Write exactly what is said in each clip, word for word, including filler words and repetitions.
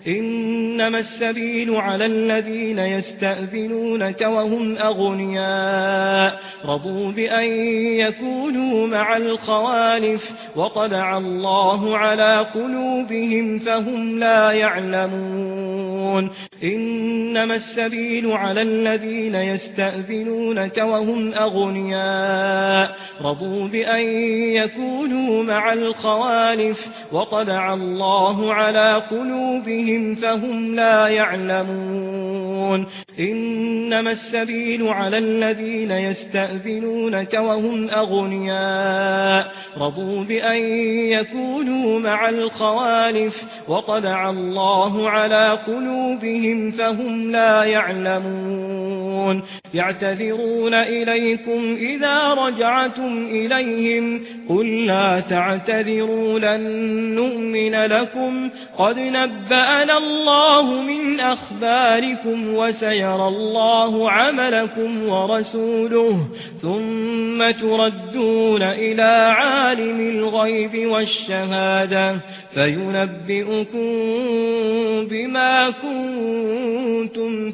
إنما السبيل على الذين يستأذنونك وهم أغنياء رضوا بأن يكونوا مع الخوالف وطبع الله على قلوبهم فهم لا يعلمون إنما السبيل على الذين يستأذنونك وهم أغنياء رضوا بأن يكونوا مع الخوالف وطبع الله على قلوبهم فهم لا يعلمون إنما السبيل على الذين يستأذنونك وهم أغنياء رضوا بأن يكونوا مع الخوالف وطبع الله على قلوبهم فهم لا يعلمون يعتذرون إليكم إذا رجعتم إليهم قل لا تعتذروا لن نؤمن لكم قد نبأنا الله من أخباركم وسيرى الله عملكم ورسوله ثم تردون إلى عالم الغيب والشهادة فينبئكم بما كنتم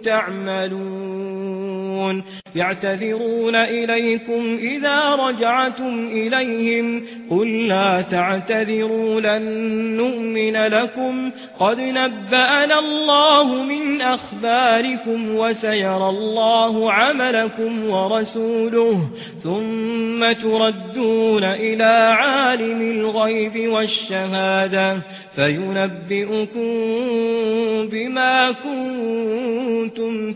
تعملون يعتذرون إليكم إذا رجعتم إليهم قل لا تعتذروا لن نؤمن لكم قد نبأنا الله من أخباركم وسيرى الله عملكم ورسوله ثم تردون إلى عالم الغيب والشهادة فينبئكم بما كنتم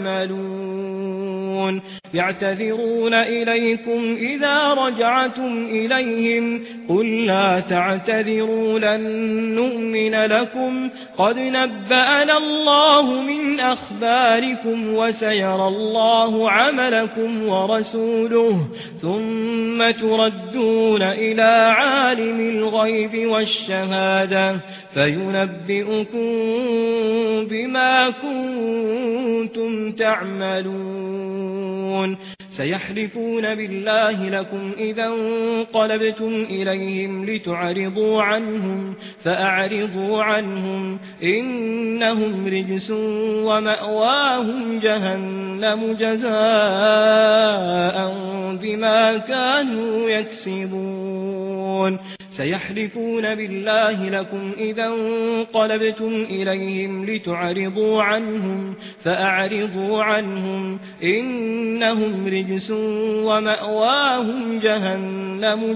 تعملون يعتذرون إليكم إذا رجعتم إليهم قل لا تعتذروا لن نؤمن لكم قد نبأنا الله من أخباركم وسيرى الله عملكم ورسوله ثم تردون إلى عالم الغيب والشهادة فينبئكم بما كنتم تعملون سيحلفون بالله لكم إذا انقلبتم إليهم لتعرضوا عنهم فأعرضوا عنهم إنهم رجس ومأواهم جهنم جزاء بما كانوا يكسبون سيحلفون بالله لكم إذا انقلبتم إليهم لتعرضوا عنهم فأعرضوا عنهم إنهم رجس ومأواهم جهنم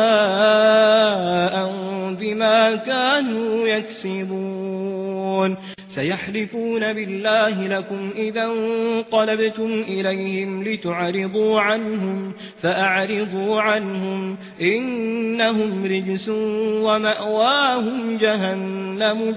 جزاء بما كانوا يكسبون سيحلفون بالله لكم إذا انقلبتم إليهم لتعرضوا عنهم فأعرضوا عنهم إنهم رجس ومأواهم جهنم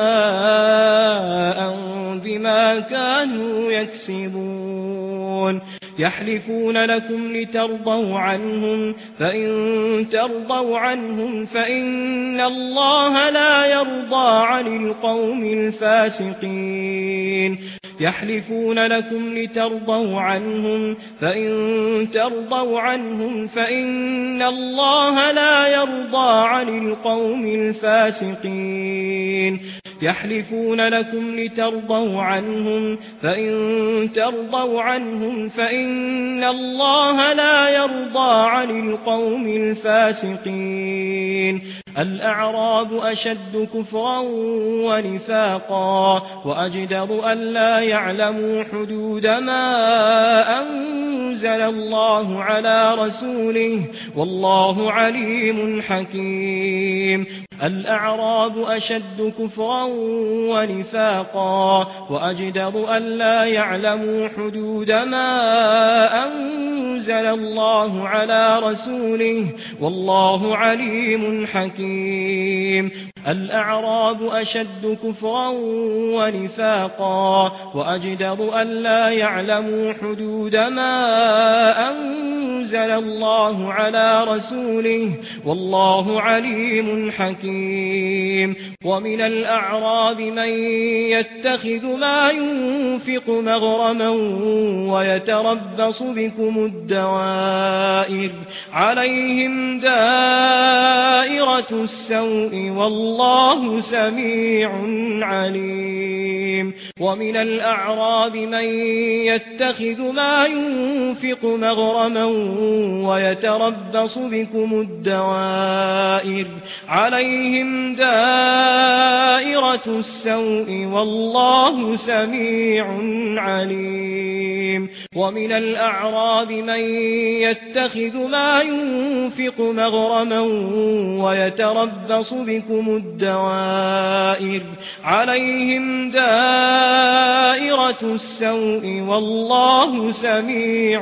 جزاء بما كانوا يكسبون يحلفون لكم لترضوا عنهم فإن ترضوا عنهم فإن الله لا يرضى عن القوم الفاسقين يحلفون لكم لترضوا عنهم فإن ترضوا عنهم فإن الله لا يرضى عن القوم الفاسقين يحلفون لكم لترضوا عنهم فإن ترضوا عنهم فإن الله لا يرضى عن القوم الفاسقين الأعراب أشد كفرا ونفاقا وأجدر أن لا يعلموا حدود ما أنزل الله على رسوله والله عليم حكيم الأعراب أشد كفرا ونفاقا وأجدر أن لا يعلموا حدود ما أنزل الله على رسوله والله عليم حكيم الأعراب أشد كفرا ونفاقا وأجدر أن لا يعلموا حدود ما أنزل الله على رسوله والله عليم حكيم ومن الأعراب من يتخذ ما ينفق مغرما ويتربص بكم الدوائر عليهم دائرة السوء والله والله سميع عليم ومن الأعراب من يتخذ ما ينفق مغرما ويتربص بكم الدوائر عليهم دائرة السوء والله سميع عليم ومن الأعراب من يتخذ ما ينفق مغرما ويتربص بكم الدوائر عليهم دائرة السوء والله سميع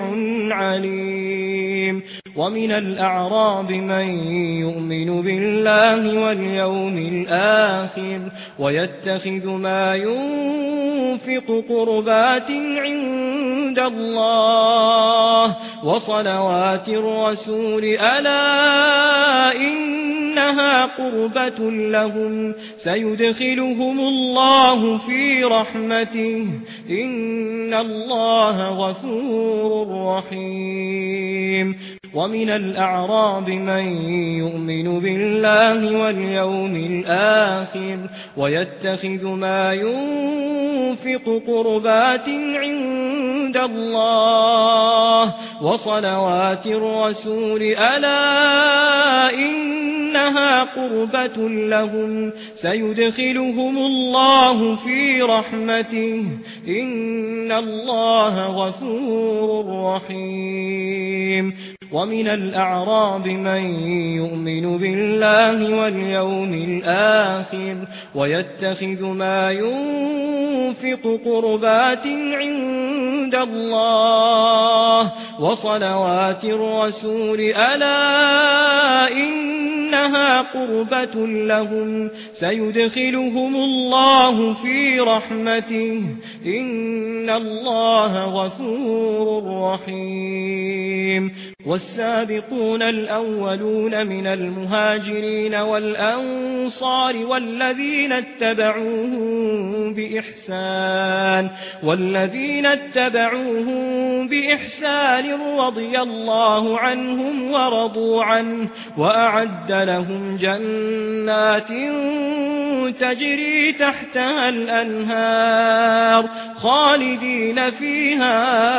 عليم ومن الأعراب من يؤمن بالله واليوم الآخر ويتخذ ما ينفق قربات عند الله وصلوات الرسول ألا إنها قربة لهم سيدخلهم الله في رحمته إن الله غفور رحيم ومن الأعراب من يؤمن بالله واليوم الآخر ويتخذ ما ينفق قربات عند الله وصلوات الرسول ألا إنها قربة لهم سيدخلهم الله في رحمته إن الله غفور رحيم ومن الأعراب من يؤمن بالله واليوم الآخر ويتخذ ما ينفق قربات عند الله وصلوات الرسول ألا إنها قربة لهم سيدخلهم الله في رحمته إن الله غفور رحيم والسابقون الأولون من المهاجرين والأنصار والذين اتبعوهم بإحسان والذين اتبعوهم بإحسان رضي الله عنهم ورضوا عنه وأعد لهم جنات تجري تحتها الأنهار خالدين فيها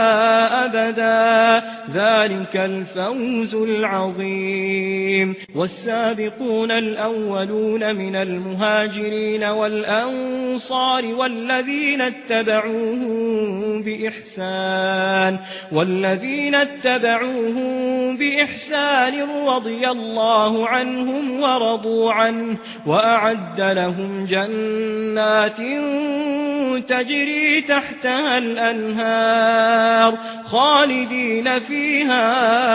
أبدا ذلك الفوز العظيم والسابقون الأولون من المهاجرين والأنصار والذين اتبعوهم بإحسان والذين اتبعوهم بإحسان رضي الله عنهم ورضوا عنه وأعد لهم جنات تجري تحتها الأنهار خالدين فيها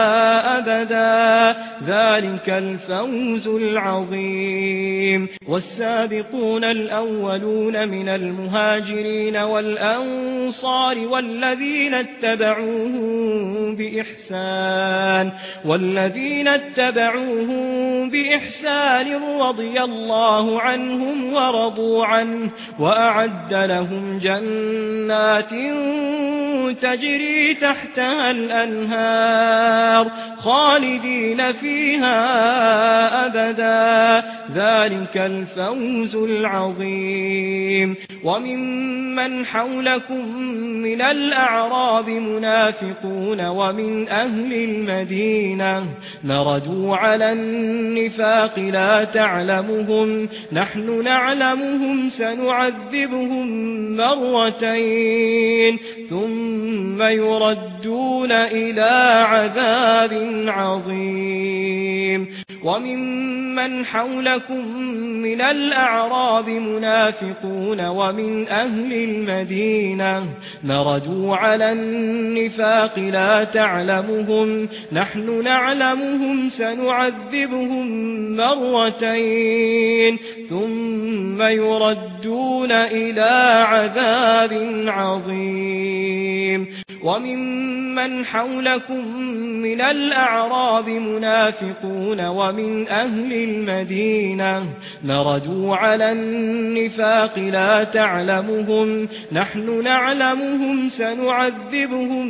أبدا ذلك الفوز العظيم والسابقون الأولون من المهاجرين والأنصار والذين اتبعوهم بإحسان والذين اتبعوهم بإحسان رضي الله عنهم ورضوا عنه وأعد لهم جنات تجري تحتها الأنهار خالدين فيها أبدا ذلك الفوز العظيم وممن حولكم من الأعراب منافقون ومن أهل المدينة مردوا على النفاق لا تعلمهم نحن نعلمهم سنعذبهم مرتين ثم يردون إلى عذاب عظيم وممن حولكم من الأعراب منافقون ومن أهل المدينة مردوا على النفاق لا تعلمهم نحن نعلمهم سنعذبهم مرتين ثم يردون إلى عذاب عظيم وممن حولكم من الأعراب منافقون ومن أهل المدينة مردوا على النفاق لا تعلمهم نحن نعلمهم سنعذبهم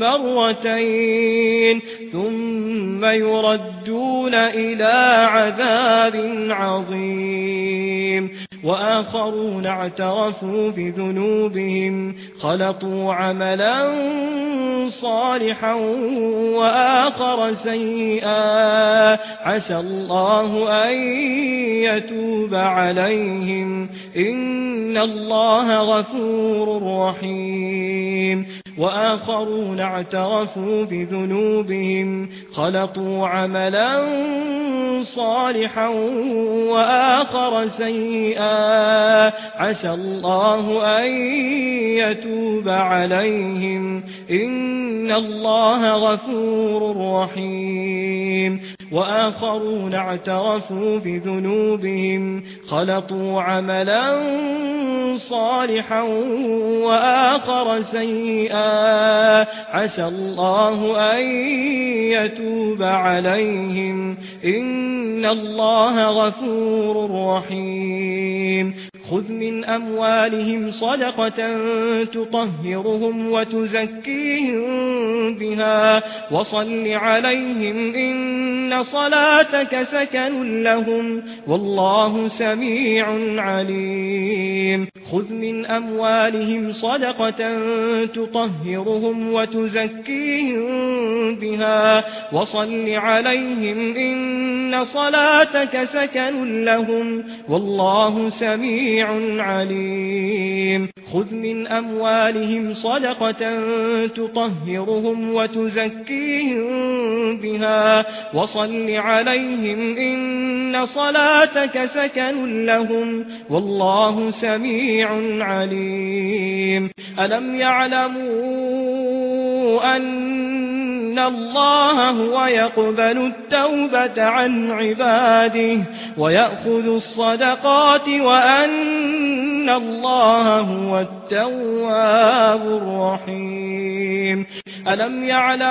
مرتين ثم يردون إلى عذاب عظيم وآخرون اعترفوا بذنوبهم خلطوا عملا صالحا وآخر سيئا عسى الله أن يتوب عليهم إن الله غفور رحيم وآخرون اعترفوا بذنوبهم خلطوا عملا صالحا وآخر سيئا عسى الله أن يتوب عليهم إن الله غفور رحيم وآخرون اعترفوا بذنوبهم خلطوا عملا صالحا وآخر سيئا عسى الله أن يتوب عليهم إن الله غفور رحيم خذ من أموالهم صدقة تطهرهم وتزكيهم بها وصل عليهم إن صلاتك سكن لهم والله سميع عليم خذ من أموالهم صدقة تطهرهم وتزكيهم بها وصل عليهم إن صلاتك سكن لهم والله سميع عليم خذ من أموالهم صدقة تطهرهم وتزكيهم بها وصل عليهم إن صلاتك سكن لهم والله سميع عليم ألم يعلموا أن الله هو يقبل التوبة عن عباده ويأخذ الصدقات وأن الله هو التواب الرحيم ألم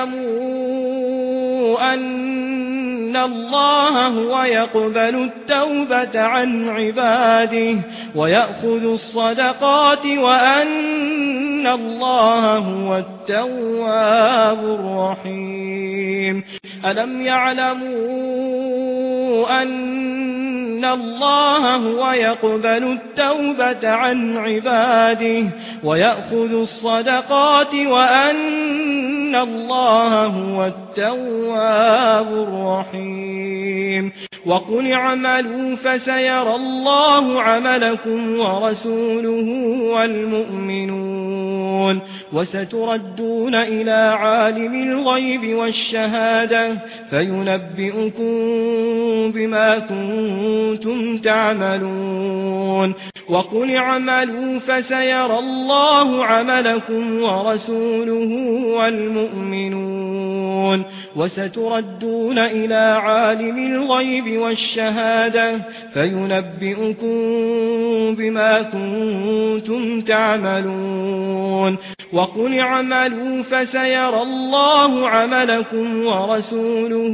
يعلموا أن الله هو يقبل التوبة عن عباده ويأخذ الصدقات وأن الله هو التواب الرحيم ألم يعلموا أن الله هو يقبل التوبة عن عباده ويأخذ الصدقات وأن الله هو التواب الرحيم وقل اعملوا فسيرى الله عملكم ورسوله والمؤمنون وستردون إلى عالم الغيب والشهادة فينبئكم بما كنتم تعملون وقل اعملوا فسيرى الله عملكم ورسوله والمؤمنون وستردون إلى عالم الغيب والشهادة فينبئكم بما كنتم تعملون وقل اعملوا فسيرى الله عملكم ورسوله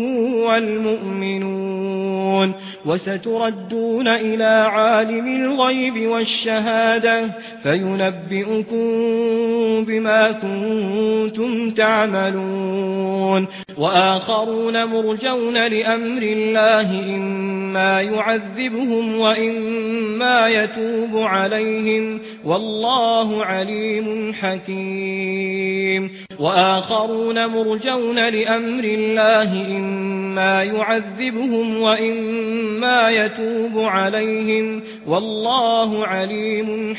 والمؤمنون وستردون إلى عالم الغيب والشهادة فينبئكم بما كنتم تعملون وآخرون مرجون لأمر الله إما يعذبهم وإما يتوب عليهم والله عليم حكيم وآخرون مرجون لأمر الله إما يعذبهم وإما يتوب عليهم والله عليم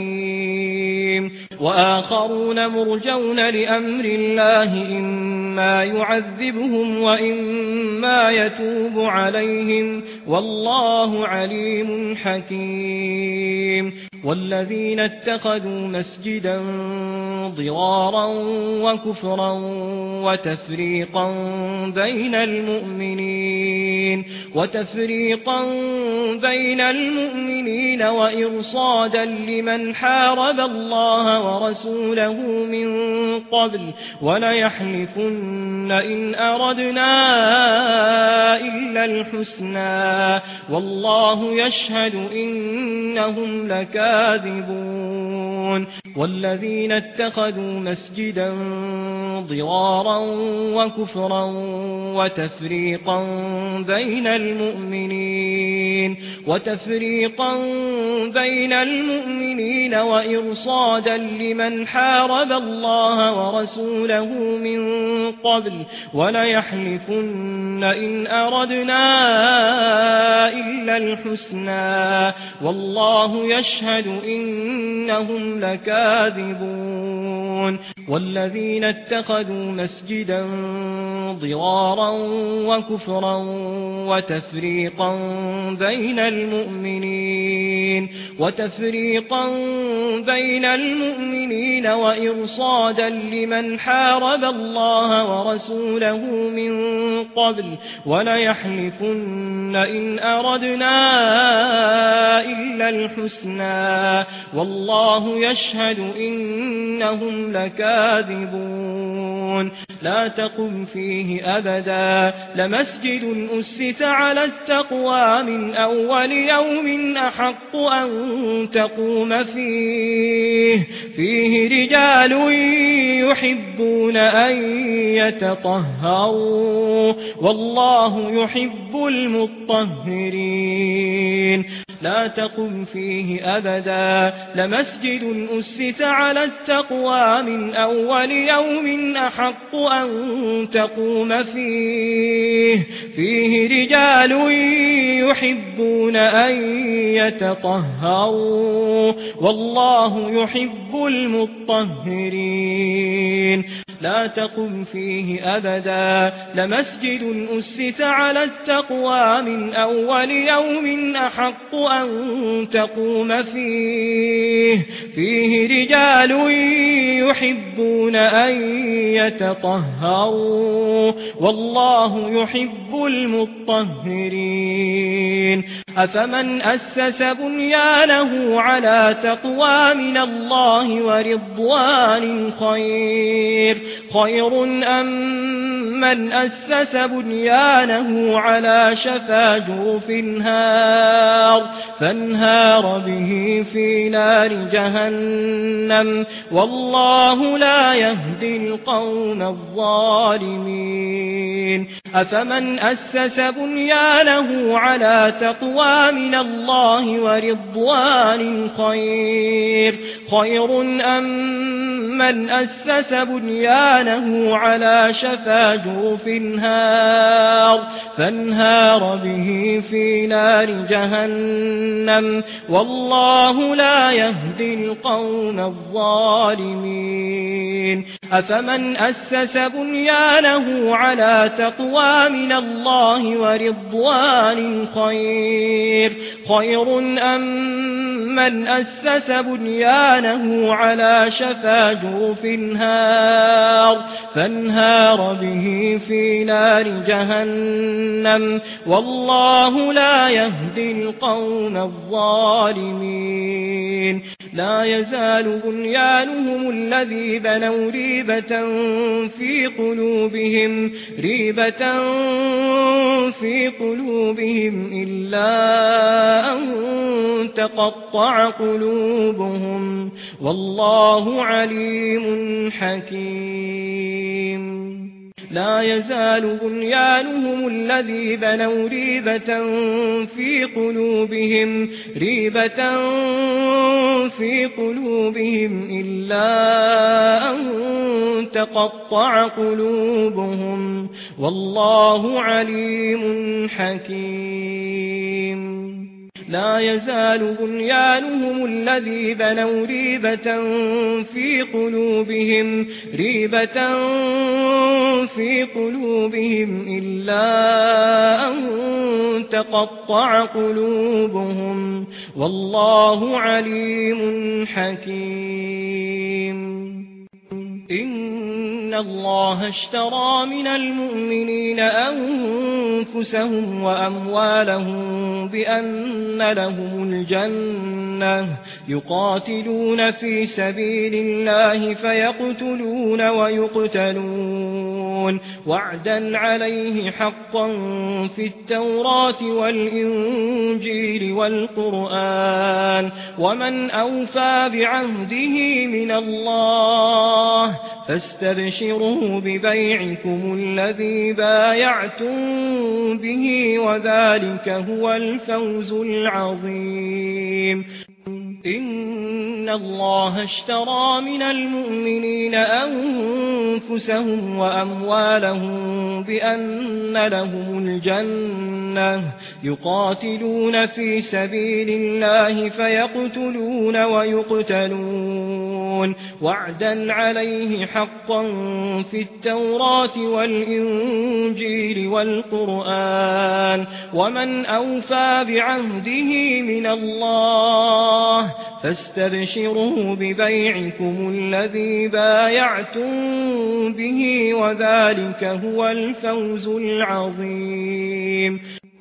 حكيم وآخرون مرجون لأمر الله إما يعذبهم وإما يتوب عليهم والله عليم حكيم والذين اتخذوا مسجدا ضرارا وكفرا وتفريقا بين المؤمنين وتفريقا بين المؤمنين وإرصادا لمن حارب الله ورسوله من قبل وليحلفن إن أردنا إلا الحسنى والله يشهد إنهم لكاذبون والذين اتخذوا مسجدا ضرارا وكفرا وتفريقا بين المؤمنين وتفريقا بين المؤمنين وإرصادا لمن حارب الله ورسوله من قبل وليحلفن إن أردنا إلا الحسنى والله يشهد إنهم لكاذبون والذين اتخذوا مسجدا ضرارا وكفرا وتفريقا بين المؤمنين وتفريقا بين المؤمنين وإرصادا لمن حارب الله ورسوله من قبل وليحلفن إن أردنا إلا الحسنى والله يشهد إنهم لكاذبون لا تقم فيه أبدا لمسجد أسس على التقوى من أول يوم أحق أن تقوم فيه فيه رجال يحبون أن يتطهروا والله يحب المطهرين لا تقم فيه أبدا لمسجد أسس على التقوى من أول يوم أحق أن تقوم فيه فيه رجال يحبون أن يتطهروا والله يحب المطهرين لا تقم فيه أبدا لمسجد أسس على التقوى من أول يوم أحق أن تقوم فيه فيه رجال يحبون أن يتطهروا والله يحب المطهرين أفمن أسس بنيانه على تقوى من الله ورضوان خير خير أم من أسس بنيانه على شفا جرف هار فانهار به في نار جهنم والله لا يهدي القوم الظالمين أفمن أسس بنيانه على تقوى من الله ورضوان خير خير أم من أسس بنيانه على شفا جرف هار فانهار به في نار جهنم والله لا يهدي القوم الظالمين أفمن أسس بنيانه على تقوى من الله ورضوان خير خير أم من أسس بنيانه على شفا جرف هار فانهار به في نار جهنم والله لا يهدي القوم الظالمين لا يزال بنيانهم الذي بنوا ريبة في قلوبهم ريبة في قلوبهم إلا أن تقطع قلوبهم والله عليم حكيم لا يزال بنيانهم الذي بنوا ريبة في قلوبهم ريبة في قلوبهم إلا أن تقطع قلوبهم والله عليم حكيم لا يزال بنيانهم الذي بنوا ريبة في قلوبهم ريبة في قلوبهم إلا أن تقطع قلوبهم والله عليم حكيم إن إن الله اشترى من المؤمنين أنفسهم وأموالهم بأن لهم الجنة يقاتلون في سبيل الله فيقتلون ويقتلون وعدا عليه حقا في التوراة والإنجيل والقرآن ومن أوفى بعهده من الله فاستبشروا ببيعكم الذي بايعتم به وذلك هو الفوز العظيم إن الله اشترى من المؤمنين أنفسهم وأموالهم بأن لهم الجنة يقاتلون في سبيل الله فيقتلون ويقتلون وعدا عليه حقا في التوراة والإنجيل والقرآن ومن أوفى بعهده من الله فاستبشروا ببيعكم الذي بايعتم به وذلك هو الفوز العظيم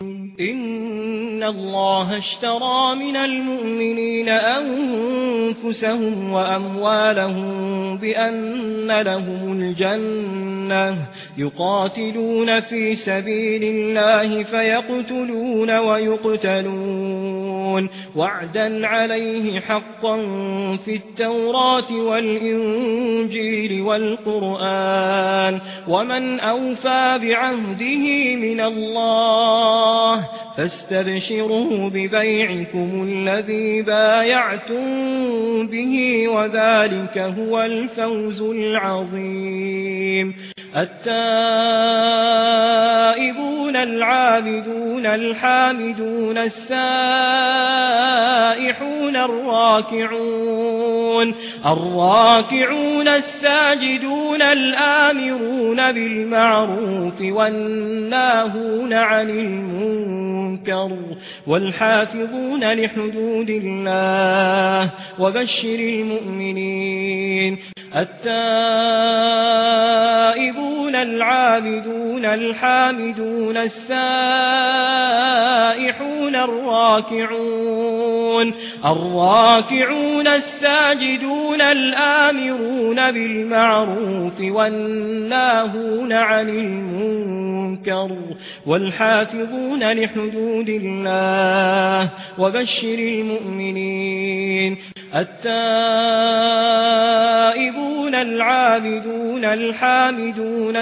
إن الله اشترى من المؤمنين أنفسهم وأموالهم بأن لهم الجنة يقاتلون في سبيل الله فيقتلون ويقتلون وعدا عليه حقا في التوراة والإنجيل والقرآن ومن أوفى بعهده من الله فاستبشروا ببيعكم الذي بايعتم به وذلك هو الفوز العظيم التائبون العابدون الحامدون السائحون الراكعون الراكعون الساجدون الآمرون بالمعروف والناهون عن المنكر والحافظون لحدود الله وبشر المؤمنين التائبون العابدون الحامدون السائحون الراكعون الراكعون الساجدون الآمرون بالمعروف والناهون عن المنكر والحافظون لحدود الله وبشر المؤمنين التائبون العابدون الحامدون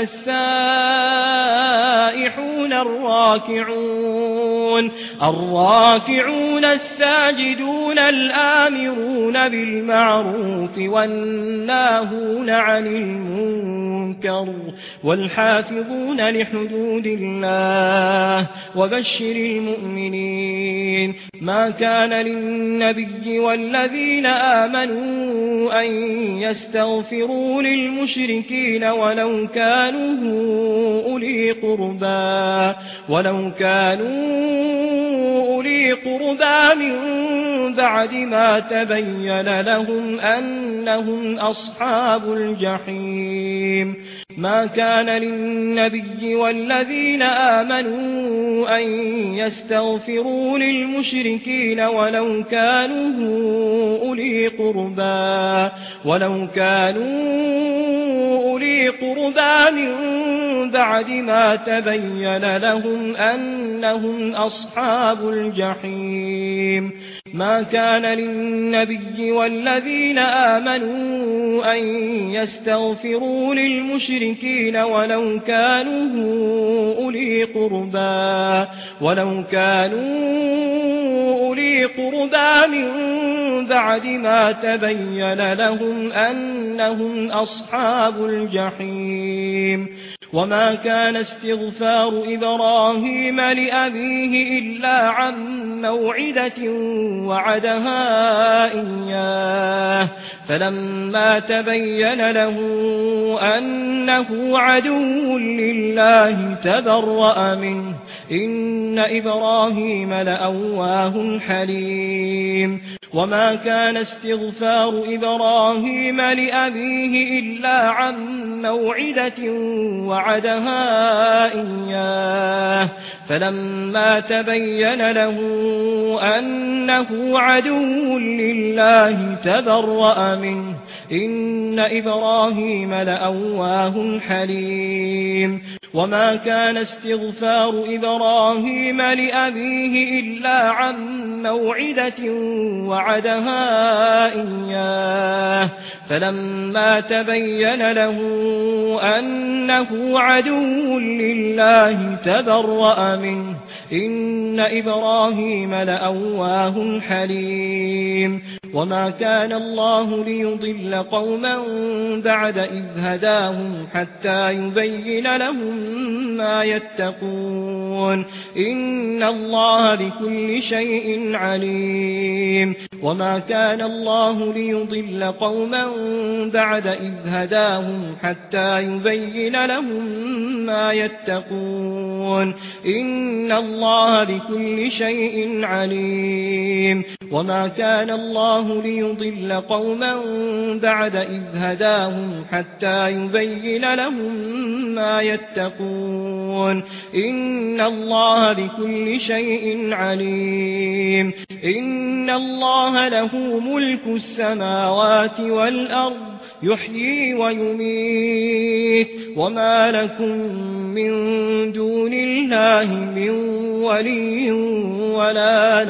السائحون الراكعون الراكعون الساجدون الآمرون بالمعروف والناهون عن المنكر والحافظون لحدود الله وبشر المؤمنين ما كان للنبي والذين آمنوا أن يستغفروا للمشركين ولو كانوا أولي قربى ولو كانوا أولي قربى من بعد ما تبين لهم أنهم أصحاب الجحيم ما كان للنبي والذين آمنوا أن يستغفروا للمشركين ولو كانوا أولي قربى ولو كانوا أولي قربى من بعد ما تبين لهم أنهم أصحاب الجحيم ما كان للنبي والذين آمنوا أن يستغفروا للمشركين ولو كانوا أولي قربى ولو كانوا أولي قربى من بعد ما تبين لهم أنهم أصحاب الجحيم وما كان استغفار إبراهيم لأبيه إلا عن موعدة وعدها إياه فلما تبين له أنه عدو لله تبرأ منه إن إبراهيم لأواه حليم وما كان استغفار إبراهيم لأبيه إلا عن موعدة وعدها إياه فلما تبين له أنه عدو لله تبرأ منه إن إبراهيم لأواه حليم وما كان استغفار إبراهيم لأبيه إلا عن موعدة وعدها إياه فلما تبين له أنه عدو لله تبرأ منه إن إبراهيم لأواه حليم وما كان الله ليضل قوما بعد إذ هداهم حتى يبين لهم ما يتقون إن الله بكل شيء عليم وما كان الله ليضل قوما بعد إذ هداهم حتى يبين لهم ما يتقون إن الله بكل شيء عليم وما كان الله ليضل قوما بعد إذ هداهم حتى يبين لهم ما يتقون إن الله بكل شيء عليم إن الله له ملك السماوات والأرض يحيي ويميت وما لكم من دون الله من ولي ولا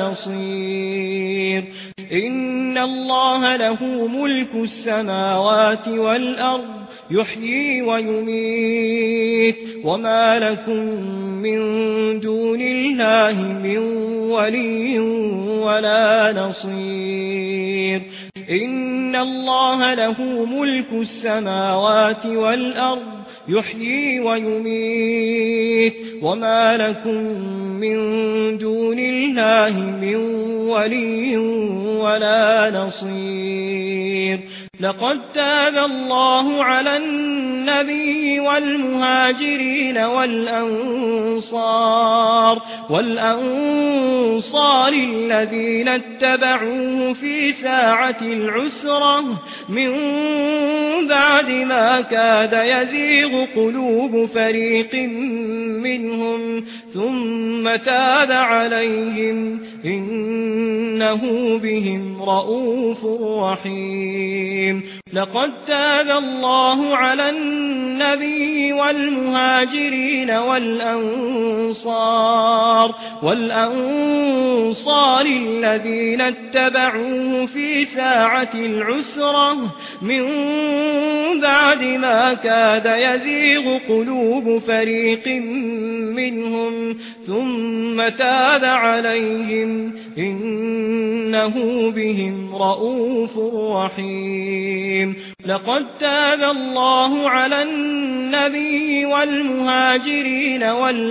نصير إن الله له ملك السماوات والأرض يحيي ويميت وما لكم من دون الله من ولي ولا نصير إن الله له ملك السماوات والأرض يحيي ويميت وما لكم من دون الله من ولي ولا نصير لقد تاب الله على النبي والمهاجرين والأنصار والأنصار الذين اتبعوه في ساعة العسرة من بعد ما كاد يزيغ قلوب فريق منهم ثم تاب عليهم إنه بهم رؤوف رحيم لقد تاب الله على النبي والمهاجرين والأنصار والأنصار الذين اتبعوه في ساعة العسرة من بعد ما كاد يزيغ قلوب فريق منهم ثم تاب عليهم إنه بهم رؤوف رحيم لقد تاب الله على النبي والمهاجرين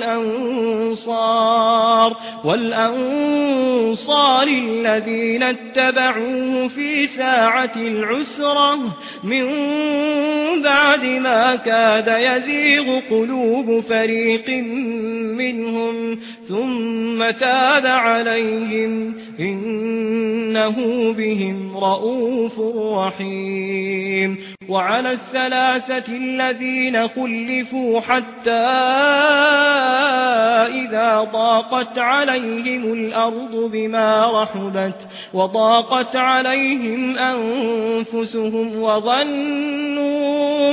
والأنصار والأنصار الذين اتبعوه في ساعة العسرة من بعد ما كاد يزيغ قلوب فريق منهم ثم تاب عليهم إنه بهم رؤوف رحيم وعلى الثلاثة الذين خلفوا حتى إذا ضاقت عليهم الأرض بما رحبت وضاقت عليهم أنفسهم وظنوا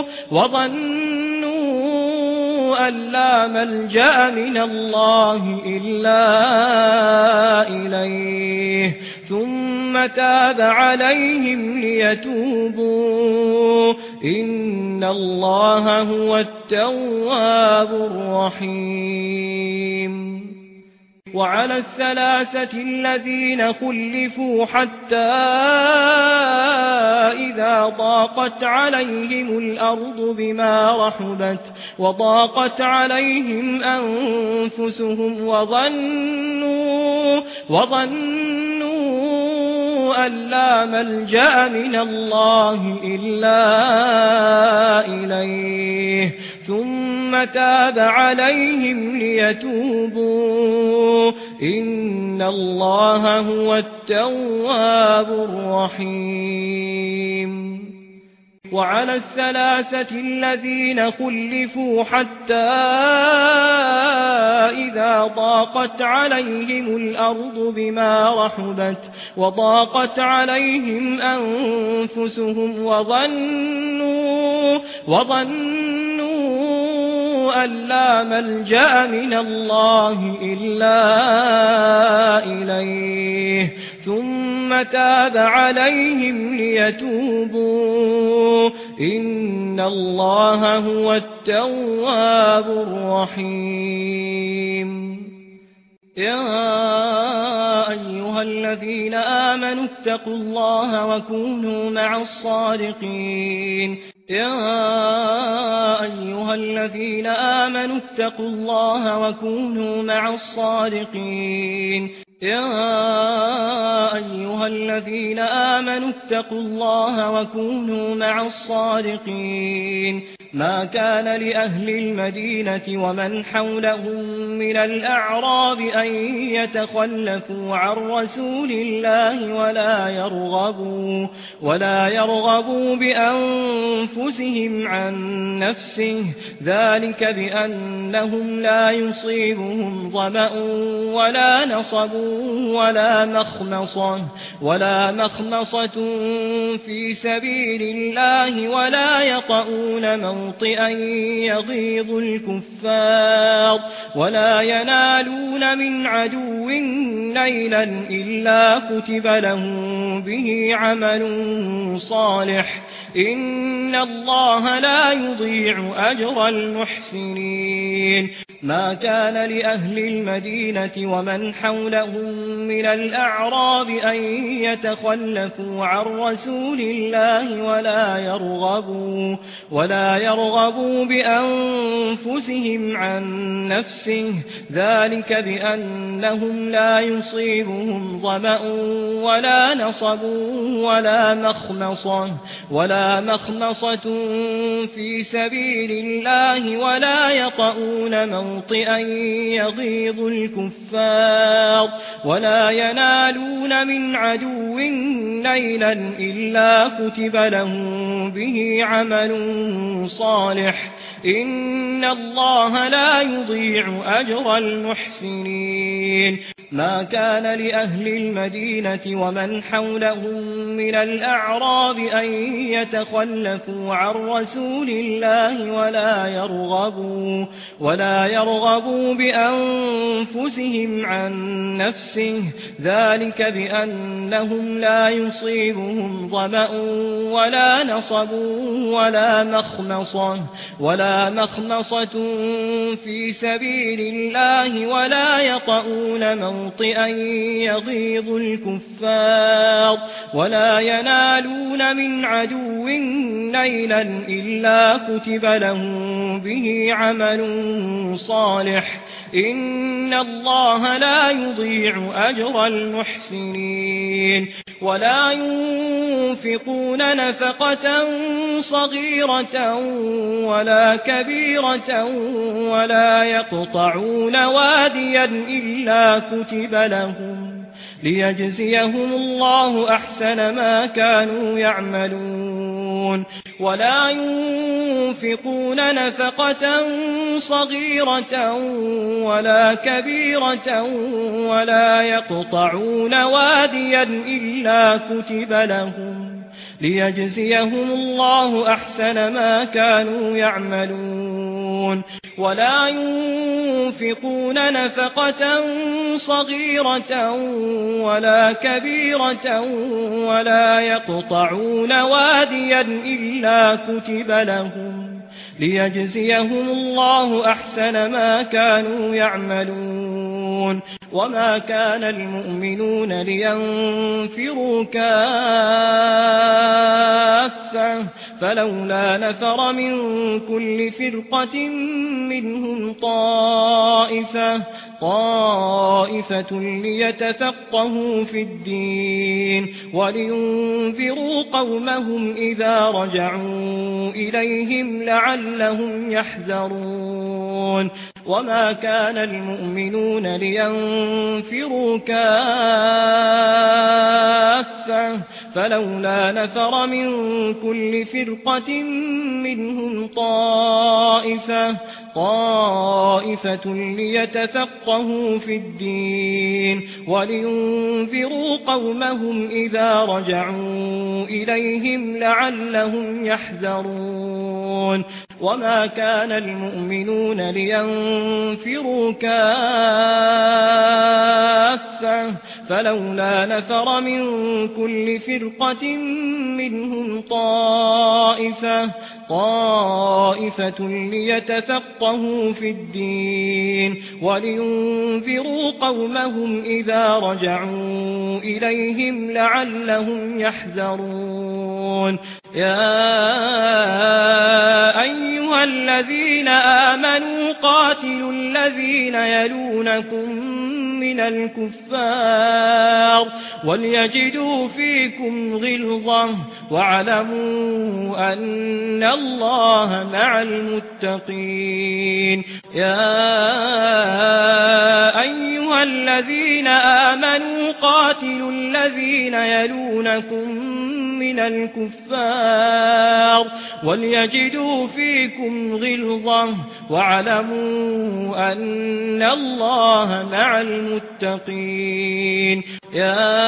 وظنوا أن لا ملجأ من الله إلا إليه ثم تاب عليهم ليتوبوا إن الله هو التواب الرحيم وعلى الثلاثة الذين خلفوا حتى إذا ضاقت عليهم الأرض بما رحبت وضاقت عليهم أنفسهم وظنوا وظنوا أن لا ملجأ من الله إلا إليه ثم تاب عليهم ليتوبوا إن الله هو التواب الرحيم وعلى الثلاثة الذين خلفوا حتى إذا ضاقت عليهم الأرض بما رحبت وضاقت عليهم أنفسهم وظنوا وظنوا أن لا ملجأ من الله إلا إليه ثم تاب عليهم ليتوبوا إن الله هو التواب الرحيم يا أيها الذين آمنوا اتقوا الله وكونوا مع الصادقين يا أيها الذين آمنوا اتقوا الله وكونوا مع الصادقين يا أيها الذين آمنوا اتقوا الله وكونوا مع الصادقين ما كان لأهل المدينة ومن حولهم من الأعراب أن يتخلفوا عن رسول الله ولا يرغبوا ولا يرغبوا بأنفسهم عن نفسه ذلك بأنهم لا يصيبهم ظمأ ولا نصب ولا مخمصة ولا مخمصة في سبيل الله ولا يطؤون موطئا يغيظ الكفار ولا ينالون من عدو نيلا إلا كتب لهم به عمل صالح إن الله لا يضيع أجر المحسنين ما كان لأهل المدينة ومن حولهم من الأعراب أن يتخلفوا عن رسول الله ولا يرغبوا ولا يرغبوا بأنفسهم عن نفسه ذلك بأنهم لا يصيبهم ظمأ ولا نصب ولا مخمصة ولا مخمصة في سبيل الله ولا يطؤون موطئا يغيظ الكفار ولا ينالون من عدو نيلا إلا كتب لهم به عمل صالح إن الله لا يضيع أجر المحسنين ما كان لأهل المدينة ومن حولهم من الأعراب أن يتخلفوا عن رسول الله ولا يرغبوا ولا يرغبوا بأنفسهم عن نفسه ذلك بأنهم لا يصيبهم ظمأ ولا نصب ولا مخمصة ولا مخمصة في سبيل الله ولا يطؤون موطئا يغيظ الكفار ولا ينالون من عدو نيلا إلا كتب لهم به عمل صالح إن الله لا يضيع أجر المحسنين ولا ينفقون نفقة صغيرة ولا كبيرة ولا يقطعون واديا إلا كتب لهم ليجزيهم الله أحسن ما كانوا يعملون ولا ينفقون نفقة صغيرة ولا كبيرة ولا يقطعون واديا إلا كتب لهم ليجزيهم الله أحسن ما كانوا يعملون ولا ينفقون نفقة صغيرة ولا كبيرة ولا يقطعون واديا إلا كتب لهم ليجزيهم الله أحسن ما كانوا يعملون وما كان المؤمنون لينفروا كافة فلولا نفر من كل فرقة منهم طائفة طائفة ليتفقهوا في الدين ولينذروا قومهم إذا رجعوا إليهم لعلهم يحذرون وما كان المؤمنون لينفروا كافة فلولا نفر من كل فرقة منهم طائفة طائفة ليتفقهوا في الدين ولينذروا قومهم إذا رجعوا إليهم لعلهم يحذرون وما كان المؤمنون لينفروا كافة فلولا نفر من كل فرقة منهم طائفة طائفة ليتفقهوا في الدين ولينذروا قومهم إذا رجعوا إليهم لعلهم يحذرون يا أيها الذين آمنوا قاتلوا الذين يلونكم من الكفار وليجدوا فيكم غلظة واعلموا أن الله مع المتقين يا أيها الذين آمنوا قاتلوا الذين يلونكم من الكفار وليجدوا فيكم غلظة واعلموا أن الله مع المتقين يا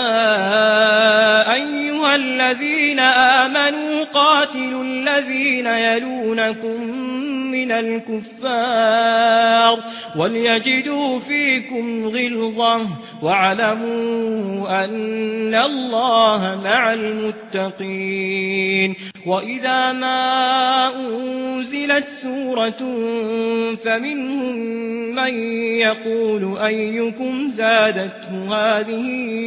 أيها الذين آمنوا قاتلوا الذين يلونكم من الكفار وليجدوا فيكم غلظة واعلموا أن الله مع المتقين وإذا ما أنزلت سورة فمنهم من يقول أيكم زادته هذه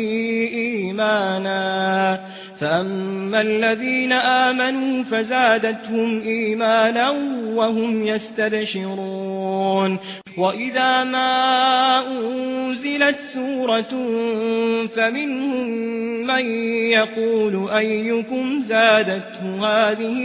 إيمانا فأما الذين آمنوا فزادتهم إيمانا وهم يستبشرون وإذا ما أنزلت سورة فمنهم من يقول أيكم زادته هذه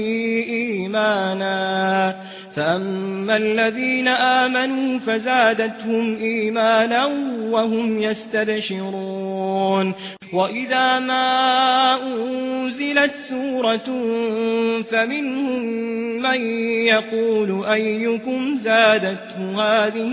إيمانا فأما الذين آمنوا فزادتهم إيمانا وهم يستبشرون وإذا ما أنزلت سورة فمنهم من يقول أيكم زادته هذه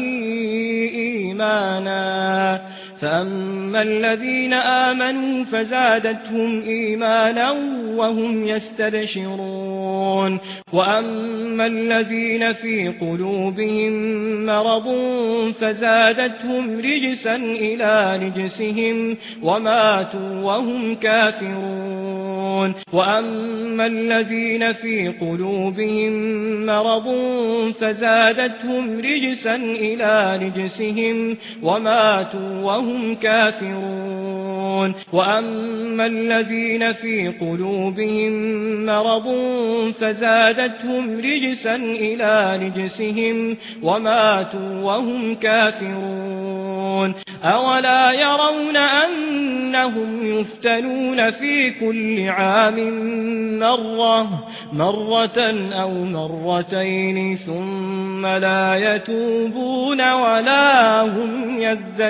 إيمانا فأما الذين آمنوا فزادتهم إيمانا وهم يستبشرون وأما الذين في قلوبهم مرض فزادتهم رجسا إلى رجسهم وماتوا وهم كافرون وأما الذين في قلوبهم مرض فزادتهم رجسا إلى رجسهم وماتوا وهم كافرون وأما الذين في قلوبهم مرض فزادتهم رجسا إلى رجسهم وماتوا وهم كافرون أولا يرون أنهم يفتنون في كل عام مرة مرة أو مرتين ثم لا يتوبون ولا هم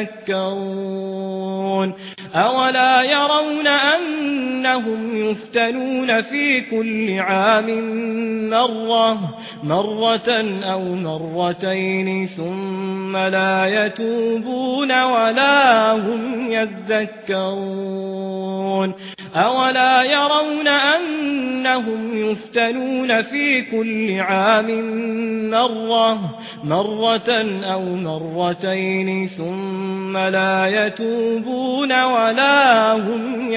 يذكرون أولا يرون أنهم يفتنون في كل عام مرة مرة أو مرتين ثم لا يتوبون ولا هم يذكرون أولا يرون أنهم يفتنون في كل عام مرة مرة أو مرتين ثم لا يتوبون ولا هم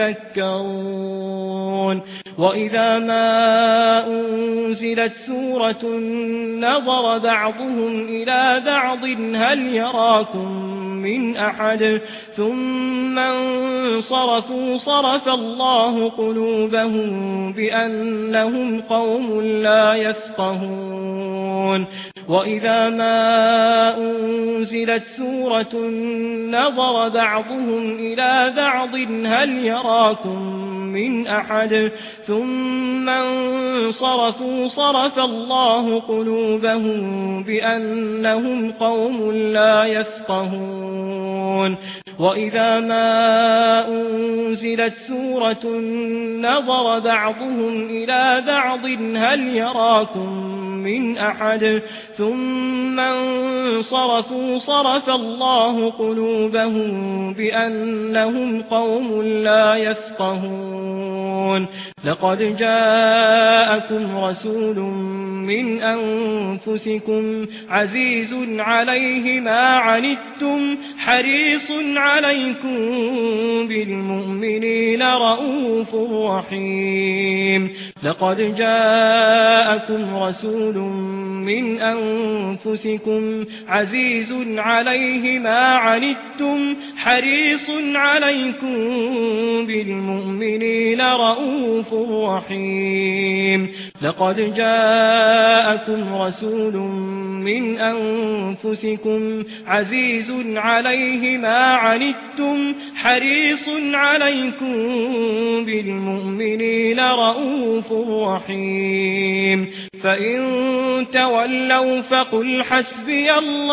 يذكرون وإذا ما أنزلت سورة نظر بعضهم إلى بعض هل يراكم من أحد ثم انصرفوا صرف الله قلوبهم بأنهم قوم لا يفقهون وإذا ما أنزلت سورة نظر بعضهم إلى بعض هل يراكم من أحد ثم انصرفوا صرف الله قلوبهم بأنهم قوم لا يفقهون وإذا ما أنزلت سورة نظر بعضهم إلى بعض هل يراكم من أحد ثم انصرفوا صرف الله قلوبهم بأنهم قوم لا يفقهون لقد جاءكم رسول من أنفسكم عزيز عليه ما عنتم حريص عليكم بالمؤمنين رؤوف رحيم لقد جاءكم رسول من أنفسكم عزيز عليه ما عنتم حريص عليكم بالمؤمنين رؤوف رحيم لقد جاءكم رسول من أنفسكم عزيز عليه ما عنتم حريص عليكم بالمؤمنين رؤوف رحيم فإن تولوا فقل حسبي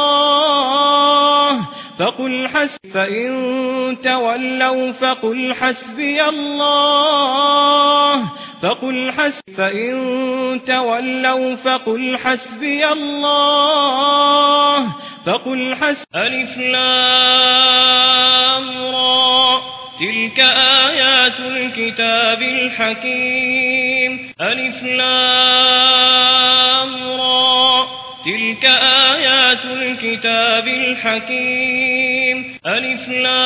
الله فقل حسب فإن تولوا فقل حسبي الله فقل حسب فإن تولوا فقل حسبي الله فقل حسب ألف لام را تلك آيات الكتاب الحكيم ألف لام را تلك آيات الكتاب الحكيم ألف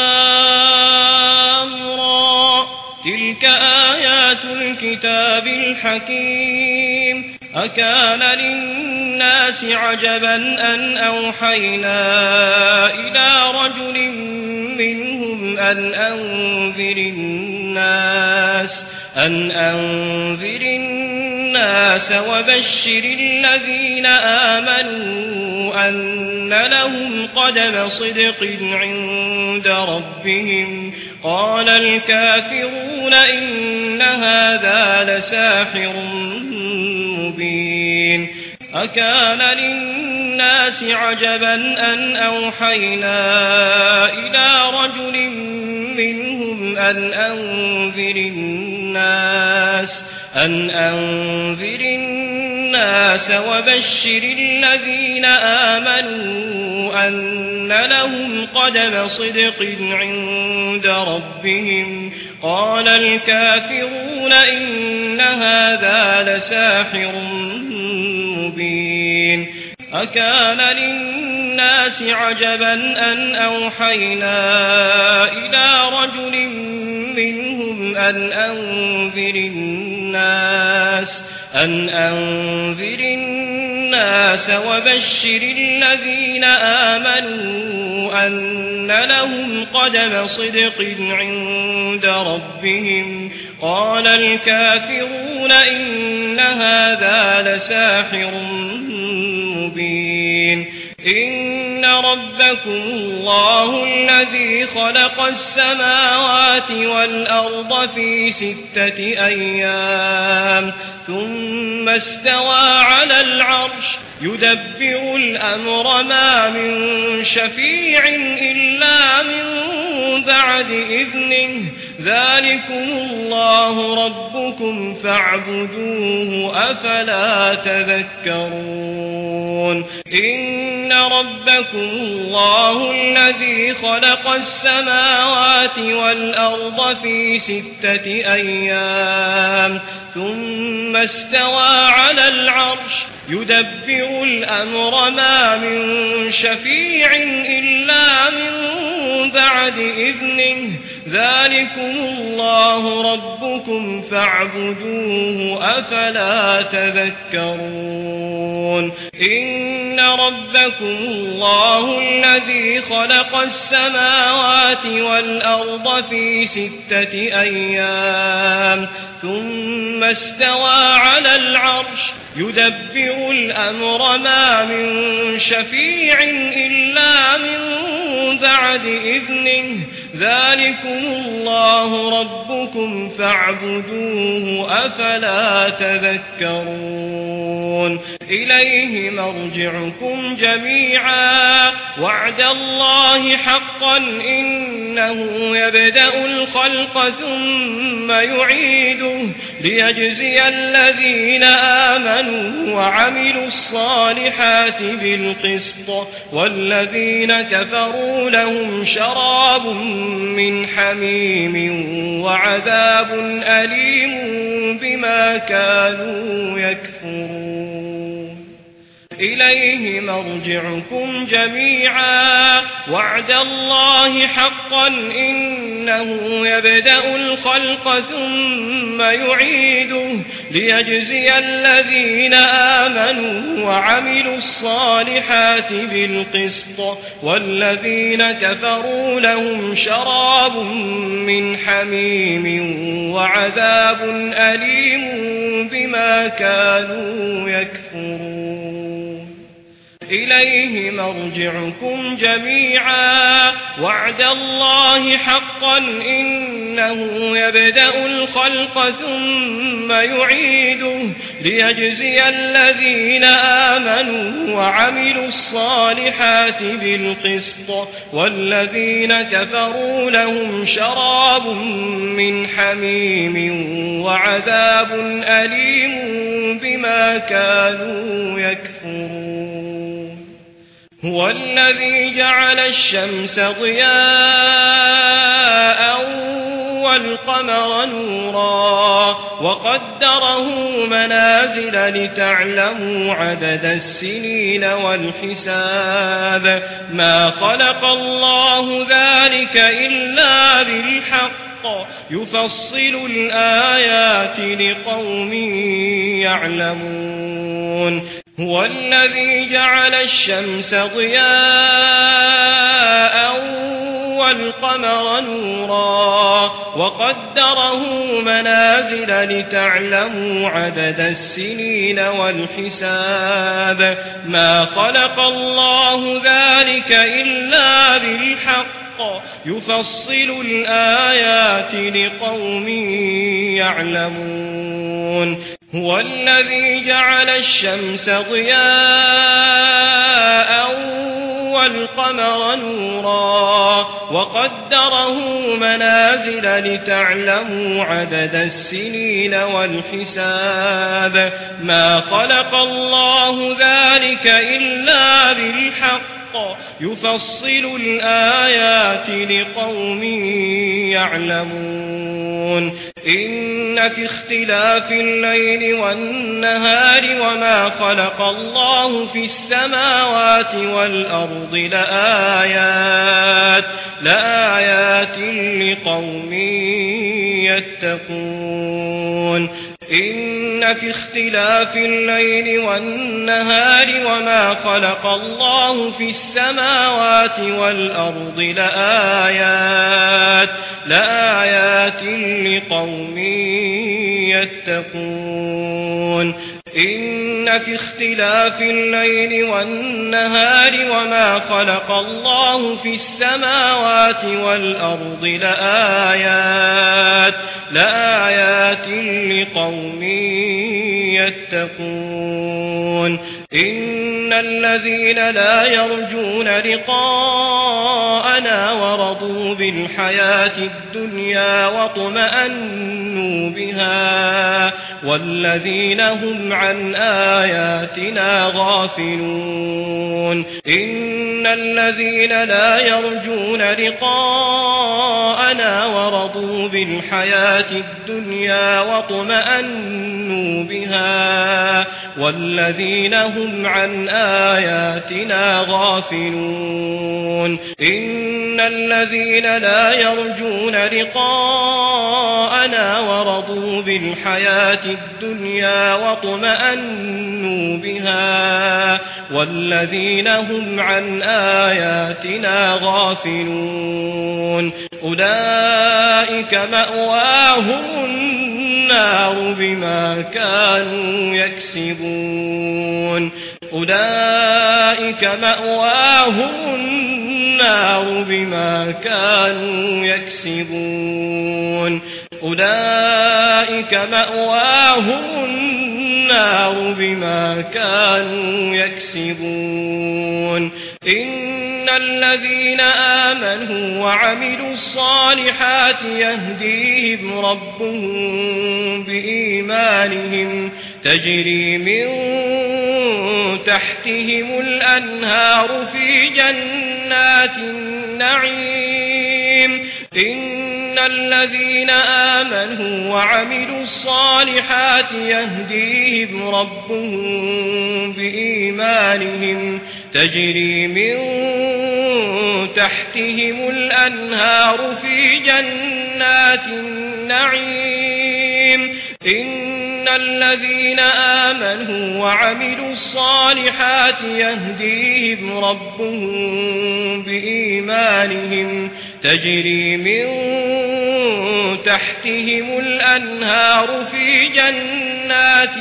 لام را تلك آيات الكتاب الحكيم أكان للناس عجبا أن أوحينا إلى رجل منهم أن أنذر الناس أن أنذر الناس وبشر الذين آمنوا أن لهم قدم صدق عند ربهم قال الكافرون إن هذا لساحر مبين أكان للناس عجبا أن أوحينا إلى رجل منهم أن أنذر الناس أن أنذر الناس وبشر الذين آمنوا أن لهم قدم صدق عند ربهم قال الكافرون إن هذا لساحر مبين أكان للناس عجبا أن أوحينا إلى رجل منهم أن أنذر الناس أن أنذر الناس وبشر الذين آمنوا أن لهم قدم صدق عند ربهم قال الكافرون إن هذا لساحر مبين إن ربكم الله الذي خلق السماوات والأرض في ستة أيام ثم استوى على العرش يدبر الأمر ما من شفيع إلا من بعد إذنه ذلكم الله ربكم فاعبدوه أفلا تذكرون إن ربكم الله الذي خلق السماوات والأرض في ستة أيام ثم استوى على العرش يدبر الأمر ما من شفيع إلا من بعد إذنه ذلكم الله ربكم فاعبدوه أفلا تذكرون إن ربكم الله الذي خلق السماوات والأرض في ستة أيام ثم استوى على العرش يدبر الأمر ما من شفيع إلا من بعد إذنه ذلكم الله ربكم فاعبدوه أفلا تذكرون إليه مرجعكم جميعا وعد الله حقا إنه يبدأ الخلق ثم يعيده ليجزي الذين آمنوا وعملوا الصالحات بالقسط والذين كفروا لهم شراب من حميم وعذاب أليم بما كانوا يكفرون إليه مرجعكم جميعا وعد الله حقا إنه يبدأ الخلق ثم يعيده ليجزي الذين آمنوا وعملوا الصالحات بالقسط والذين كفروا لهم شراب من حميم وعذاب أليم بما كانوا يكفرون إليه مرجعكم جميعا وعد الله حقا إنه يبدأ الخلق ثم يعيده ليجزي الذين آمنوا وعملوا الصالحات بالقسط والذين كفروا لهم شراب من حميم وعذاب أليم بما كانوا يكفرون هو الذي جعل الشمس ضياء والقمر نورا وقدره منازل لتعلموا عدد السنين والحساب ما خلق الله ذلك إلا بالحق يفصل الآيات لقوم يعلمون هو الذي جعل الشمس ضياء والقمر نورا وقدره منازل لتعلموا عدد السنين والحساب ما خلق الله ذلك إلا بالحق يفصل الآيات لقوم يعلمون هو الذي جعل الشمس ضياء والقمر نورا وقدره منازل لتعلموا عدد السنين والحساب ما خلق الله ذلك إلا بالحق يفصل الآيات لقوم يعلمون إن في اختلاف الليل والنهار وما خلق الله في السماوات والأرض لآيات لآيات لقوم يتقون إن في اختلاف الليل والنهار وما خلق الله في السماوات والأرض لآيات لآيات لقوم يتقون إن في اختلاف الليل والنهار وما خلق الله في السماوات والأرض لآيات لآيات لقوم يتقون إن الذين لا يرجون لقاءنا ورضوا بالحياة الدنيا واطمأنوا بها والذين هم عن آياتنا غافلون إن الذين لا يرجون لقاءنا ورضوا بالحياة الدنيا واطمأنوا بها والذين هم عن آياتنا غافلون إن الذين لا يرجون لقاءنا ورضوا بالحياة الدنيا واطمأنوا بها والذين هم عن آياتنا غافلون أولئك مأواهم النار بما كانوا يكسبون أولئك مأواهم النار بما كانوا يكسبون أولئك مأواهم النار بما كانوا يكسبون إن الذين آمنوا وعملوا الصالحات يهديهم ربهم بإيمانهم تجري من تحتهم الأنهار في جنات النعيم إن الذين آمنوا وعملوا الصالحات يهديهم ربهم بإيمانهم تجري من تحتهم الأنهار في جنات النعيم إن الذين آمنوا وعملوا الصالحات يهديهم ربهم بإيمانهم تجري من تحتهم الأنهار في جنات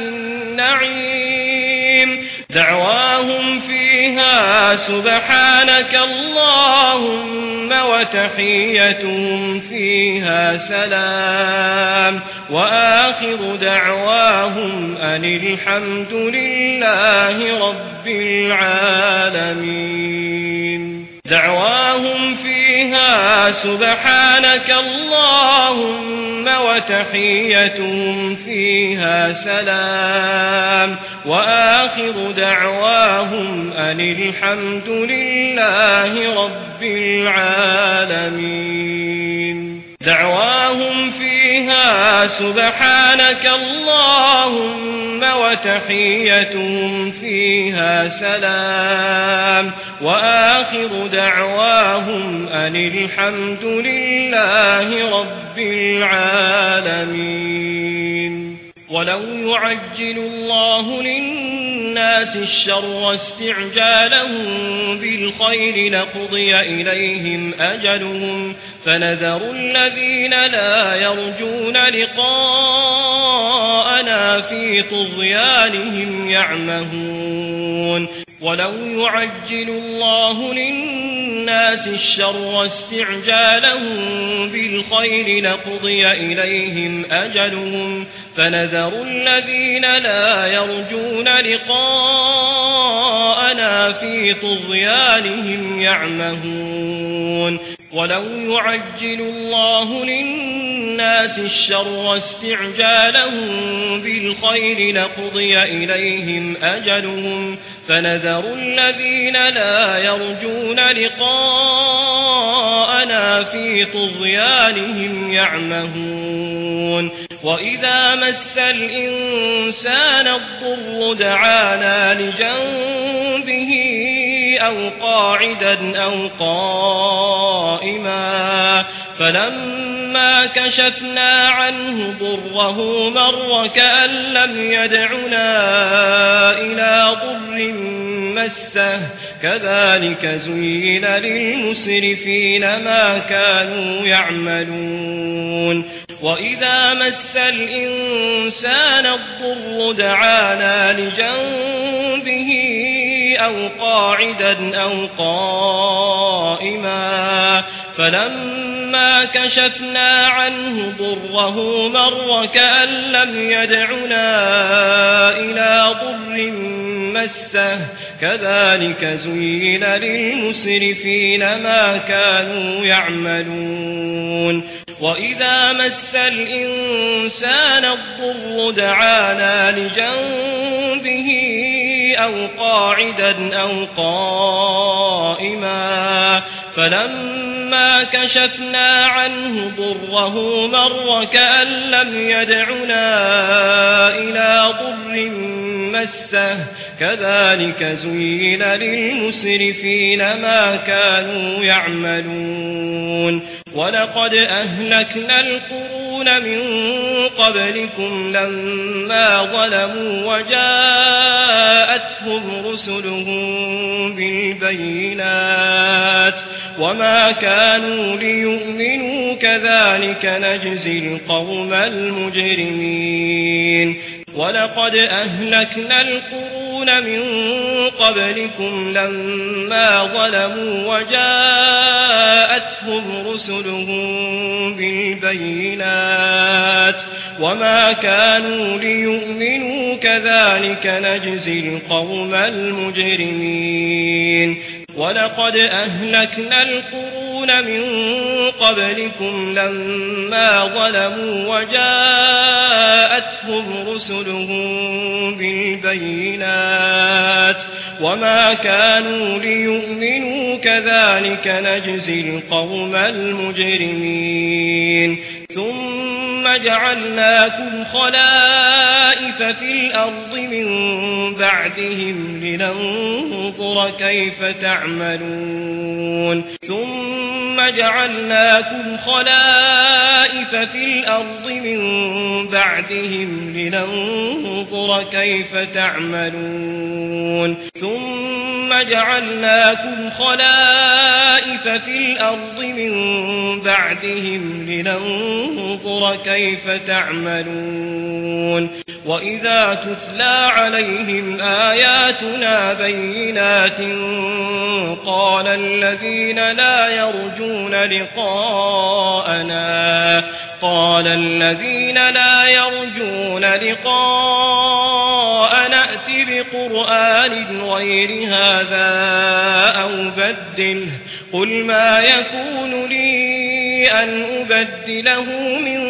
النعيم دعواهم فيها سبحانك اللهم وتحيتهم فيها سلام وآخر دعواهم أن الحمد لله رب العالمين دعواهم فيها سبحانك اللهم وتحيتهم فيها سلام وآخر دعواهم أن الحمد لله رب العالمين دعواهم فيها سبحانك اللهم وتحيتهم فيها سلام وآخر دعواهم أن الحمد لله رب العالمين ولو يعجل الله للناس الشر استعجالهم بالخير لقضي إليهم أجلهم فنذر الذين لا يرجون لقاءنا في طغيانهم يعمهون ولو يعجل الله للناس الشر استعجالهم بالخير لقضي إليهم أجلهم فنذر الذين لا يرجون لقاءنا في طغيانهم يعمهون ولو يعجل الله للناس الشر استعجالهم بالخير لقضي إليهم أجلهم فنذر الذين لا يرجون لقاءنا في طغيانهم يعمهون وإذا مس الإنسان الضر دعانا لجنبه أو قاعدا أو قائما فلما كشفنا عنه ضره مر كأن لم يدعنا إلى ضر مسه كذلك زين للمسرفين ما كانوا يعملون وإذا مس الإنسان الضر دعانا لجنبه أو قاعدا أو قائما فلما كشفنا عنه ضره مر كأن لم يدعنا إلى ضر مسه كذلك زين للمسرفين ما كانوا يعملون وإذا مس الإنسان الضر دعانا لجنبه أو قاعدا أو قائما فلما كشفنا عنه ضره مر كأن لم يدعنا إلى ضر مسه كذلك زين للمسرفين ما كانوا يعملون ولقد أهلكنا القرون من قبلكم لما ظلموا وجاءتهم رسلهم بالبينات وما كانوا ليؤمنوا كذلك نجزي القوم المجرمين ولقد أهلكنا القرون من قبلكم لما ظلموا وجاءتهم رسلهم بالبينات وما كانوا ليؤمنوا كذلك نجزي القوم المجرمين ولقد أهلكنا القرون من قبلكم لما ظلموا وجاءتهم رسلهم بالبينات وما كانوا ليؤمنوا كذلك نجزي القوم المجرمين ثم جعلناكم خلائف في الأرض من بعدهم لننظر كيف تعملون ثم جعلناكم خلائف في الأرض من بعدهم لننظر كيف تعملون ثم جعلناكم خلائف في الأرض من بعدهم لننظر كيف تعملون وإذا تتلى عليهم آياتنا بينات قال الذين لا يرجون لقاءنا قال الذين لا يرجون لقاءنا ائت بقرآن غير هذا أو بدله قل ما يكون لي أن أبدله من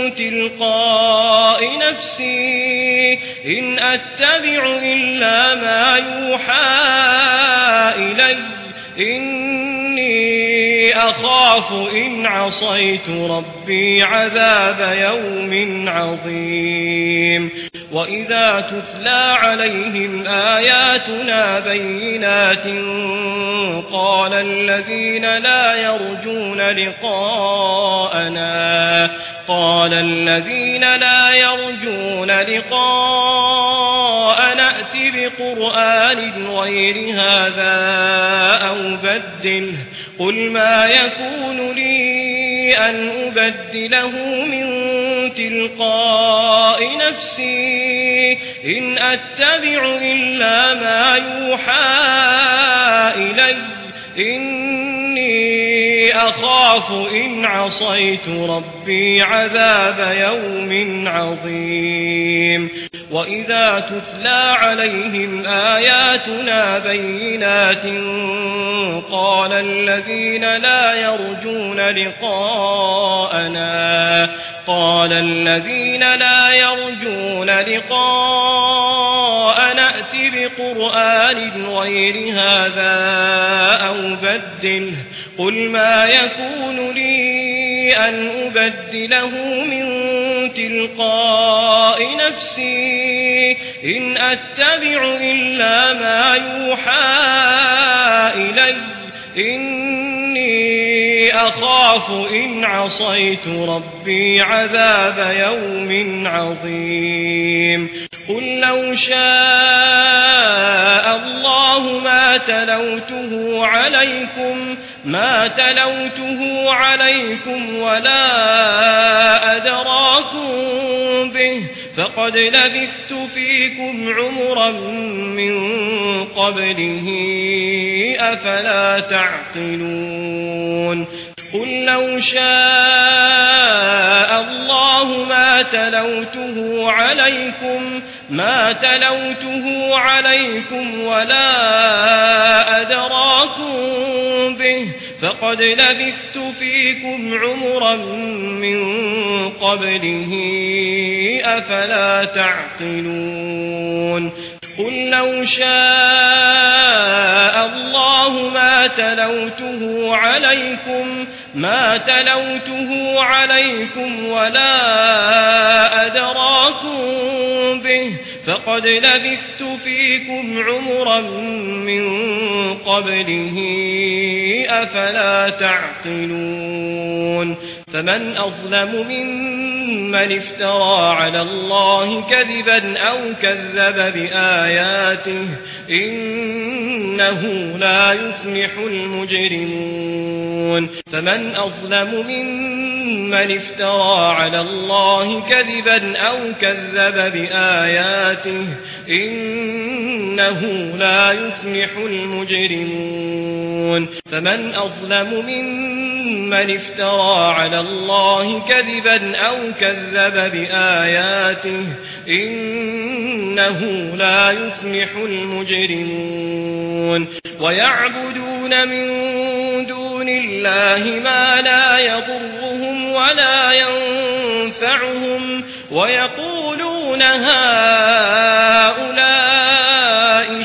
تلقاء نفسي إن أتبع إلا ما يوحى إلي إني أخاف إن عصيت ربي عذاب يوم عظيم وإذا تتلى عليهم آياتنا بينات قال الذين لا يرجون لقاءنا قال الذين لا يرجون لقاءنا ائت بقرآن غير هذا أو بدله قل ما يكون لي أن أبدله من تلقاء نفسي إن أتبع إلا ما يوحى إلي إني أخاف إن عصيت ربي عذاب يوم عظيم وإذا تتلى عليهم آياتنا بينات قال الذين لا يرجون لقاءنا قال الذين لا يرجون لقاءنا ائت بقرآن غير هذا أو بدله قل ما يكون لي أن أبدله من تلقاء نفسي إن أتبع إلا ما يوحى إلي إني أخاف إن عصيت ربي عذاب يوم عظيم قل لو شاء الله ما تلوته عليكم ما تلوته عليكم ولا أدراكم به فقد لبثت فيكم عمرا من قبله أفلا تعقلون قل لو شاء الله ما تلوته عليكم ما تلوته عليكم ولا أدراكم به فقد لبثت فيكم عمرا من قبله أفلا تعقلون قل لو شاء الله ما تلوته عليكم ما تلوته عليكم ولا أدراكم به فقد لبثت فيكم عمرا من قبله أفلا تعقلون فمن أظلم ممن افترى على الله كذبا أو كذب بآياته إنه لا يفلح المجرمون فمن أظلم ممن افترى على الله كذبا أو كذب بآياته إنه لا يفلح المجرمون فمن أظلم ممن افترى على الله كذبا أو كذب بآياته إنه لا يفلح المجرمون ويعبدون من دون الله ما لا يضرهم ولا ينفعهم ويقولون هؤلاء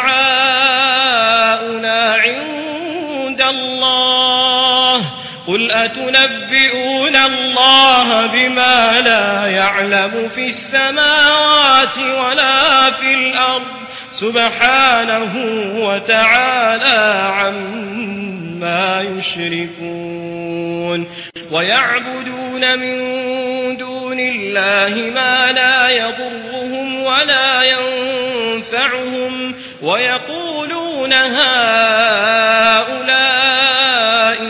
شفعاؤنا عند الله قل أتنبئون الله بما لا يعلم في السماوات ولا في الأرض سبحانه وتعالى عما يشركون ويعبدون من دون الله ما لا يضرهم ولا ينفعهم ويقولون هؤلاء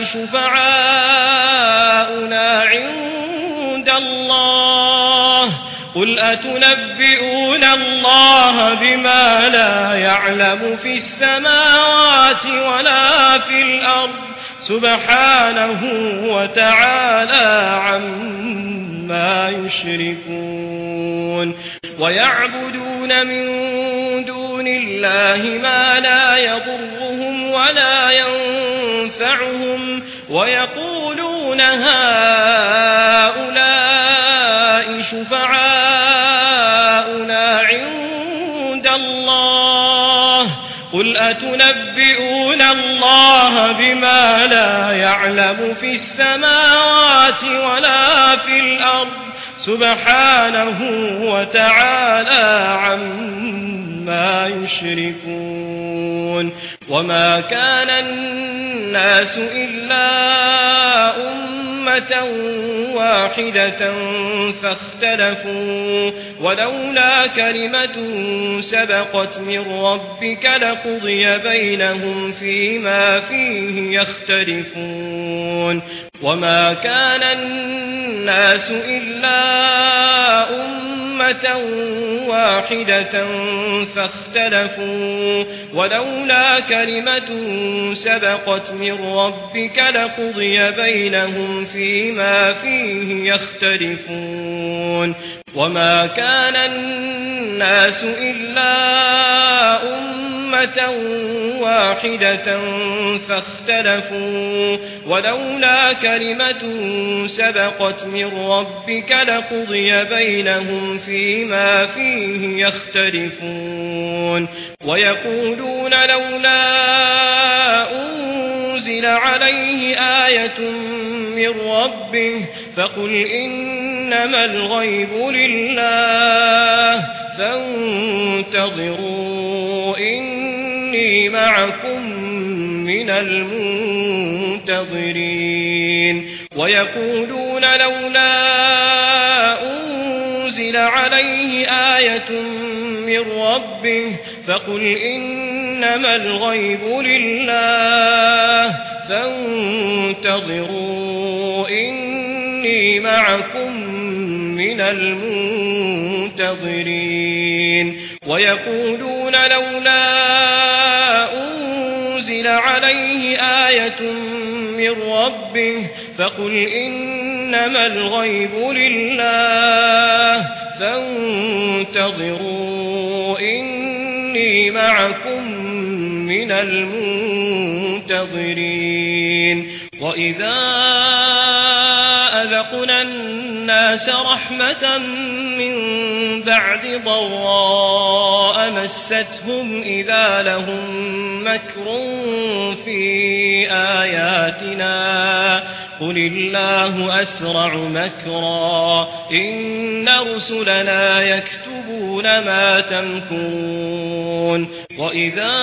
شفعاؤنا عند الله قل أتنبئون الله بما لا يعلم في السماوات ولا في الأرض سبحانه وتعالى عما يشركون ويعبدون من دون الله ما لا يضرهم ولا ينفعهم ويقولون هؤلاء شفعاؤنا عند الله قل أتنبئون الله بما لا يعلم في السماوات ولا في الأرض سبحانه وتعالى عما يشركون وما كان الناس إلا أمة واحدة فاختلفوا ولولا كلمة سبقت من ربك لقضي بينهم فيما فيه يختلفون وما كان الناس إلا أمة واحدة فاختلفوا ولولا كلمة سبقت من ربك لقضي بينهم فيما فيه يختلفون وما كان الناس إلا أمة واحدة فاختلفوا ولولا كلمة سبقت من ربك لقضي بينهم فيما فيه يختلفون ويقولون لولا أنزل عليه آية من ربه فقل إنما الغيب لله فانتظروا إني معكم من المنتظرين ويقولون لولا أنزل عليه آية من ربه فقل إنما الغيب لله فانتظروا إني معكم من المنتظرين ويقولون لولا أنزل عليه آية من ربه فقل إنما الغيب لله فانتظروا إني معكم من المنتظرين منتظرين وإذا أذقنا الناس رحمة من بعد ضراء مستهم إذا لهم مكر في آياتنا قل الله أسرع مكرا إن رسلنا يكتبون ما تمكرون وإذا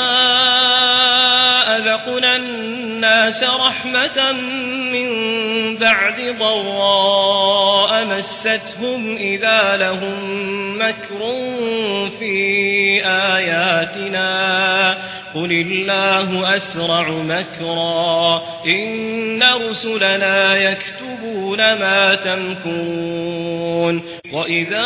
أذقنا الناس رحمة من بعد ضراء مستهم إذا لهم مكر في آياتنا قل الله أسرع مكرا إن رسلنا يكتبون ما تمكرون وإذا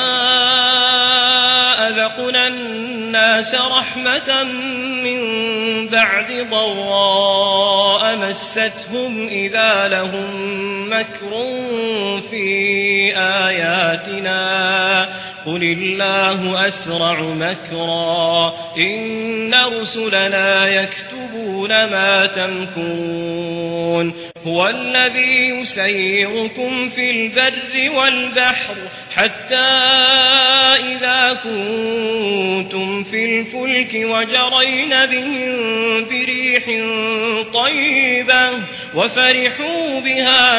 أذقنا الناس رحمة من بعد ضراء مستهم إذا لهم مكر في آياتنا قل الله أسرع مكرا إن رسلنا يكتبون ما تمكرون هو الذي يسيركم في البر والبحر حتى إذا كنتم في الفلك وجرين بهم بريح طيبة وفرحوا بها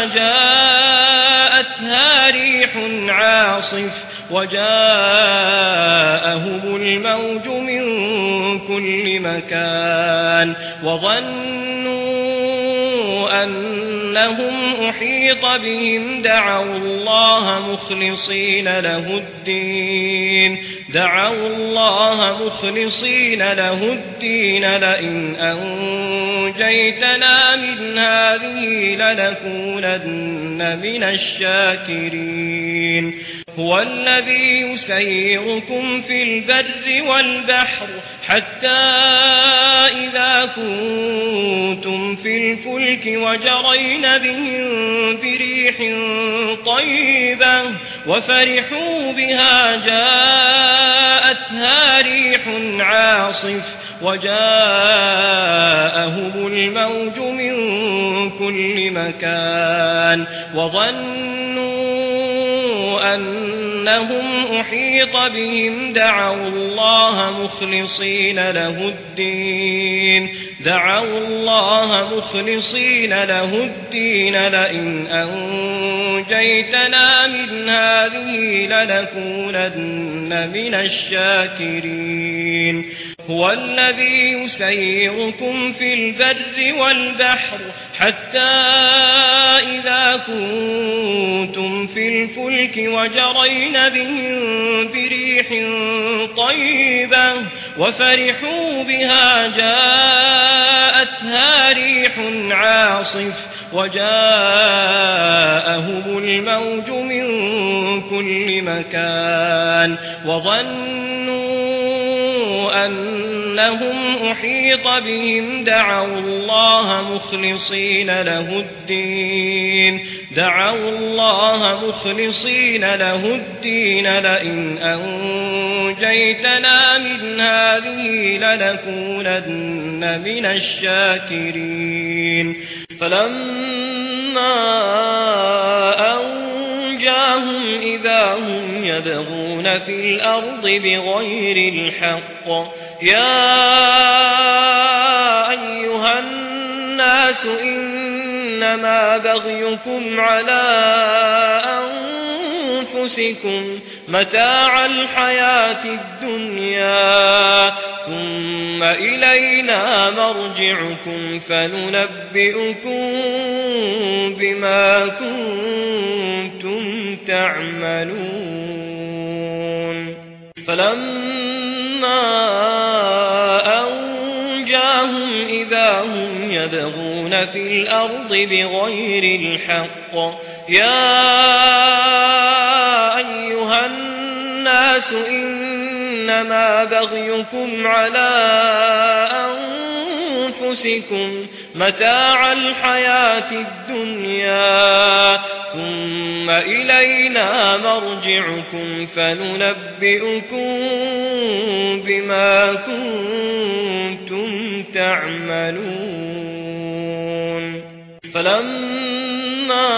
جاءتها ريح عاصف وجاءهم الموج من كل مكان وظنوا أنهم أحيط بهم دعوا الله مخلصين له الدين دعوا الله مخلصين له الدين لئن أنجيتنا من هذه لنكونن من الشاكرين هو الذي يسيركم في البر والبحر حتى إذا كنتم في الفلك وجرين بهم بريح طيبة وفرحوا بها جاءتها ريح عاصف وجاءهم الموج من كل مكان وظنوا أنهم أحيط بهم دعوا الله مخلصين له الدين دعوا الله مخلصين له الدين لئن أنجيتنا من هذه لنكونن من الشاكرين هو الذي يسيركم في البر والبحر حتى إذا كنتم في الفلك وجرين بهم بريح طيبة وفرحوا بها جاءتها ريح عاصف وجاءهم الموج من كل مكان وظنوا أنهم أحيط بهم دعوا الله مخلصين له الدين دعوا الله مخلصين له الدين لئن أنجيتنا من هذه لنكونن من الشاكرين فلما أنجاهم إذا هم يبغون في الأرض بغير الحق يا أيها الناس إنما بغيكم على أنفسكم متاع الحياة الدنيا ثم إلينا مرجعكم فننبئكم بما كنتم تعملون فلما أنجاهم إذا هم يبغون في الأرض بغير الحق يا أيها الناس إنما بغيكم على أنفسكم متاع الحياة الدنيا ثم إلينا مرجعكم فننبئكم بما كنتم تعملون فلما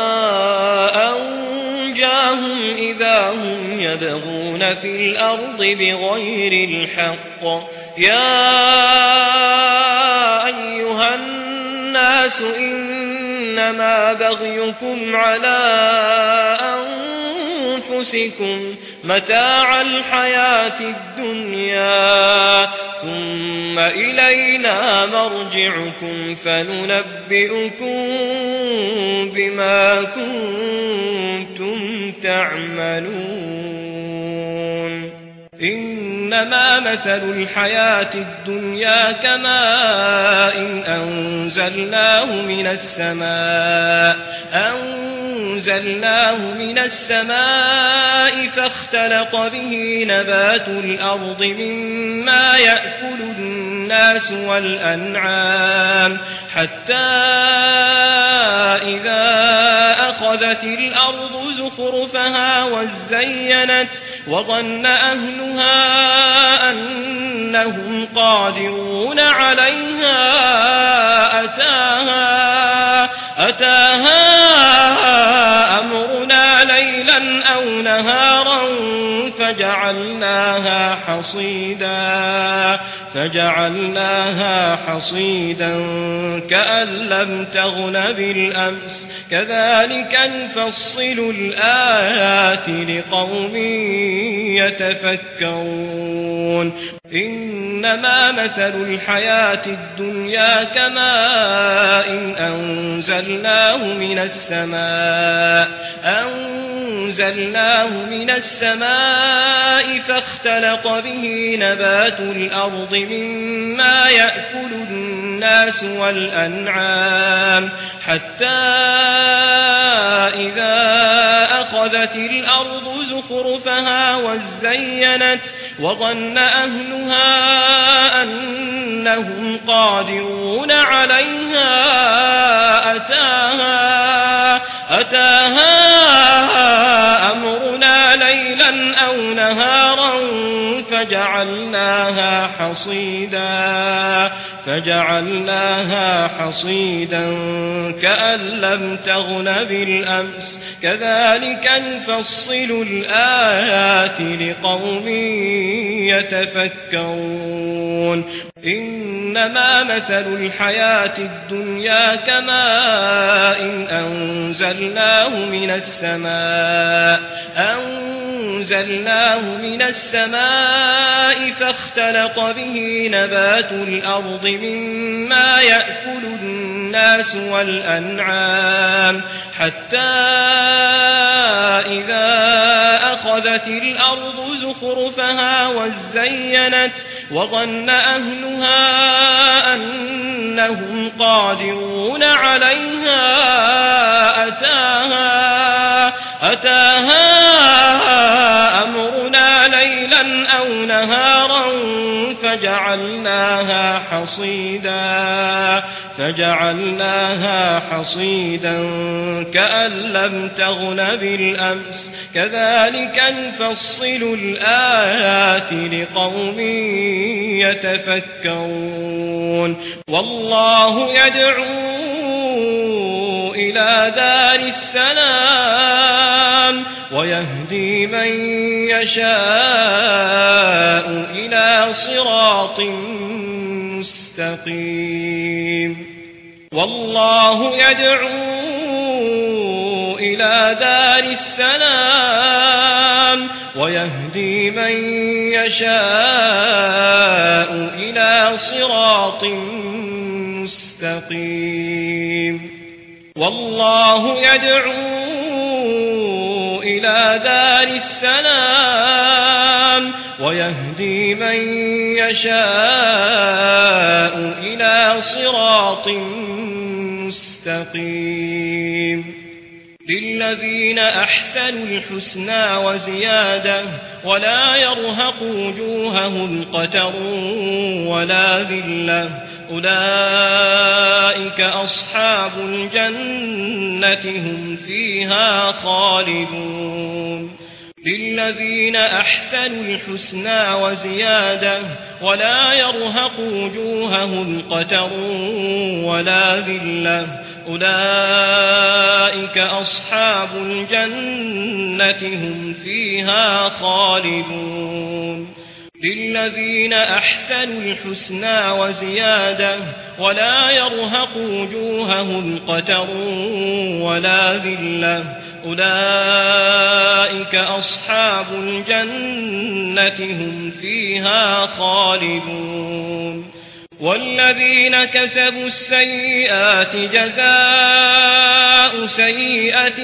أنجاهم إذا هم يبغون في الأرض بغير الحق يا أيها الناس إنما بغيكم على أنفسكم متاع الحياة الدنيا ثم إلينا مرجعكم فننبئكم بما كنتم تعملون إنما مثل الحياة الدنيا كماء أنزلناه من السماء أنزلناه من السماء فاختلط به نبات الأرض مما يأكل الناس والأنعام حتى إذا أخذت الأرض زخرفها وزينت وظن أهلها أنهم قادرون عليها أتاها أتاها أمرنا ليلا أو نهارا فجعلناها حصيدا فجعلناها حصيدا كأن لم تغن بالأمس كذلك نفصل الآيات لقوم يتفكرون إنما مثل الحياة الدنيا كماء أنزلناه من السماء أنزلناه من السماء فاختلط به نبات الأرض مما يأكل الناس والأنعام حتى إذا أخذت الأرض زخرفها وزينت وظن أهلها أنهم قادرون عليها أتاها أتاها أمرنا ليلا أو نهارا فجعلناها حصيدا فجعلناها حصيدا كأن لم تغن بالأمس كذلك نفصل الآيات لقوم يتفكرون إنما مثل الحياة الدنيا كماء أنزلناه من السماء أنزلناه من السماء فاختلط به نبات الأرض مما يأكل الناس والأنعام حتى إذا أخذت الأرض زخرفها وزينت وظن أهلها أنهم قادرون عليها أتاها أتاها أمرنا ليلا أو نهارا فجعلناها حصيدا فجعلناها حصيدا كأن لم تغن بالأمس كذلك نفصل الآيات لقوم يتفكرون والله يدعو إلى دار السلام ويهدي من يشاء إلى صراط مستقيم والله يدعو إلى دار السلام ويهدي من يشاء إلى صراط مستقيم والله يدعو إلى دار السلام ويهدي من يشاء إلى صراط مستقيم للذين أحسنوا الحسنى وزيادة ولا يرهق وجوههم قتر ولا ذلة أولئك أصحاب الجنة هم فيها خالدون للذين أحسنوا الحسنى وزيادة ولا يرهق وجوههم قتر ولا ذلة أولئك أصحاب الجنة هم فيها خالدون للذين أحسنوا الحسنى وزيادة ولا يرهق وجوههم قتر ولا ذلة أولئك أصحاب الجنة هم فيها خالدون والذين كسبوا السيئات جزاء سيئة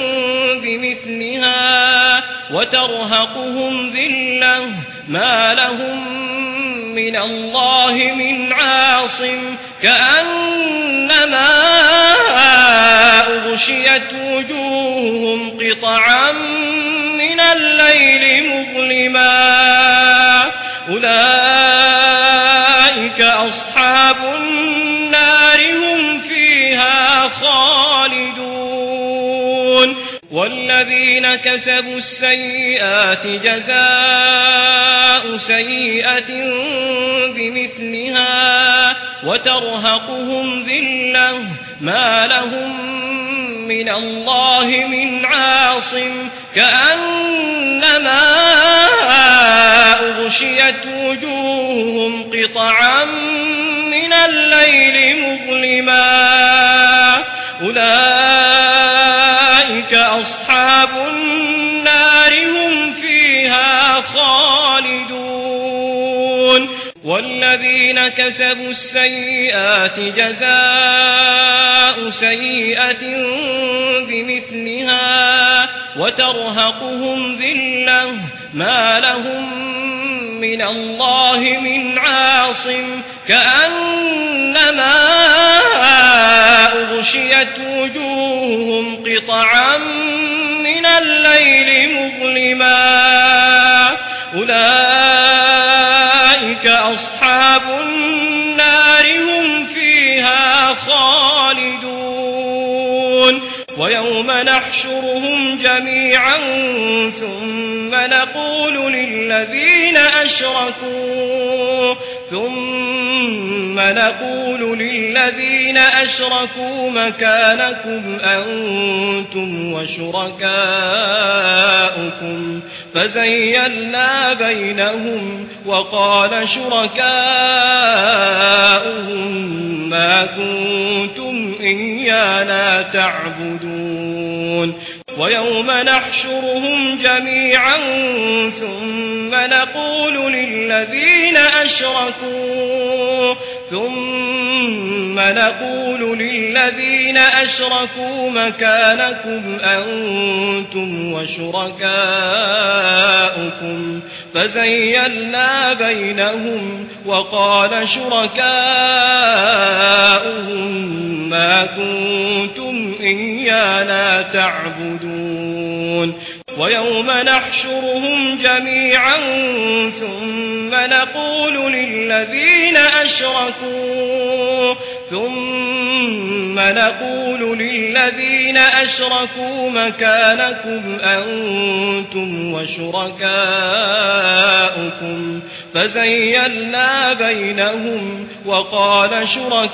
بمثلها وترهقهم ذلة ما لهم من الله من عاصم كأنما أغشيت وجوههم قطعا من الليل مظلما أولئك أصحاب النار هم فيها خالدون والذين كسبوا السيئات جزاء سيئة بمثلها وترهقهم ذلة ما لهم من الله من عاصم كأنما أغشيت وجوههم قطعا من الليل مظلما أولئك أصحاب النار هم فيها خالدون والذين كسبوا السيئات جزاء سيئة بمثلها وترهقهم ذلة ما لهم من الله من عاصم كأنما أغشيت وجوههم قطعا من الليل مظلما أولئك أصحاب النار هم فيها خالدون ويوم نحشرهم جميعا ثم نقول للذين أشركوا ثم نقول للذين أشركوا مكانكم أنتم وشركاؤكم فزيّلنا بينهم وقال شركاؤهم ما كنتم إيانا تعبدون ويوم نحشرهم جميعا ثم نقول للذين أشركوا ثم نقول للذين أشركوا مكانكم أنتم وشركاؤكم فزيّلنا بينهم وقال شركاؤهم ما كنتم إيانا تعبدون ويوم نحشرهم جميعا ثم نقول للذين أشركوا ثم نقول للذين أشركوا مكانكم أنتم وشركاؤكم فزيّلنا بينهم وقال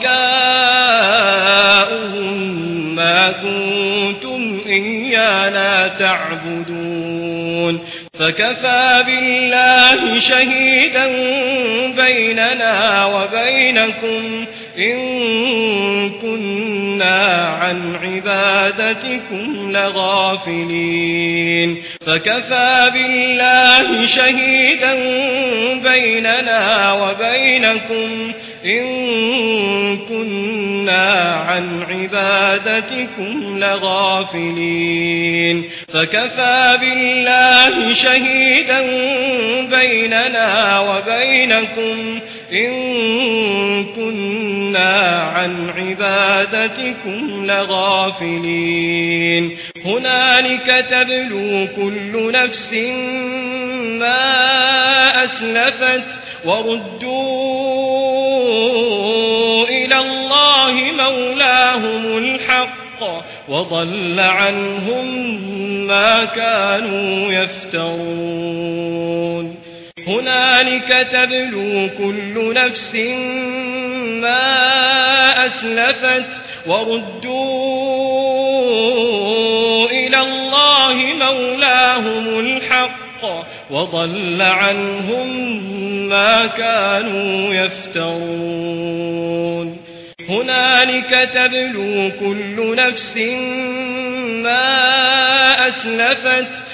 شركاؤهم ما كنتم إيانا تعبدون فكفى بالله شهيدا بيننا وبينكم إن كنا عن عبادتكم لغافلين فكفى بالله شهيدا بيننا وبينكم إن كنا عن عبادتكم لغافلين فكفى بالله شهيدا بيننا وبينكم إن كنا عن عبادتكم لغافلين هنالك تبلو كل نفس ما أسلفت وردوا إلى الله مولاهم الحق وضل عنهم ما كانوا يفترون هنالك تبلو كل نفس ما أسلفت وردوا إلى الله مولاهم الحق وضل عنهم ما كانوا يفترون هنالك تبلو كل نفس ما أسلفت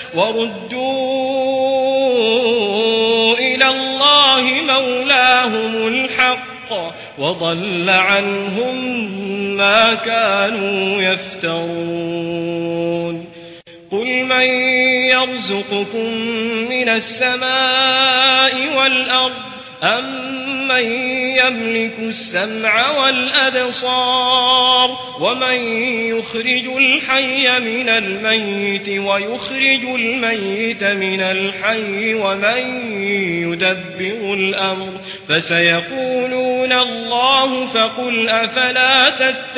وردوا إلى الله مولاهم الحق وضل عنهم ما كانوا يفترون قل من يرزقكم من السماء والأرض أم من يملك السمع والأبصار ومن يخرج الحي من الميت ويخرج الميت من الحي ومن يدبر الأمر فسيقولون الله فقل أفلا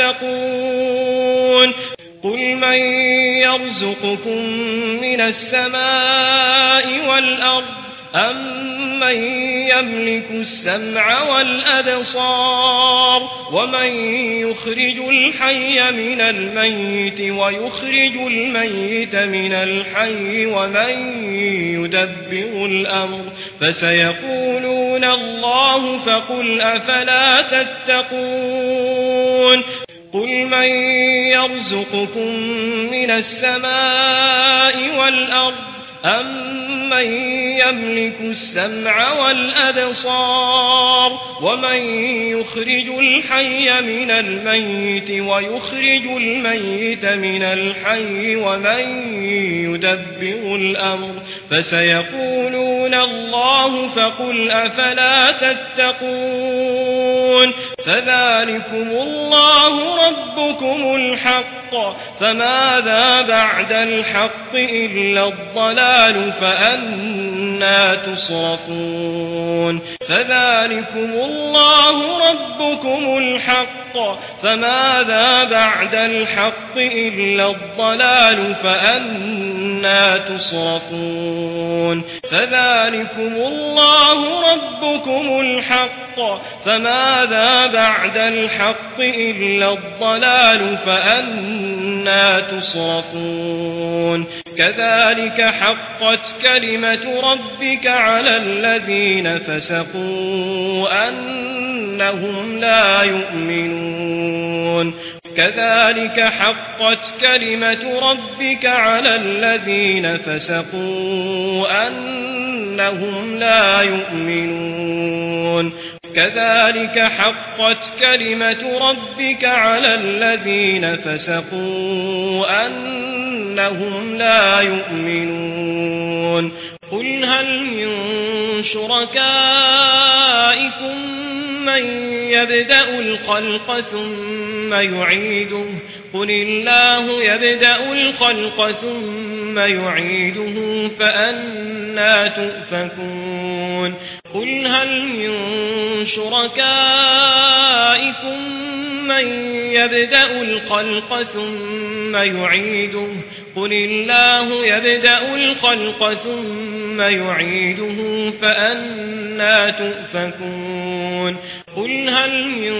تتقون قل من يرزقكم من السماء والأرض أم من يملك السمع والأبصار ومن يخرج الحي من الميت ويخرج الميت من الحي ومن يدبر الأمر فسيقولون الله فقل أفلا تتقون قل من يرزقكم من السماء والأرض أم من يملك السمع والأبصار ومن يخرج الحي من الميت ويخرج الميت من الحي ومن يدبر الأمر فسيقولون الله فقل أفلا تتقون فذلكم الله ربكم الحق فماذا بعد الحق إلا الضلال فأنى تصرفون فذلكم الله ربكم الحق فماذا بعد الحق إلا الضلال فأنى تصرفون فذلكم الله ربكم الحق فماذا بعد الحق إلا الضلال فأنى تصرفون كذلك حقت كلمة ربك على الذين فسقوا أنهم لا يؤمنون كذلك حقت كلمة ربك على الذين فسقوا أنهم لا يؤمنون كذلك حقت كلمة ربك على الذين فسقوا أنهم لا يؤمنون قل هل من شركائكم من يبدأ الخلق ثم يعيده قل الله يبدأ الخلق ثم يعيده فأنى تؤفكون قل هل من شركائكم من يبدأ الخلق ثم يعيده قل الله يبدأ الخلق ثم يعيده فأنى تؤفكون قل هل من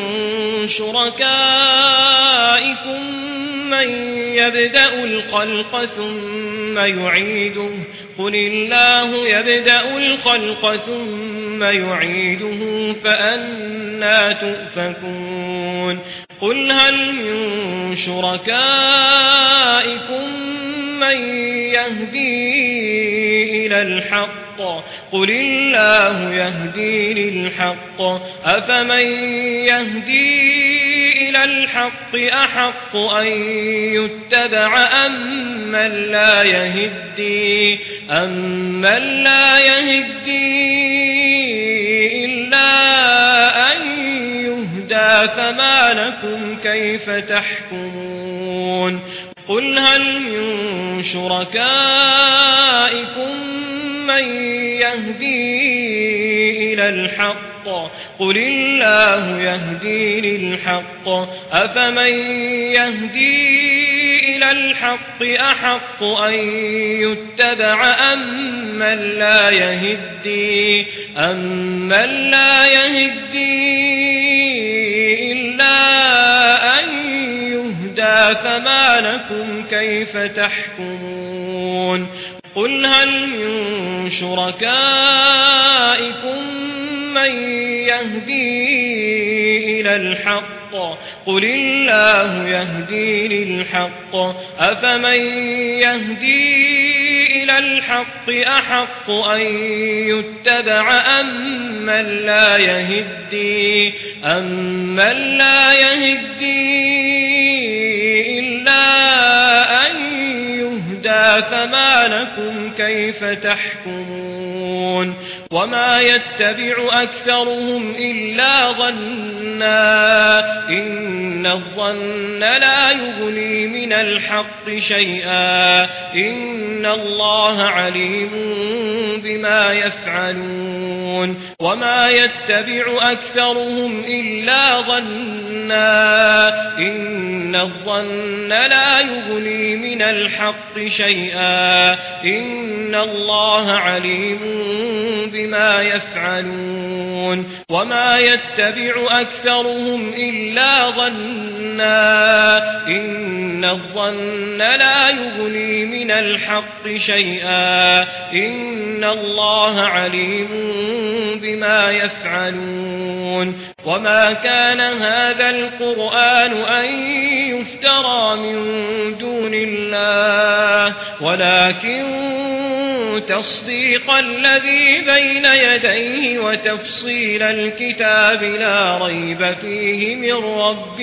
شركائكم من يبدأ الخلق ثم يعيده قل الله يبدأ الخلق ثم يعيده فأنى تؤفكون قل هل من شركائكم من يهدي إلى الحق قل الله يهدي للحق أفمن يهدي إلى الحق أحق أن يتبع أم من لا يهدي أم من لا يهدي إلا أن يهدى فما لكم كيف تحكمون قل هل من شركائكم من يهدي إلى الحق قل الله يهدي للحق أفمن يهدي إلى الحق أحق أن يتبع أم من لا يهدي أم من لا يهدي إلا أن فما لكم كيف تحكمون قل هل من شركائكم من يهدي إلى الحق قل الله يهدي للحق أفمن يهدي إلى الحق أحق أن يتبع أمن لا يهدي أمن لا يهدي إلا أن يهدى فما لكم كيف تحكمون وما يتبع أكثرهم إلا ظنا إن الظن لا يغني من الحق شيئا إن الله عليم بما يفعلون وما يتبع أكثرهم إلا ظنا إن الظن لا يغني من الحق شيئا إن الله عليم بما يفعلون وما يتبع أكثرهم إلا ظنا إن الظن لا يغني من الحق شيئا إن الله عليم بما يفعلون وما كان هذا القرآن أن يفترى من دون الله ولكن تصديق الذي بين يديه وتفصيل الكتاب لا ريب فيه من رب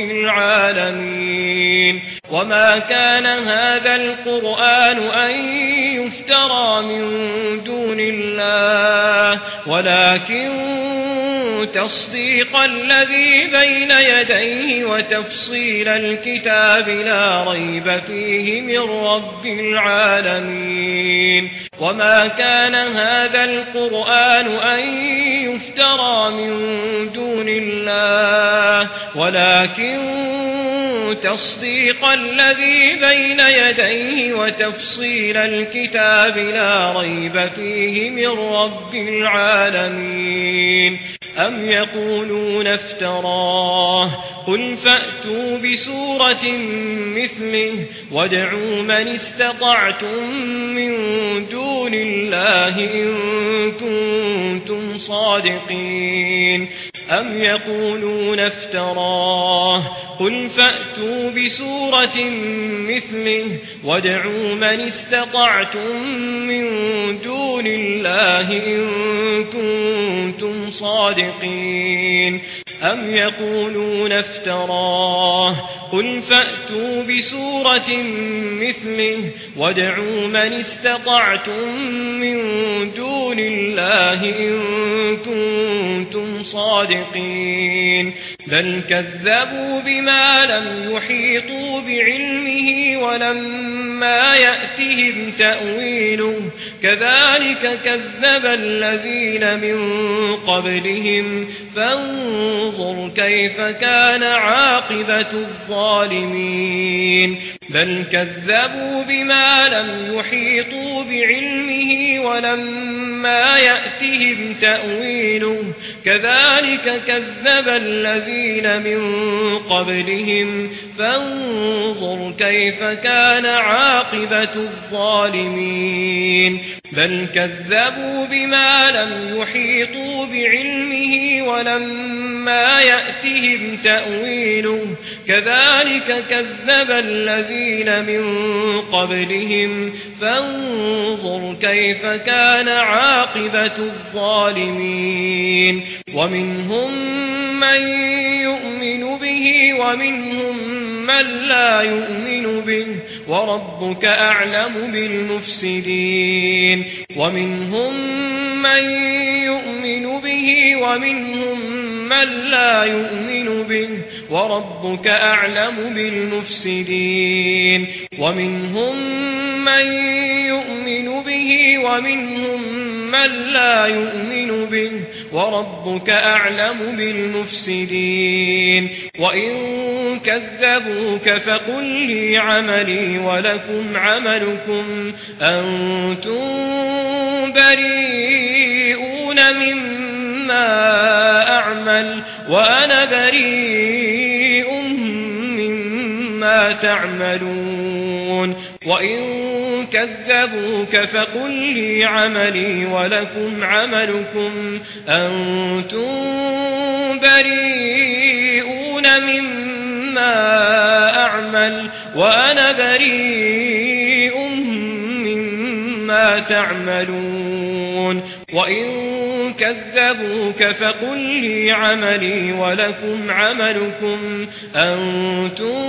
العالمين وما كان هذا القرآن أن يفترى من دون الله ولكن تصديق الذي بين يديه وتفصيل الكتاب لا ريب فيه من رب العالمين وما كان هذا القرآن أن يفترى من دون الله ولكن تصديق الذي بين يديه وتفصيل الكتاب لا ريب فيه من رب العالمين أم يقولون افتراه قل فأتوا بسورة مثله وادعوا من استطعتم من دون الله إن كنتم صادقين أم يقولون افتراه قل فأتوا بسورة مثله وادعوا من استطعتم من دون الله إن كنتم صادقين أم يقولون افتراه قل فأتوا بسورة مثله وادعوا من استطعتم من دون الله إن كنتم صادقين بل كذبوا بما لم يحيطوا بعلمه ولما يأتهم تأويله كذلك كذب الذين من قبلهم فانظر كيف كان عاقبة الظالمين بل كذبوا بما لم يحيطوا بعلمه ولما يأتهم تأويله كذلك كذب الذين من قبلهم فانظر كيف كان عاقبة الظالمين بل كذبوا بما لم يحيطوا بعلمه ولما يأتهم تأويله كذلك كذب الذين من قبلهم فانظر كيف كان عاقبة الظالمين ومنهم من يؤمن به ومنهم من لا يؤمن به وربك أعلم بالمفسدين ومنهم من يؤمن به ومنهم من لا يؤمن به وربك أعلم بالمفسدين ومنهم من يؤمن به ومنهم من لا يؤمن به وربك أعلم بالمفسدين وإن كذبوك فقل لي عملي ولكم عملكم أنتم بريئون مما أعمل وأنا بريء مما مما تعملون وإن كذبوك فقل لي عملي ولكم عملكم أنتم بريئون مما أعمل وأنا بريء مما تعملون وإن كذبوك فقل لي عملي ولكم عملكم أنتم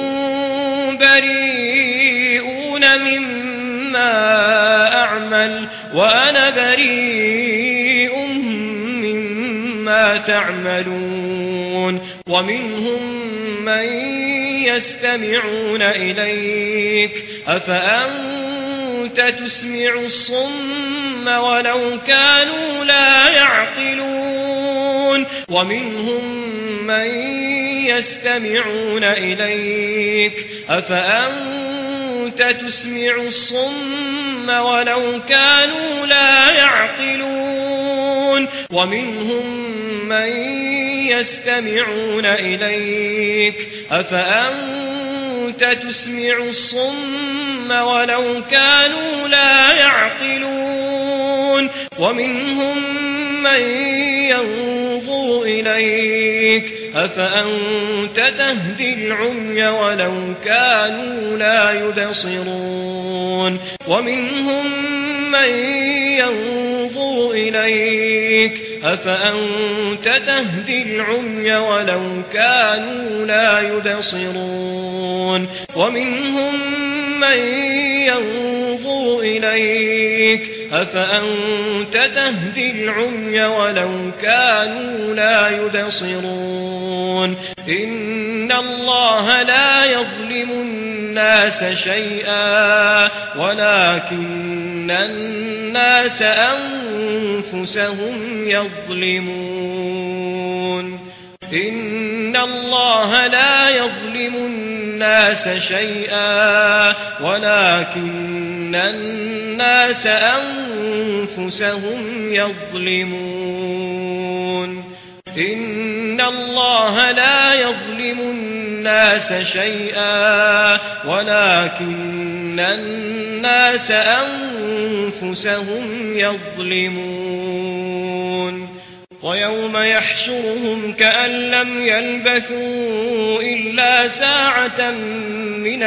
بريئون مما أعمل وأنا بريء مما تعملون ومنهم من يستمعون إليك أفأنت تسمع الصم ولو كانوا لا يعقلون ومنهم من يستمعون إليك أفأنت تسمع الصم ولو كانوا لا يعقلون ومنهم من يستمعون إليك أفأنت تسمع الصم ولو كانوا لا يعقلون ومنهم من ينظر إليك أفأنت تهدي العمي ولو كانوا لا يبصرون ومنهم من ينظر إليك أفأنت تهدي العمي ولو كانوا لا يبصرون ومنهم من ينظر إليك أفأنت تهدي العمي ولو كانوا لا يبصرون إن الله لا يظلم الناس شيئا ولكن الناس أنفسهم يظلمون إن الله لا يظلم الناس شيئا ولكن الناس أنفسهم يظلمون إن الله لا يظلم الناس شيئا ولكن الناس أنفسهم يظلمون ويوم يحشرهم كأن لم يلبثوا إلا ساعة من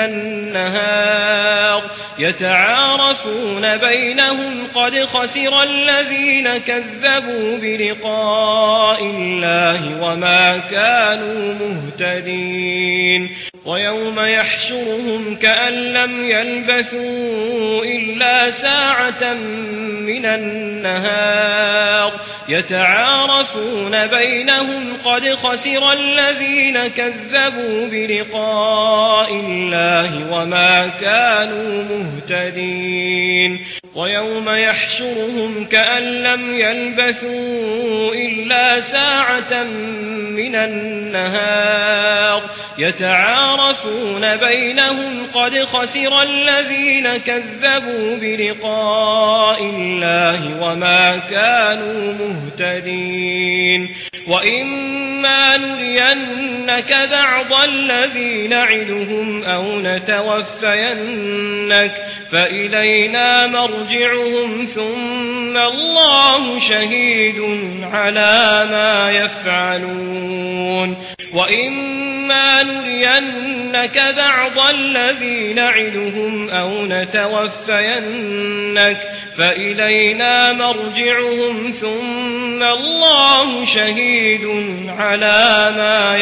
النهار يتعارفون بينهم قد خسر الذين كذبوا بلقاء الله وما كانوا مهتدين ويوم يحشرهم كأن لم يلبثوا إلا ساعة من النهار يتعارفون بينهم قد خسر الذين كذبوا بلقاء الله وما كانوا مهتدين ويوم يحشرهم كأن لم يلبثوا إلا ساعة من النهار يتعارفون بينهم قد خسر الذين كذبوا بلقاء الله وما كانوا مهتدين وإما نرينك بعض الذي نعدهم أو نتوفينك فإلينا مرجعهم ثم الله شهيد على ما يفعلون وإما نرينك بعض الذي نعدهم أو نتوفينك فإلينا مرجعهم ثم الله شهيد على ما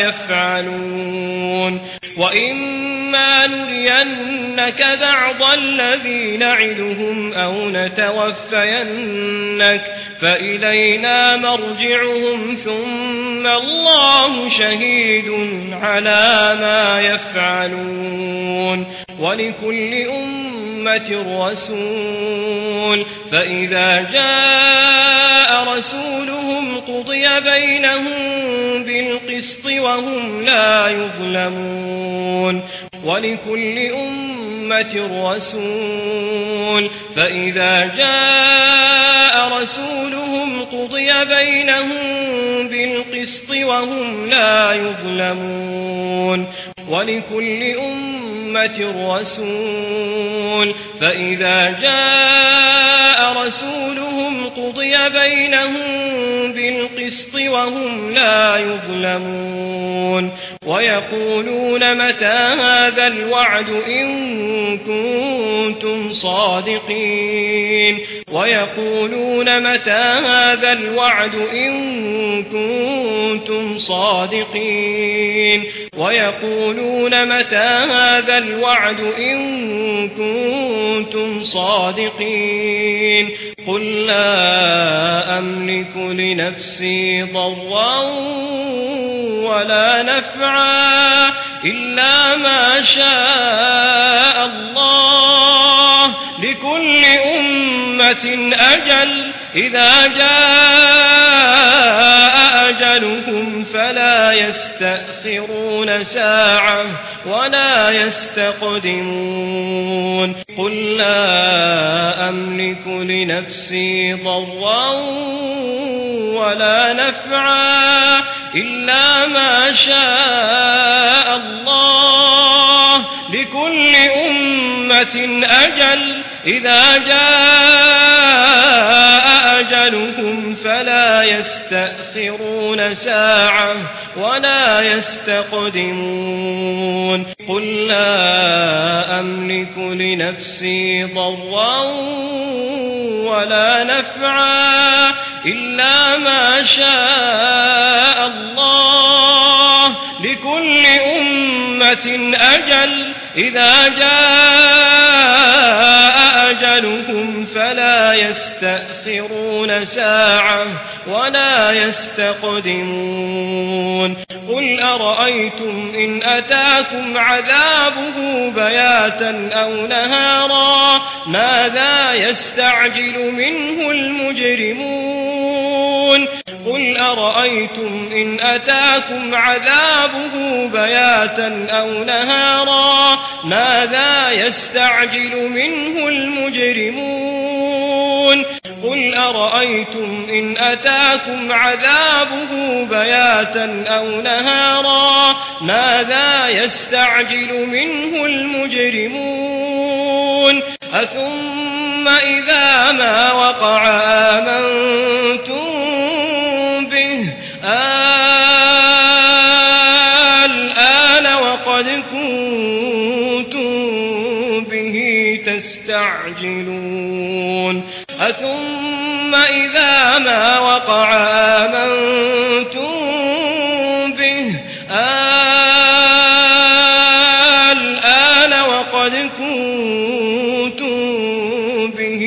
يفعلون وإما نرينك بعض الذي نعدهم أو نتوفينك فإلينا مرجعهم ثم الله شهيد على ما يفعلون ولكل أمة رسول فإذا جاء رسولهم قضي بينهم بالقسط وهم لا يظلمون ولكل أمة رسول فإذا جاء رسولهم قضي بينهم بالقسط وهم لا يظلمون ولكل أمة أمة رسول فإذا جاء رسولهم قضي بينهم بالقسط وهم لا يظلمون ويقولون متى هذا الوعد إن كنتم صادقين ويقولون متى هذا الوعد إن كنتم صادقين ويقولون متى هذا الوعد إن كنتم صادقين قل لا أملك لنفسي ضرا ولا نفعا إلا ما شاء الله لكل أمة أجل إذا جاء أجلهم فلا يستأخرون ساعة ولا يستقدمون قل لا أملك لنفسي ضرا ولا نفعا إلا ما شاء الله لكل أمة أجل إذا جاء أجلهم فلا يستأخرون ساعة ولا يستقدمون قل لا أملك لنفسي ضرا ولا نفعا إلا ما شاء الله لكل أمة أجل إذا جاء أجلهم فلا يستأخرون ساعة ولا يستقدمون قل أرأيتم إن أتاكم عذابه بياتا أو نهارا ماذا يستعجل منه المجرمون قل أرأيتم إن أتاكم عذابه بياتا أو نهارا ماذا يستعجل منه المجرمون قل أرأيتم إن أتاكم عذابه بياتا أو نهارا ماذا يستعجل منه المجرمون أثم إذا ما وقع آمنتم به الآن وقد كنتم به تستعجلون أثم إذا ما وقع آمنتم به الآن وقد كنتم به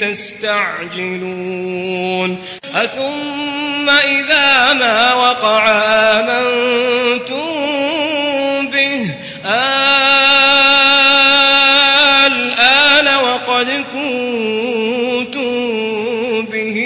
تستعجلون أثم إذا ما وقع آمنتم به الآن وقد كنتم به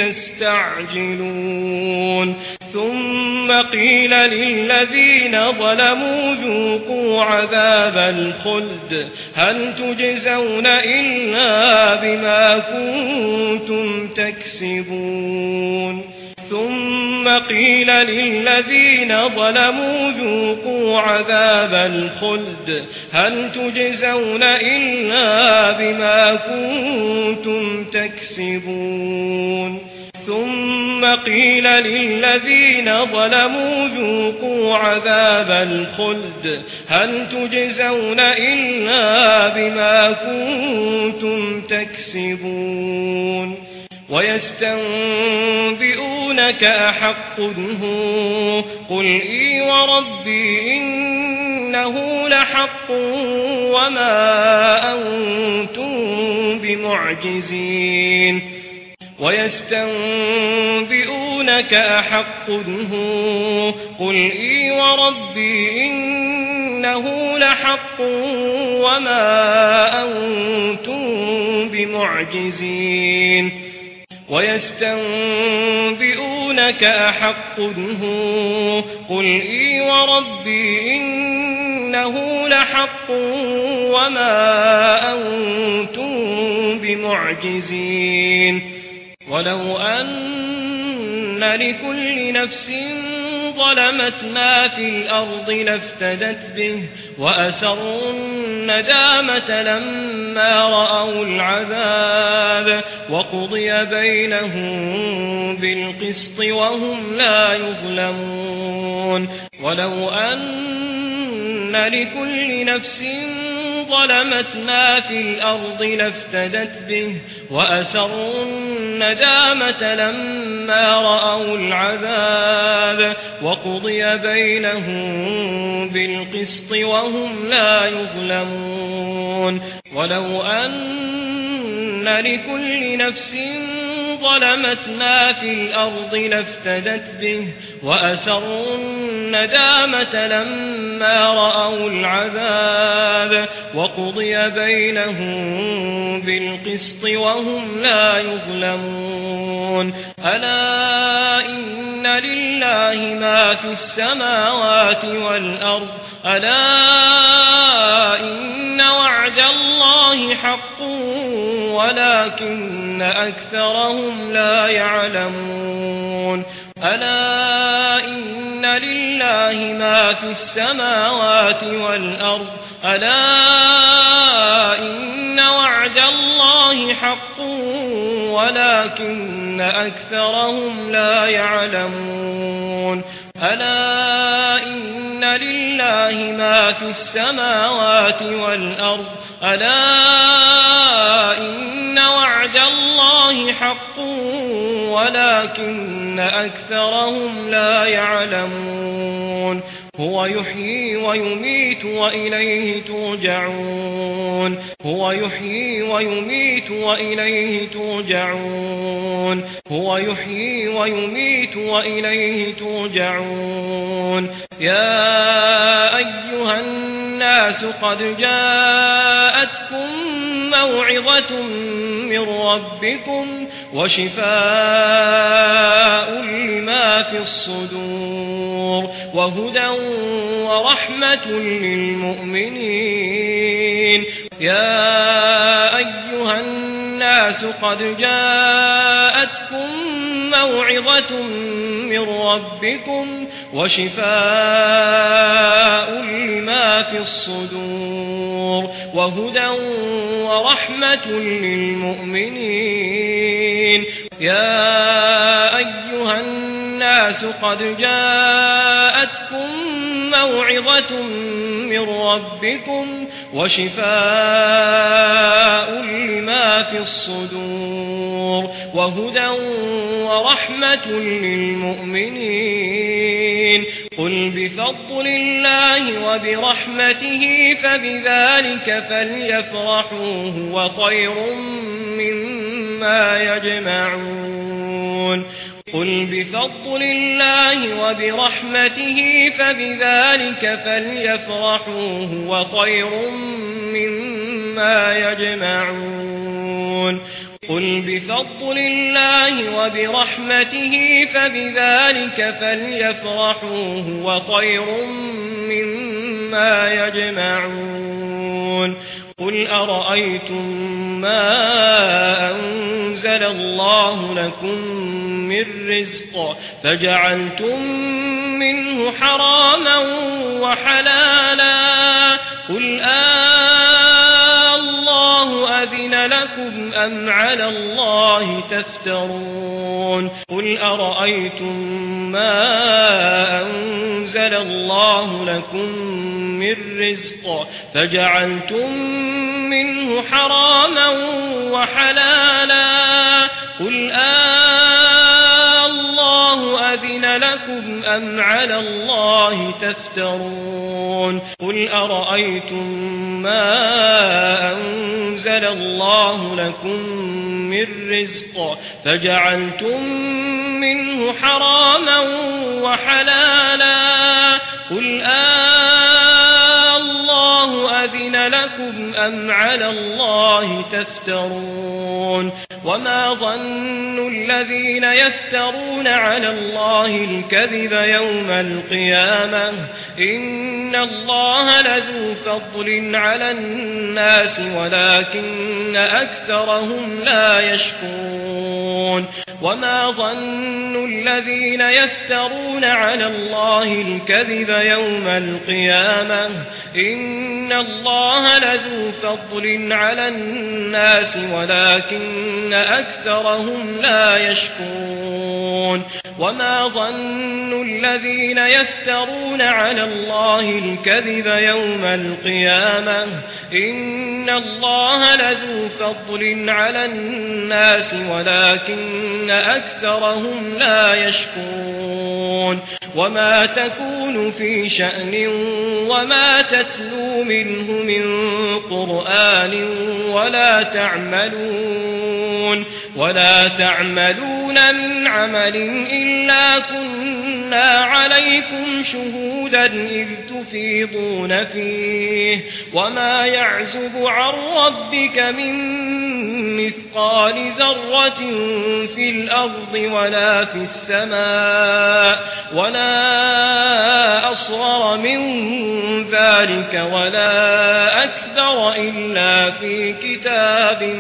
تستعجلون ثم قيل للذين ظلموا ذوقوا عذاب الخلد هل تجزون إلا بما كنتم تكسبون ثم قيل للذين ظلموا ذوقوا عذاب الخلد هل تجزون إلا بما كنتم تكسبون ثم قيل للذين ظلموا ذوقوا عذاب الخلد هل تجزون إلا بما كنتم تكسبون ويستنبئونك أحق هو قل إي وربي إنه لحق وما أنتم بمعجزين ويستنبئونك أحق هو قل إي وربي إنه لحق وما أنتم بمعجزين ويستنبئونك أحق هو قل إي وربي إنه لحق وما أنتم بمعجزين ولو أن لكل نفس ظلمت ما في الأرض لافتدت به وأسروا الندامة لما رأوا العذاب وقضي بينهم بالقسط وهم لا يظلمون ولو أن لكل نفس ظلمت ما في الأرض لافتدت به وأسروا الندامة لما رأوا العذاب وقضي بينهم بالقسط وهم لا يظلمون ولو أن لكل نفس ظلمت ما في الأرض لافتدت به وأسروا الندامة لما رأوا العذاب وقضي بينهم بالقسط وهم لا يظلمون ألا إن لله ما في السماوات والأرض ألا إن وعد الله حق ولكن أكثرهم لا يعلمون ألا إن لله ما في السماوات والأرض ألا إن وعد الله حق ولكن أكثرهم لا يعلمون ألا إن لله ما في السماوات والأرض ألا إن وعد الله حق ولكن أكثرهم لا يعلمون هو يحيي ويميت وإليه ترجعون هو يحيي ويميت وإليه ترجعون هو يحيي ويميت وإليه ترجعون يا أيها الناس قد جاءتكم موعظة من ربكم وشفاء لما في الصدور وهدى ورحمة للمؤمنين يا أيها الناس قد جاءتكم موعظة من ربكم وشفاء لما في الصدور وهدى ورحمة للمؤمنين يا أيها الناس قد جاءتكم موعظة من ربكم وشفاء لما في الصدور وهدى ورحمة للمؤمنين قل بفضل الله وبرحمته فبذلك فليفرحوا هو خير مما يجمعون قل بفضل الله وبرحمته فبذلك فليفرحوا هو خير مما يجمعون قل بفضل الله وبرحمته فبذلك فليفرحوا هو خير مما يجمعون قل أرأيتم ما أنزل الله لكم من رزق فجعلتم منه حراما وحلالا قل آه الله أذن لكم أم على الله تفترون قل أرأيتم ما أنزل الله لكم من رزق فجعلتم منه حراما وحلالا قل آه الله أذن لكم أم على الله تفترون قل أرأيتم ما أنزل الله لكم من رزق فجعلتم منه حراما وحلالا قل آه الله أذن لكم أم على الله تفترون وما ظن الذين يفترون على الله الكذب يوم القيامة إن الله لذو فضل على الناس ولكن أكثرهم لا يشكرون وما ظن الذين يفترون على الله الكذب يوم القيامة إن الله لذو فضل على الناس ولكن أكثرهم لا يشكرون وما ظن الذين يفترون على الله الكذب يوم القيامة إن الله لذو فضل على الناس ولكن أكثرهم لا يشكرون وما تكون في شأن وما تتلو منه من قرآن ولا تعملون ولا تعملون من عمل إلا كنا عليكم شهودا إذ تفيضون فيه وما يعزب عن ربك من مثقال ذرة في الأرض ولا في السماء ولا أصغر من ذلك ولا أكثر إلا في كتاب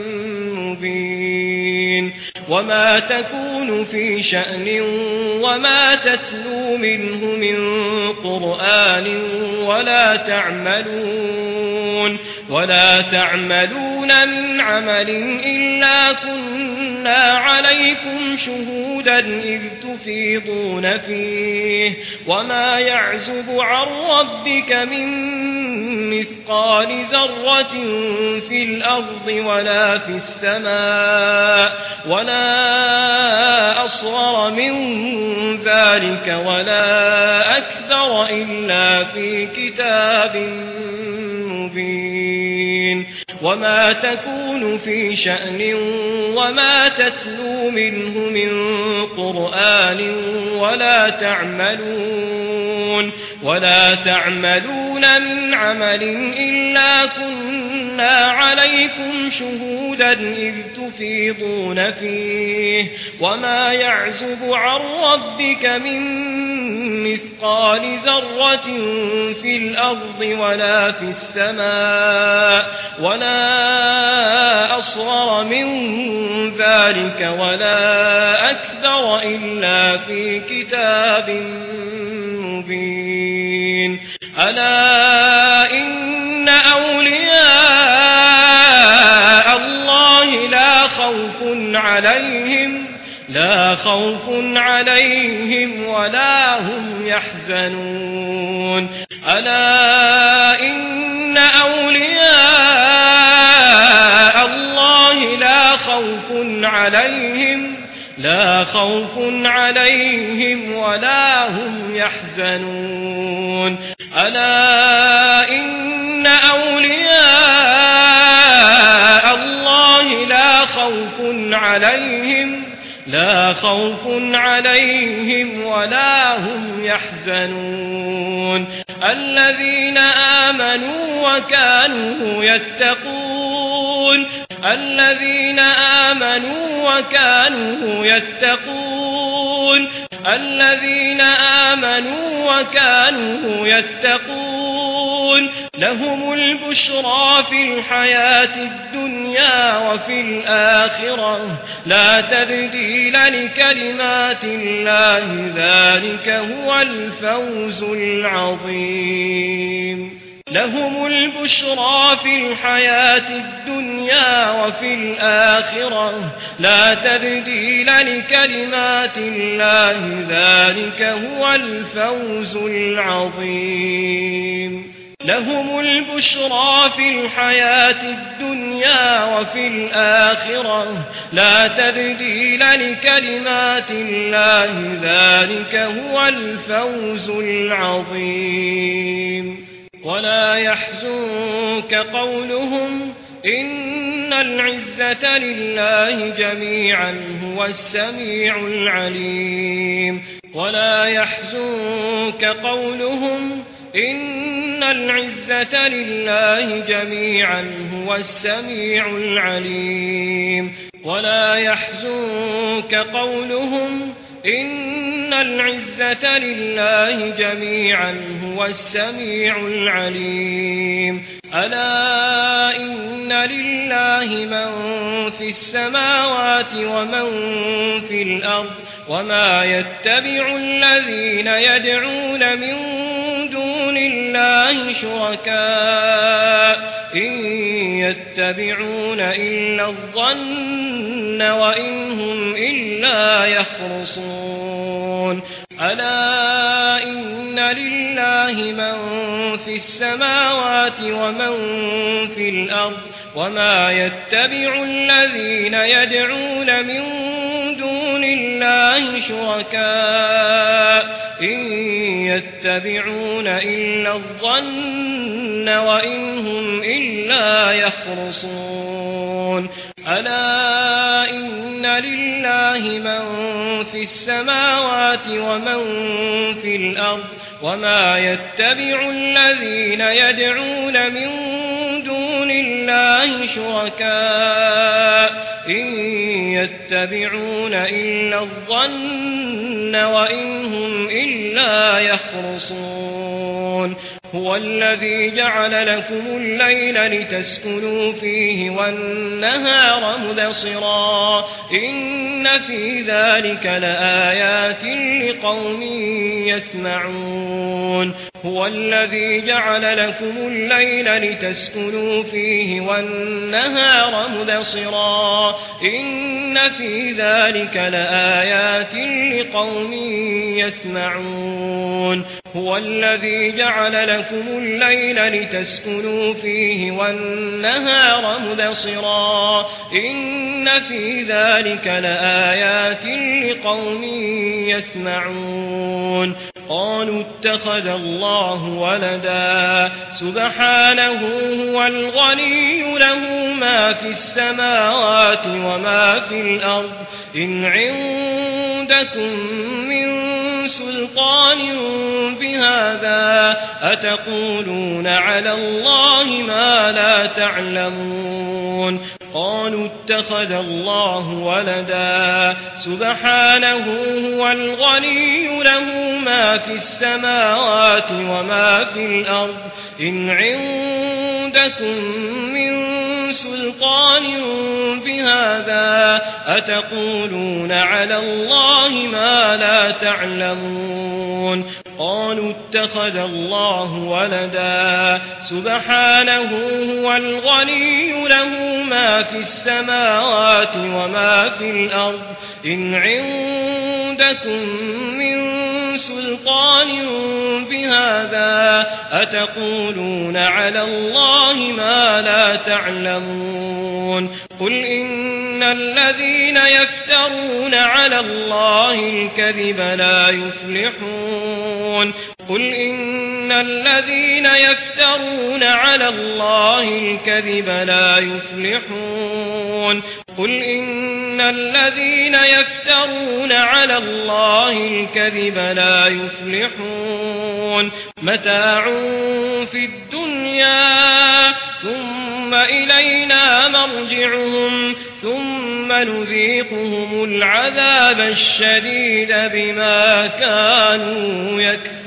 مبين وما تكون في شأن وما تتلو منه من قرآن ولا تعملون ولا تعملون من عمل إلا كنا عليكم شهودا إذ تفيضون فيه وما يعزب عن ربك من مثقال ذرة في الأرض ولا في السماء ولا أصغر من ذلك ولا أكثر إلا في كتاب مبين وما تكون في شأن وما تتلو منه من قرآن ولا تعملون ولا تعملون من عمل إلا كنا عليكم شهودا إذ تفيضون فيه وما يعزب عن ربك من مثقال ذرة في الأرض ولا في السماء ولا أصغر من ذلك ولا أكثر إلا في كتاب مبين ألا إن أولياء الله لا خوف عليهم لا خوف عليهم ولا هم يحزنون ألا إن أولياء الله لا خوف عليهم لا خوف عليهم ولا هم يحزنون ألا إن أولياء الله لا خوف عليهم لا خوف عليهم ولا هم يحزنون الذين آمنوا وكانوا يتقون الذين آمنوا وكانوا يتقون الذين آمنوا وكانوا يتقون لهم البشرى في الحياة الدنيا وفي الآخرة لا تبديل لكلمات الله ذلك هو الفوز العظيم لهم البشرى في الحياة الدنيا وفي الآخرة لا تبديل لكلمات الله ذلك هو الفوز العظيم لهم البشرى في الحياة الدنيا وفي الآخرة لا تبديل لكلمات الله ذلك هو الفوز العظيم ولا يحزنك قولهم إن العزة لله جميعا هو السميع العليم ولا يحزنك قولهم إن العزة لله جميعا هو السميع العليم ولا يحزنك قولهم إن العزة لله جميعا هو السميع العليم ألا إن لله من في السماوات ومن في الأرض وما يتبع الذين يدعون من دون الله شركاء إن يتبعون إلا الظن وإن هم إلا يخرصون ألا إن لله من في السماوات ومن في الأرض وما يتبع الذين يدعون من دون الله شركاء إن يتبعون إلا الظن وإن هم إلا يخرصون ألا إن لله من في السماوات ومن في الأرض وما يتبع الذين يدعون من دون الله شركاء إن يتبعون إلا الظن وإن هم إلا يخرصون هو الذي جعل لكم الليل لتسكنوا فيه والنهار مبصرا إن في ذلك لآيات لقوم يسمعون هو الذي جعل لكم الليل لتسكنوا فيه والنهار مبصرا إن في ذلك لآيات لقوم يسمعون هو الذي جعل لكم الليل لتسكنوا فيه والنهار مبصرا إن في ذلك لآيات لقوم يسمعون قالوا اتخذ الله ولدا سبحانه هو الغني له ما في السماوات وما في الأرض إن عندكم من سلطان بهذا أتقولون على الله ما لا تعلمون قالوا اتخذ الله ولدا سبحانه هو الغني له ما في السماوات وما في الأرض إن عندكم من سلطان بهذا أتقولون على الله ما لا تعلمون قالوا اتخذ الله ولدا سبحانه هو الغني له ما في السماوات وما في الأرض إن عندكم من سلطان بهذا أتقولون على الله ما لا تعلمون قل إن الذين يفترون على الله الكذب لا يفلحون قل إن الذين يفترون على الله الكذب لا يفلحون قل إن الذين يفترون على الله الكذب لا يفلحون متاع في الدنيا ثم إلينا مرجعهم ثم نذيقهم العذاب الشديد بما كانوا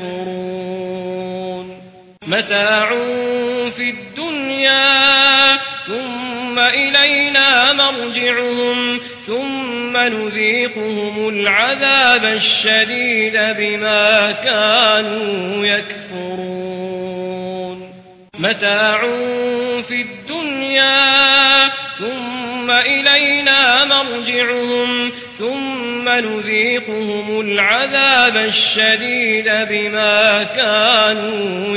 يكفرون متاع في الدنيا ثم إلينا مرجعهم ثم نذيقهم العذاب الشديد بما كانوا يكفرون متاع في الدنيا ثم إلينا مرجعهم ثم نذيقهم العذاب الشديد بما كانوا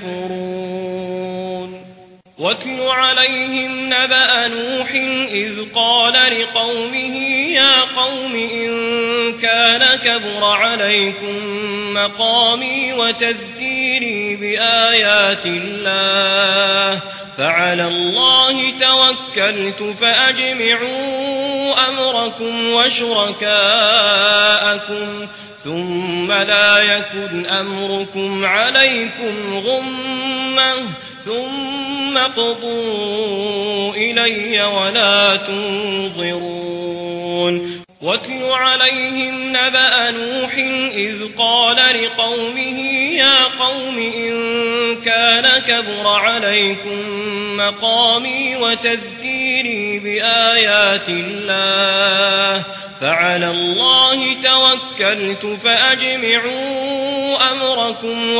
يكفرون واتل عليهم نبأ نوح إذ قال لقومه يا قوم إن كان كبر عليكم مقامي وتذكيري بآيات الله فعلى الله توكلت فأجمعوا أمركم وشركاءكم ثم لا يكن أمركم عليكم غمة ثم اقضوا إلي ولا تنظرون واتل عليهم نبأ نوح إذ قال لقومه يا قوم إن كان كبر عليكم مقامي وتذكيري بآيات الله فعلى الله توكلت فأجمعوا أمركم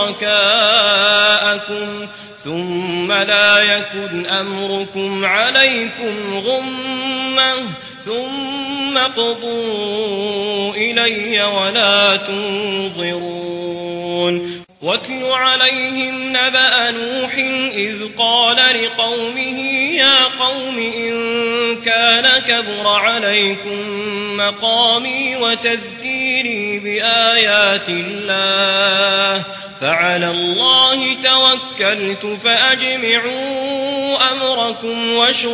وشركاءكم ثم لا يكن أمركم عليكم غمة ثم اقضوا إلي ولا تنظرون واتل عليهم نبأ نوح إذ قال لقومه يا قوم إن كان كبر عليكم مقامي وتذكيري بآيات الله فعلى الله توكلت فأجمعوا أمركم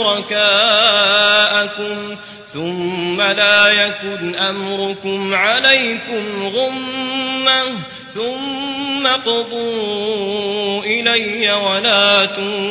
وشركاءكم ثم لا يكن أمركم عليكم غمة ثم اقضوا إلي ولا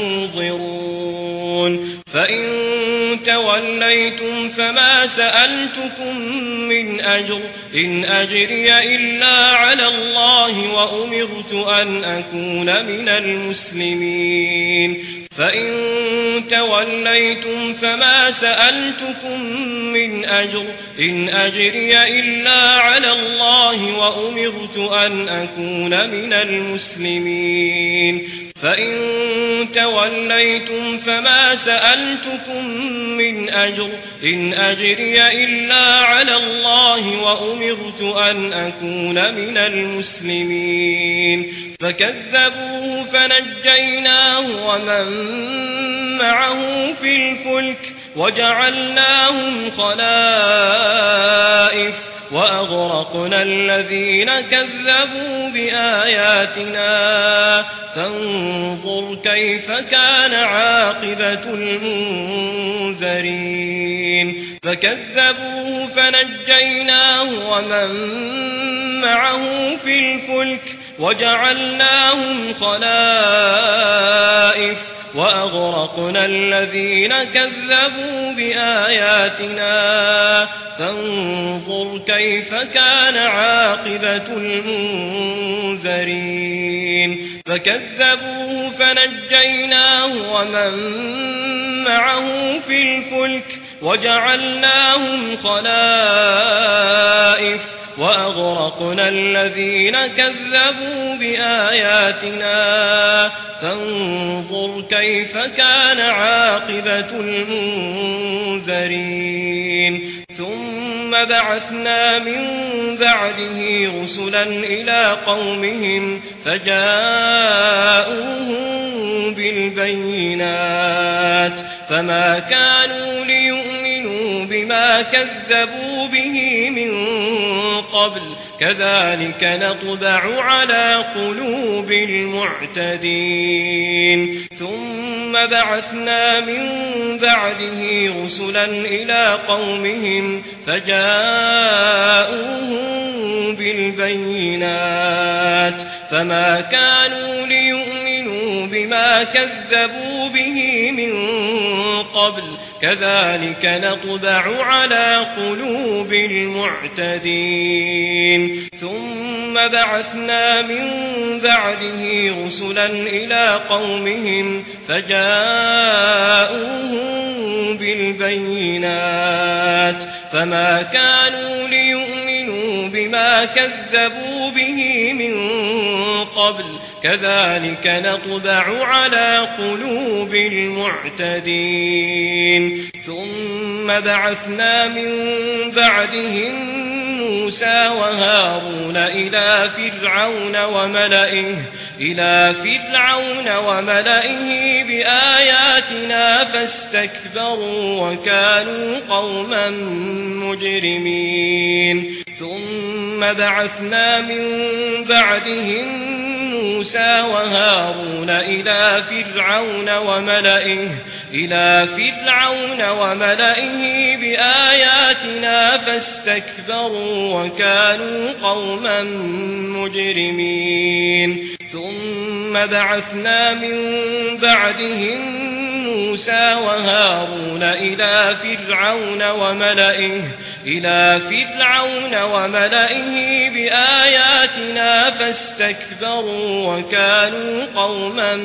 تنظرون فإن توليتم فما سألتكم من أجر إن أجري إلا على الله وأمرت أن أكون من المسلمين فإن توليتم فما سألتكم من أجر إن أجري إلا على الله وأمرت أن أكون من المسلمين فإن توليتم فما سألتكم من أجر إن أجري إلا على الله وأمرت أن أكون من المسلمين فكذبوه فنجيناه ومن معه في الفلك وجعلناهم خلائف وأغرقنا الذين كذبوا بآياتنا فانظر كيف كان عاقبة المنذرين فكذبوه فنجيناه ومن معه في الفلك وجعلناهم خلائف وأغرقنا الذين كذبوا بآياتنا فانظر كيف كان عاقبة المنذرين فكذبوه فنجيناه ومن معه في الفلك وجعلناهم خلائف وأغرقنا الذين كذبوا بآياتنا فانظر كيف كان عاقبة المنذرين ثم بعثنا من بعده رسلا إلى قومهم فجاءوهم بالبينات فما كانوا ليؤمنوا بما كذبوا به من قبل كذلك نطبع على قلوب المعتدين ثم بعثنا من بعده رسلا إلى قومهم فجاءوهم بالبينات فما كانوا ليؤمنوا بما كذبوا به من قبل كذلك نطبع على قلوب المعتدين ثم بعثنا من بعده رسلا إلى قومهم فجاءوهم بالبينات فما كانوا ليؤمنوا بما كذبوا به من قبل كذلك نطبع على قلوب المعتدين ثم بعثنا من بعدهم موسى وهارون إلى فرعون وملئه إلى فرعون وملئه بآياتنا فاستكبروا وكانوا قوما مجرمين ثم بعثنا من بعدهم موسى وهارون إلى فرعون وملئه إلى فرعون وملئه بآياتنا فاستكبروا وكانوا قوما مجرمين ثم بعثنا من بعدهم موسى وهارون إلى فرعون وملئه إلى فرعون وملئه بآياتنا فاستكبروا وكانوا قوما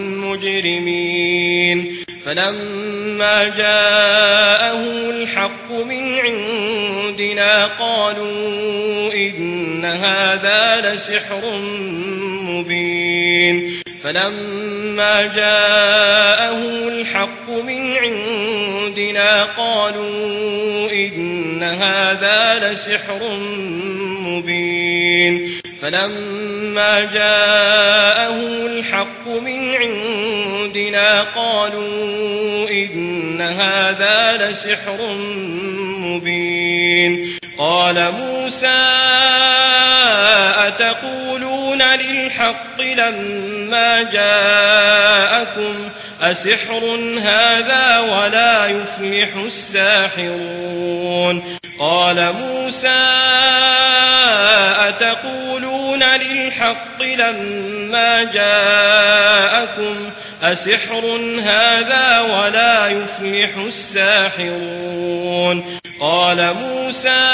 مجرمين فلما جاءهم الحق من عندنا قالوا إن هذا لسحر مبين فلما جاءهم الحق من عندنا قالوا إن هذا لسحر مبين فلما جاءهم الحق من عندنا قالوا إن هذا لسحر مبين قال موسى أتقولون للحق لما جاءكم أسحر هذا ولا يفلح الساحرون قال موسى أتقولون للحق لما جاءكم أسحر هذا ولا يفلح الساحرون قال موسى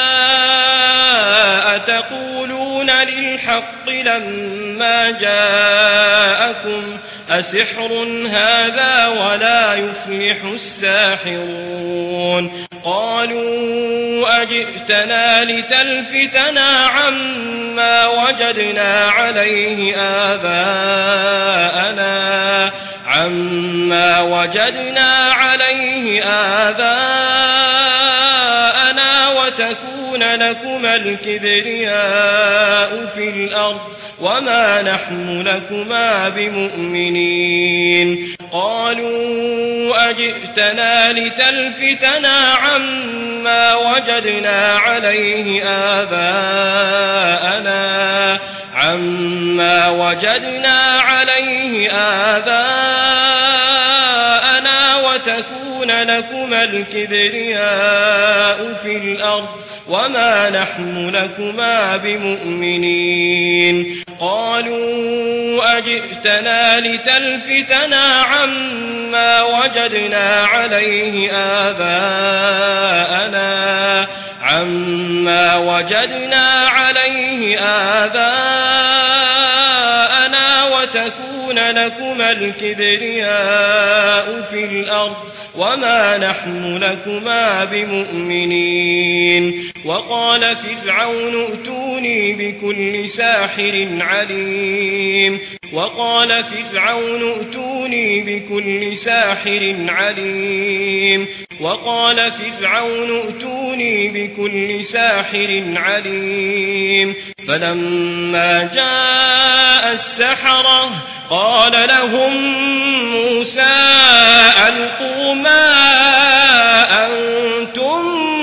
أتقولون للحق لما جاءكم أسحر هذا ولا يفلح الساحرون قالوا أجئتنا لتلفتنا عما وجدنا عليه آباءنا عما وجدنا عليه آباءنا وتكون لكما الكبرياء في الأرض وما نحن لكما بمؤمنين قالوا أجئتنا لتلفتنا عما وجدنا عليه آباءنا عما وجدنا عليه آباءنا وتكون لكما الكبرياء في الأرض وما نحن لكما بمؤمنين قالوا أجئتنا لتلفتنا عما وجدنا عليه آباءنا عما وجدنا عليه آباءنا وتكون لكما الكبرياء في الأرض وما نحن لكما بمؤمنين وقال فرعون ائتوني بكل ساحر عليم وقال فرعون ائتوني بكل ساحر عليم وقال فرعون ائتوني بكل ساحر عليم فلما جاء السحرة قال لهم موسى ألقوا ما أنتم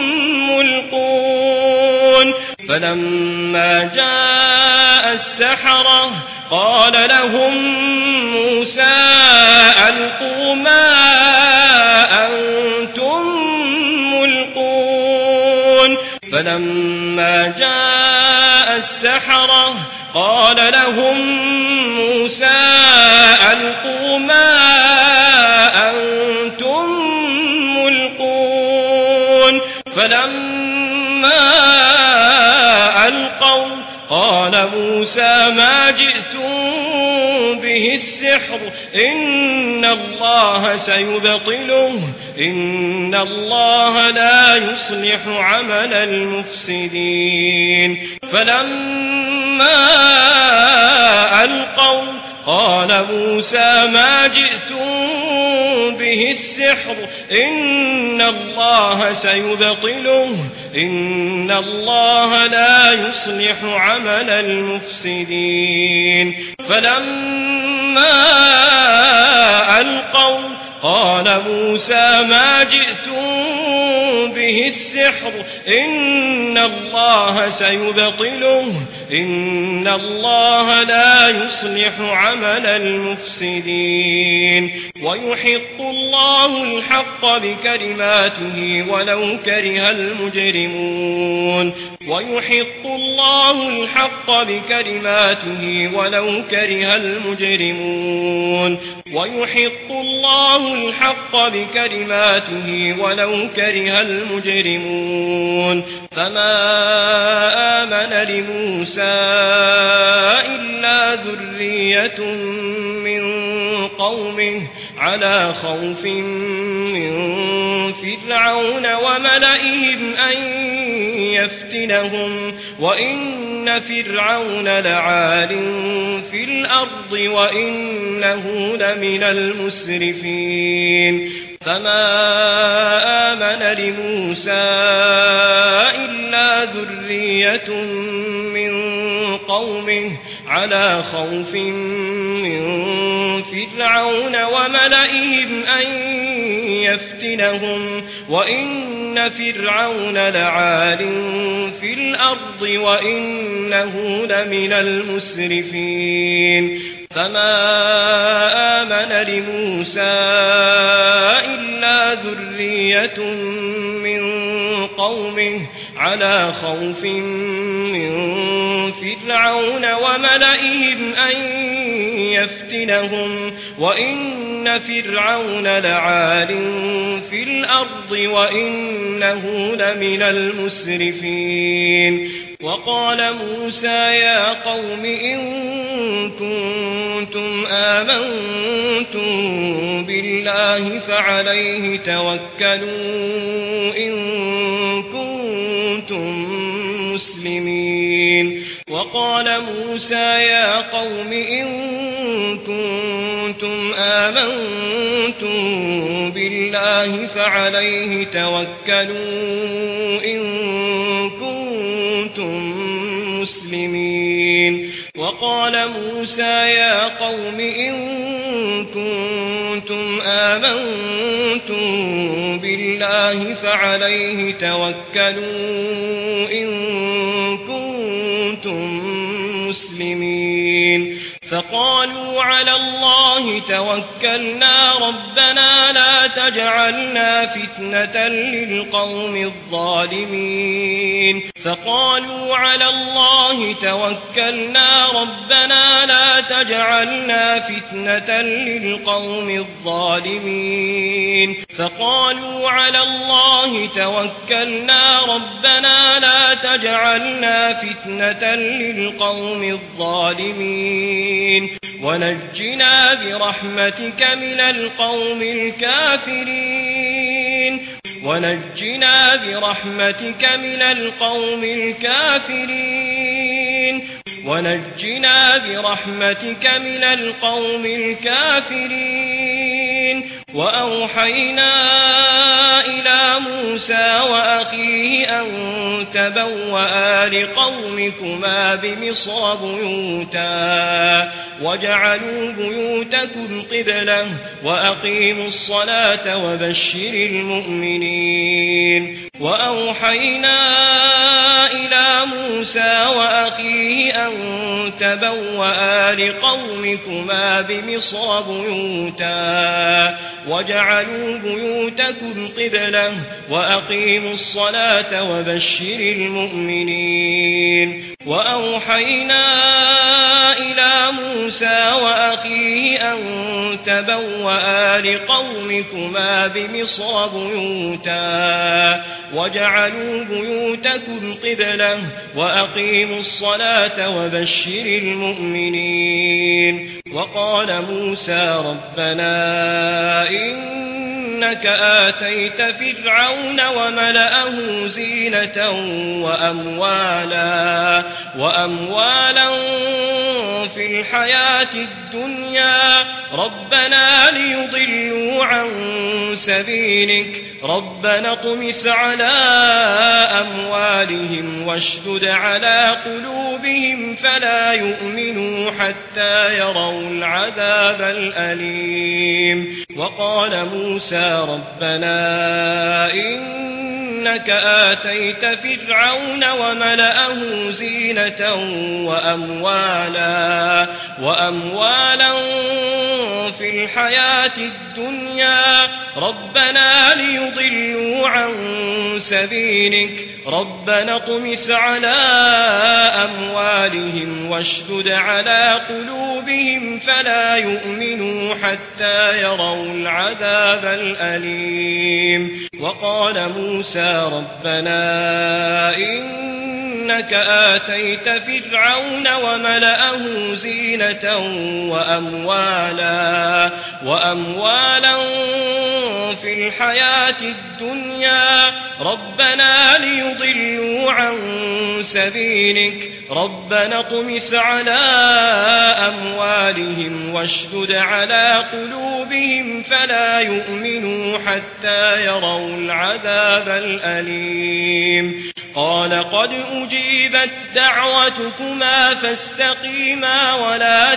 ملقون فلما جاء السحرة قال لهم موسى ألقوا ما أنتم ملقون فلما جاء السحرة قال لهم موسى ألقوا ما أنتم ملقون فلما ألقوا قال موسى ما جئتم به السحر إن الله سيبطله إن الله لا يصلح عمل المفسدين فلما ألقوا قال موسى ما جئتم به السحر إن الله سيبطله إن الله لا يصلح عمل المفسدين فلما ألقوا قال موسى ما جئتم به السحر إن الله سيبطله إن الله لا يصلح عمل المفسدين ويحق الله الحق بكلماته ولو كره المجرمون ويحق الله الحق بكلماته ولو كره المجرمون ويحق الله الحق بكلماته ولو كره المجرمون فما آمن لموسى إلا ذرية من قومه على خوف من فرعون وملئهم أن يفتنهم وإن فرعون لعال في الأرض وإنه لمن المسرفين فما آمن لموسى إلا ذرية من قومه على خوف من فرعون وملئهم أن يفتنهم وإن فرعون لعال في الأرض وإنه لمن المسرفين فما آمن لموسى إلا ذرية من قومه على خوف من فرعون وملئهم أن يفتنهم وإن فرعون لعال في الأرض وإنه لمن المسرفين وقال موسى يا قوم إن كنتم آمنتم بالله فعليه توكلوا إن كنتم مسلمين وقال موسى يا قوم إن كنتم آمنتم بالله فعليه توكلوا إن كنتم مسلمين وقال موسى يا قوم إن كنتم آمنتم بالله فعليه توكلوا إن كنتم مسلمين فقالوا على الله توكلنا ربنا لا تجعلنا فتنة للقوم الظالمين فقالوا على الله توكلنا ربنا لا تجعلنا فتنة للقوم الظالمين فقالوا على الله توكلنا ربنا لا تجعلنا فتنة للقوم الظالمين ونجنا برحمتك من القوم الكافرين ونجنا برحمتك من القوم الكافرين ونجنا برحمتك من القوم الكافرين وأوحينا إلى موسى وأخيه أن تبوأ لقومكما بمصر بيوتا وجعلوا بيوتكم قبلة وأقيموا الصلاة وبشر المؤمنين وأوحينا إلى موسى وأخيه أن تبوأ لقومكما بمصر بيوتا وجعلوا بيوتكم قبلة وأقيموا الصلاة وبشر المؤمنين وأوحينا إلى موسى وأخيه أن تبوأ لقومكما بمصر بيوتا وجعلوا بيوتكم قبلة وأقيموا الصلاة وبشر المؤمنين وقال موسى ربنا إنك آتيت فرعون وملأه زينة وأموالا وأموالا في الحياة الدنيا ربنا ليضلوا عن سبيلك ربنا اطمس على أموالهم واشدد على قلوبهم فلا يؤمنوا حتى يروا العذاب الأليم وقال موسى ربنا إنك آتيت فرعون وملأه زينة وأموالا وأموالا في الحياة الدنيا ربنا ليضلوا عن سبيلك ربنا اطمس على أموالهم واشدد على قلوبهم فلا يؤمنوا حتى يروا العذاب الأليم وقال موسى ربنا إن إنك آتيت فرعون وملأه زينة وأموالا, وأموالا في الحياة الدنيا ربنا ليضلوا عن سبيلك ربنا اطمس على أموالهم واشدد على قلوبهم فلا يؤمنوا حتى يروا العذاب الأليم قال قد أجيبت دعوتكما فاستقيما ولا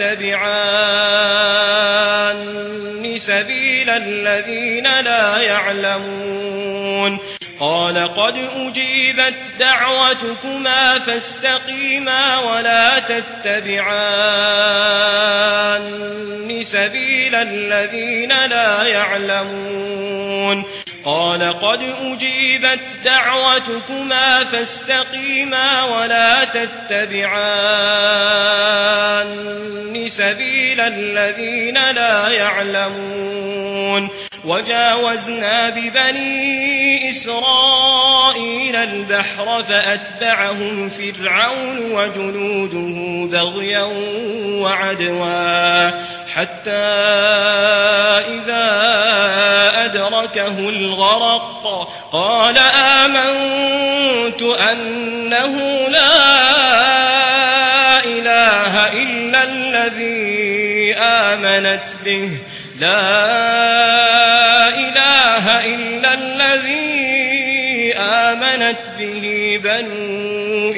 تتبعان سبيل الذين لا يعلمون قال قد أجيبت دعوتكما فاستقيما ولا تتبعان سبيل الذين لا يعلمون قال قد أجيبت دعوتكما فاستقيما ولا تتبعان سبيل الذين لا يعلمون وجاوزنا ببني إسرائيل البحر فأتبعهم فرعون وجنوده بغيا وعدوا حتى إذا أدركه الغرق قال آمنت أنه لا إله إلا الذي آمنت به لا إله إلا الذي آمنت به بنو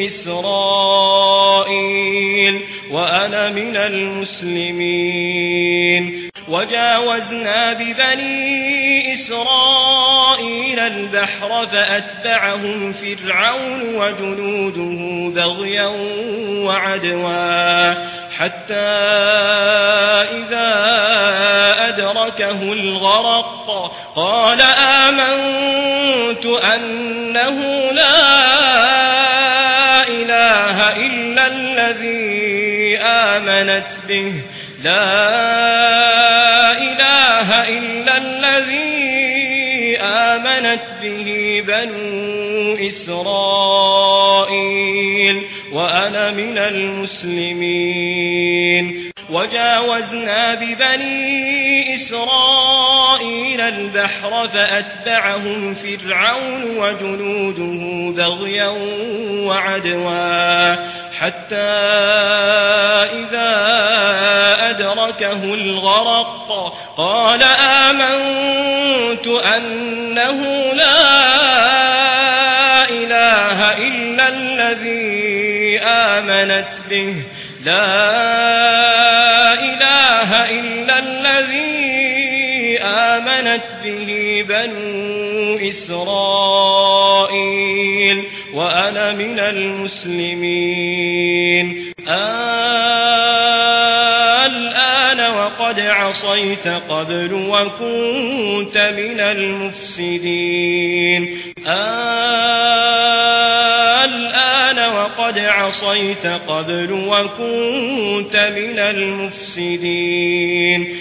إسرائيل وأنا من المسلمين وجاوزنا ببني إسرائيل البحر فأتبعهم فرعون وجنوده بغيا وعدوا حتى إذا أدركه الغرق قال آمنت أنه لا إله إلا الذي آمنت به لا إله إلا الذي آمنت به بنو إسرائيل وأنا من المسلمين وجاوزنا ببني إسرائيل البحر فأتبعهم فرعون وجنوده بغيا وعدوا حتى إذا أدركه الغرق قال آمنت أنه لا إله إلا الذي آمنت به لا إله إلا الذي آمنت به بنو إسرائيل وأنا من المسلمين الآن وقد عصيت قبل وكنت من المفسدين الآن وقد عصيت قبل وكنت من المفسدين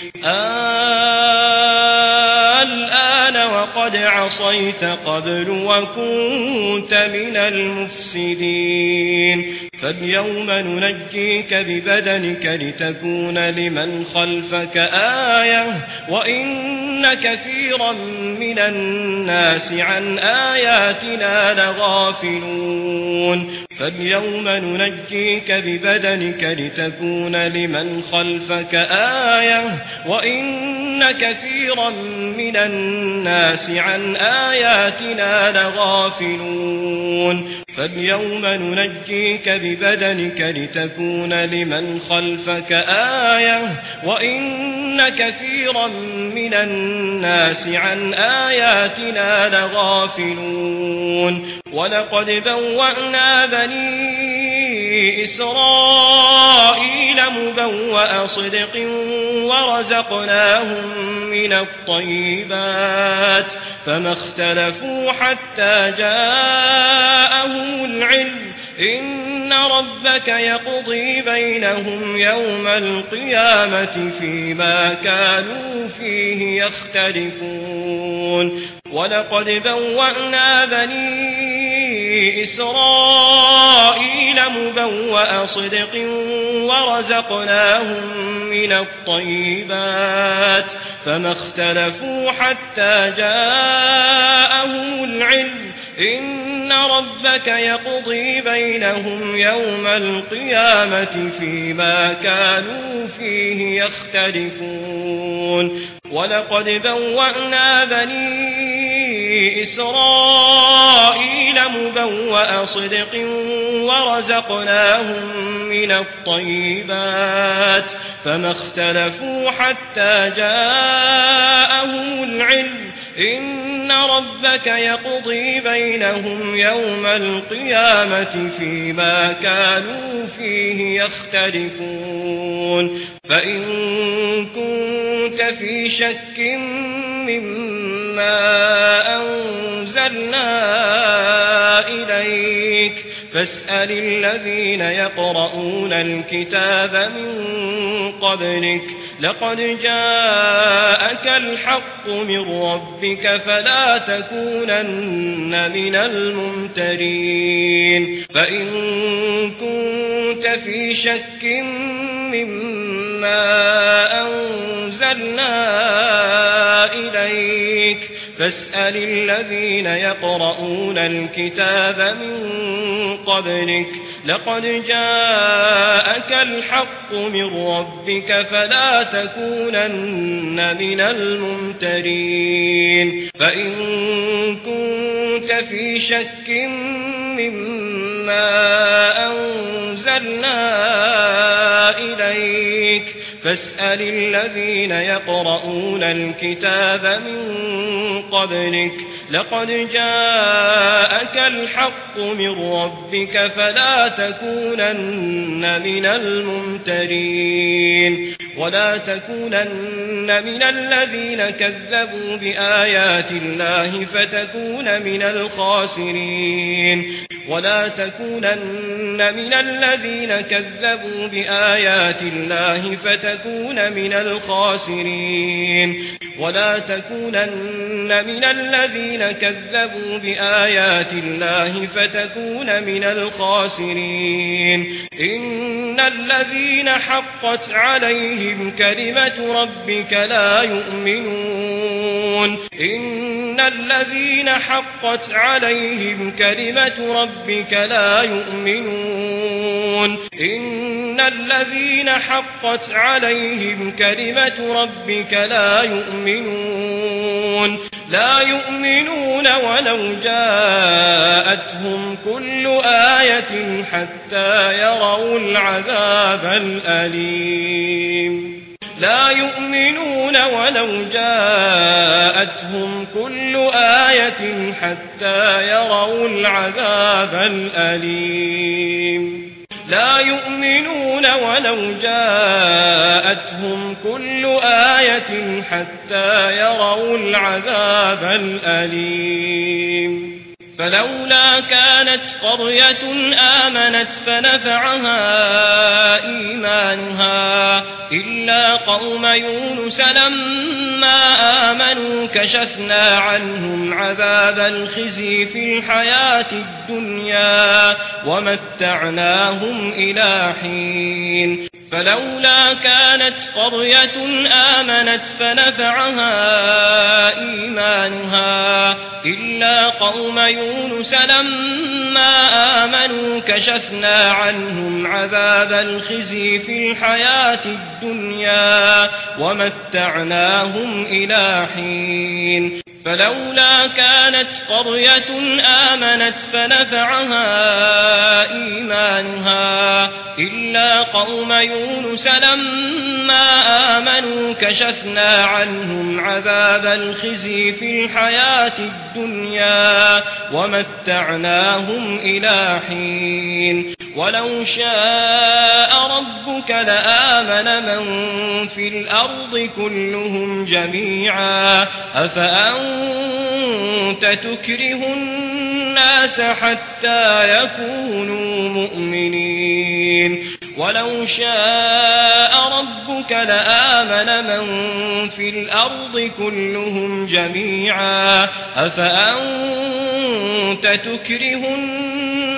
الآن وقد عصيت قبل وكنت من المفسدين فاليوم ننجيك ببدنك لتكون لمن خلفك آية وإن كثيرا من الناس عن آياتنا لغافلون فاليوم ننجيك ببدنك لتكون لمن خلفك آية وإن كثيرا من الناس عن آياتنا لغافلون فاليوم ننجيك ببدنك لتكون لمن خلفك آية وإن كثيرا من الناس عن آياتنا لغافلون ولقد بوأنا بني إسرائيل مبوأ صدق ورزقناهم من الطيبات فما اختلفوا حتى جاءهم العلم إن ربك يقضي بينهم يوم القيامة فيما كانوا فيه يختلفون ولقد بوأنا بني إسرائيل مبوأ صدق ورزقناهم من الطيبات فما اختلفوا حتى جاءهم العلم إن ربك يقضي بينهم يوم القيامة فيما كانوا فيه يختلفون ولقد بوأنا بني إسرائيل مبوأ صدق ورزقناهم من الطيبات فما اختلفوا حتى جاءهم العلم إن ربك يقضي بينهم يوم القيامة فيما كانوا فيه يختلفون فإن كنت في شك مما أنزلنا إليك فاسأل الذين يقرؤون الكتاب من قبلك لقد جاءك الحق من ربك فلا تكونن من الممترين فإن كنت في شك مما أنزلنا إليك فاسأل الذين يقرؤون الكتاب من قبلك لقد جاءك الحق من ربك فلا تكونن من الممترين فإن كنت في شك مما أنزلنا إليك فاسأل الذين يقرؤون الكتاب من قبلك لقد جاءك الحق من ربك فلا تكونن من الممترين ولا تكونن من الذين كذبوا بآيات الله فتكون من الخاسرين ولا تكونن من الذين كذبوا بآيات الله فتكون من الخاسرين ولا تكونن من الذين كذبوا بآيات الله فتكون من الخاسرين إن الذين حقت عليهم كلمة ربك لا يؤمنون إن الذين حقت عليهم كلمة ربك لا يؤمنون إن الذين حقت عليهم كلمة ربك لا يؤمنون لا يؤمنون ولو جاءتهم كل آية حتى يروا العذاب الأليم لا يؤمنون ولو جاءتهم كل آية حتى يروا العذاب الأليم لا يؤمنون ولو جاءتهم كل آية حتى يروا العذاب الأليم فلولا كانت قرية آمنت فنفعها إيمانها إلا قوم يونس لما آمنوا كشفنا عنهم عذاب الخزي في الحياة الدنيا ومتعناهم إلى حين فلولا كانت قرية آمنت فنفعها إيمانها إلا قوم يونس لما آمنوا كشفنا عنهم عذاب الخزي في الحياة الدنيا ومتعناهم إلى حين فلولا كانت قرية آمنت فنفعها إيمانها إلا قوم يونس لما آمنوا كشفنا عنهم عذاب الخزي في الحياة الدنيا ومتعناهم إلى حين ولو شاء ربك لآمن من في الأرض كلهم جميعا أفأنت تكره الناس حتى يكونوا مؤمنين ولو شاء ربك لآمن من في الأرض كلهم جميعا أفأنت تكره الناس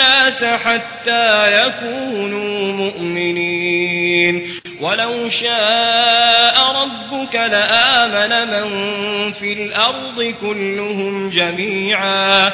الناس حتى يكونوا مؤمنين ولو شاء ربك لآمن من في الأرض كلهم جميعا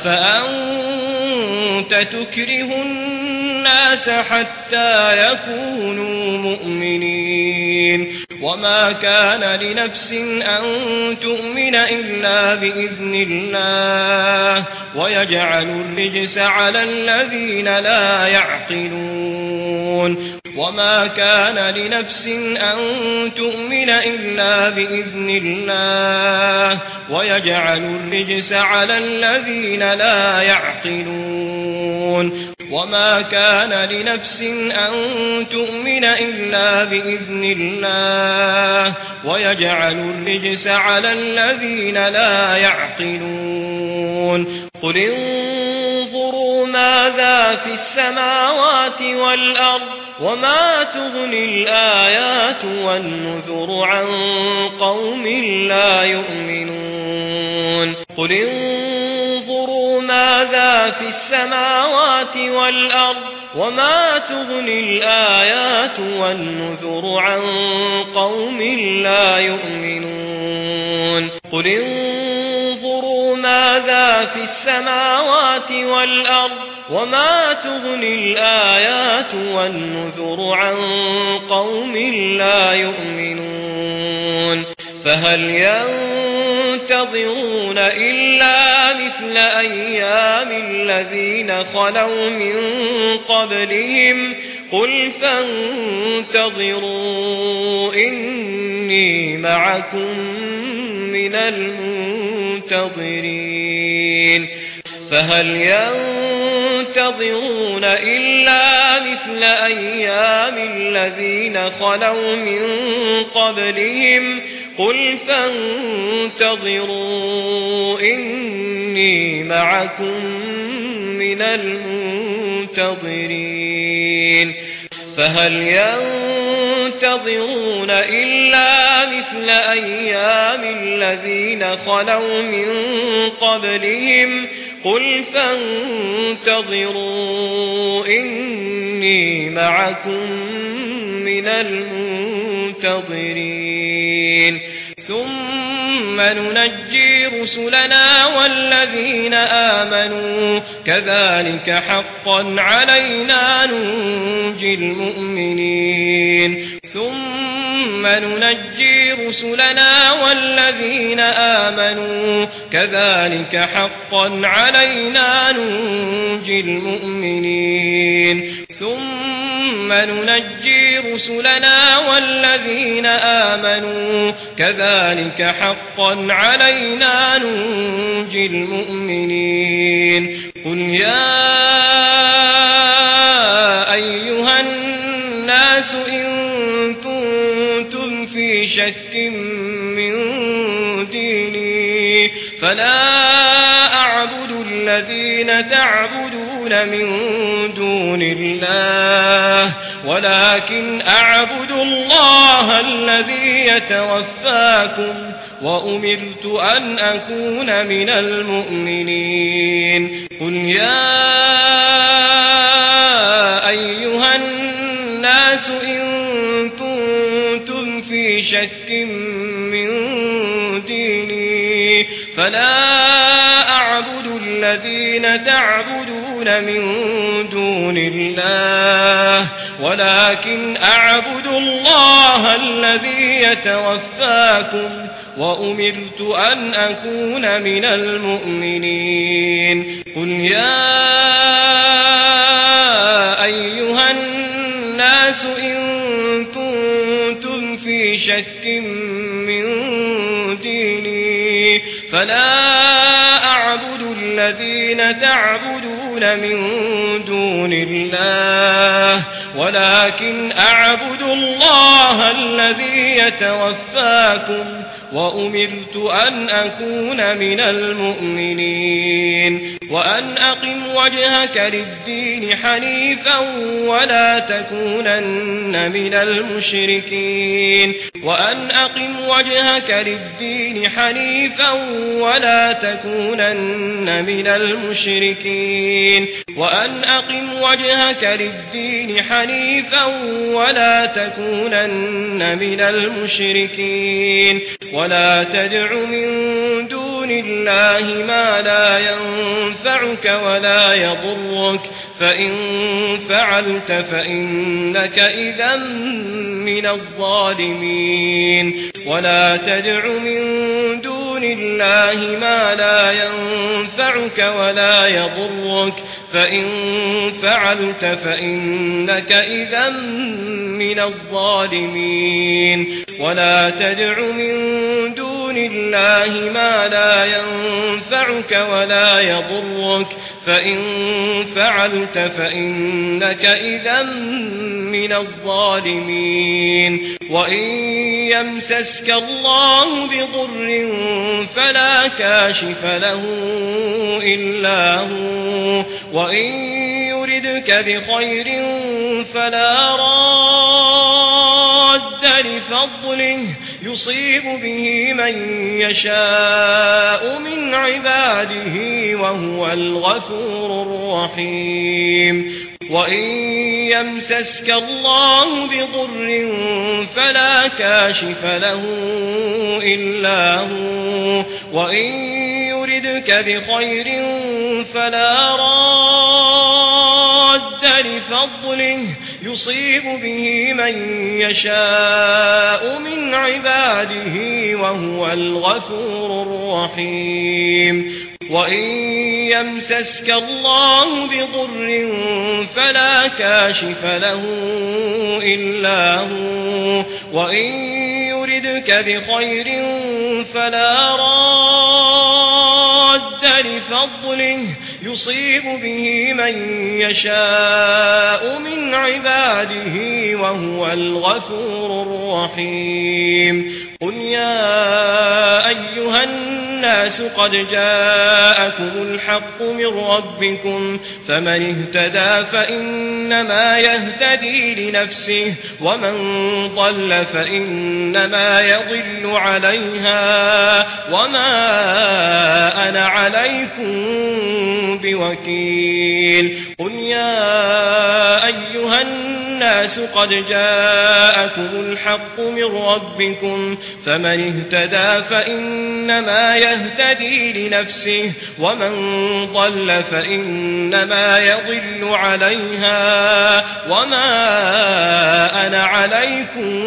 أفأنت تكره الناس حتى يكونوا مؤمنين وما كان لنفس أن تؤمن إلا بإذن الله ويجعل الرجس على الذين لا يعقلون وما كان لنفس أن تؤمن إلا بإذن الله ويجعل الرجس على الذين لا يعقلون وما كان لنفس أن تؤمن إلا بإذن الله ويجعل الرجس على الذين لا يعقلون قل انظروا ماذا في السماوات والأرض وما تغني الآيات والنذر عن قوم لا يؤمنون قل انظروا ماذا في السماوات والأرض وما تغني الآيات والنذر عن قوم لا يؤمنون قل انظروا ماذا في السماوات والأرض وما تغني الآيات والنذر عن قوم لا يؤمنون فهل ينتظرون إلا مثل أيام الذين خلوا من قبلهم قل فانتظروا إني معكم من المنتظرين فهل ينتظرون إلا مثل أيام الذين خلوا من قبلهم قل فانتظروا إني معكم من المنتظرين فهل ينتظرون إلا مثل أيام الذين خلوا من قبلهم قل فانتظروا إني معكم من المنتظرين ثم ننجي رسلنا والذين آمنوا كذلك حقا علينا ننجي المؤمنين ثم ننجي رسلنا والذين آمنوا كذلك حقا علينا ننجي المؤمنين ثم ننجي رسلنا والذين آمنوا كذلك حقا علينا ننجي المؤمنين قل يا أيها الناس إن كنتم في شك من ديني فلا أعبد الذين تعبدون من دون الله ولكن أعبد الله الذي يتوفاكم وأمرت أن أكون من المؤمنين قل يا أيها الناس إن كنتم في شك من ديني فلا أعبد الذين تعبدون من دون الله ولكن أعبد الله الذي يتوفاكم وأمرت أن أكون من المؤمنين قل يا أيها الناس إن كنتم في شك من ديني فلا أعبد الذين تعبدون من دون الله ولكن أعبد الله الذي يتوفاكم وأمرت أن أكون من المؤمنين وأن أقم وجهك للدين حنيفا ولا تكونن من المشركين وأن أقم وجهك للدين حنيفا ولا تكونن من المشركين وأن أقم وجهك للدين حنيفا ولا تكونن من المشركين ولا تدع من دون الله ما لا ينفعك ولا يضرك فإن فعلت فإنك إذا من الظالمين ولا تدع من دون الله ما لا ينفعك ولا يضرك فإن فعلت فإنك إذا من الظالمين ولا تدع من دون الله ما لا ينفعك ولا يضرك فإن فعلت فإنك إذا من الظالمين وإن يمسسك الله بضر فلا كاشف له إلا هو وإن يردك بخير فلا راد لفضله يصيب به من يشاء من عباده وهو الغفور الرحيم وإن يمسسك الله بضر فلا كاشف له إلا هو وإن يردك بخير فلا راد لفضله يصيب به من يشاء من عباده وهو الغفور الرحيم وإن يمسسك الله بضر فلا كاشف له إلا هو وإن يردك بخير فلا راد لفضله يصيب به من يشاء من عباده وهو الغفور الرحيم قل يا أيها الناس قد جاءكم الحق من ربكم فمن اهتدى فإنما يهتدي لنفسه ومن ضل فإنما يضل عليها وما أنا عليكم بوكيل قل يا أيها الناس قد جاءكم الحق من ربكم فمن اهتدى فإنما يهتدي لنفسه ومن ضل فإنما يضل عليها وما أنا عليكم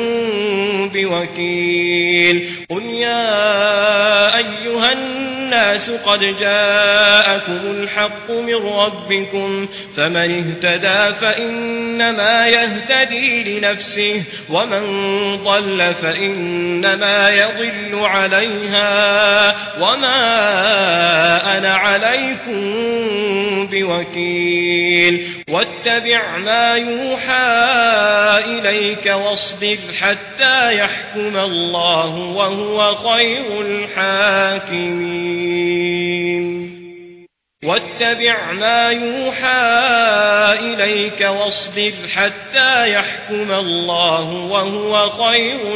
بوكيل قل يا أيها الناس قد جاءكم الحق من ربكم فمن اهتدى فإنما يهتدي لنفسه ومن ضل فإنما يضل عليها وما أنا عليكم بوكيل واتبع ما يوحى إليك واصبر حتى يحكم الله وهو خير الحاكمين واتبع ما يوحى إليك واصبر حتى يحكم الله وهو خير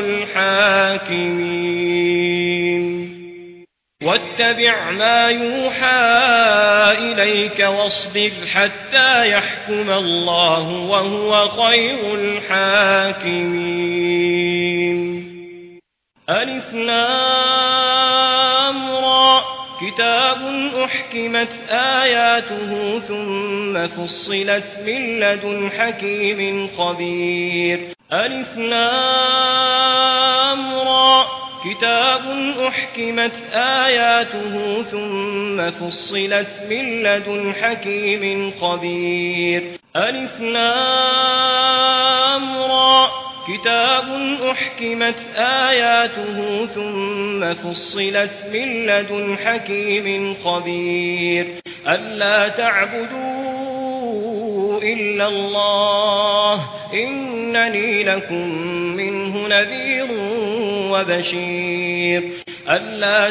الحاكمين واتبع ما يوحى إليك واصبر حتى يحكم الله وهو خير الحاكمين ألف لام را كتاب أحكمت آياته ثم فصلت من لدن حكيم خبير ألف لام را كتاب أحكمت آياته ثم فصلت من لدن حكيم خبير ألف لام را كتاب أحكمت آياته ثم فصلت من لدن حكيم خبير ألا تعبدوا إلا الله إنني لكم منه نذير وبشير ألا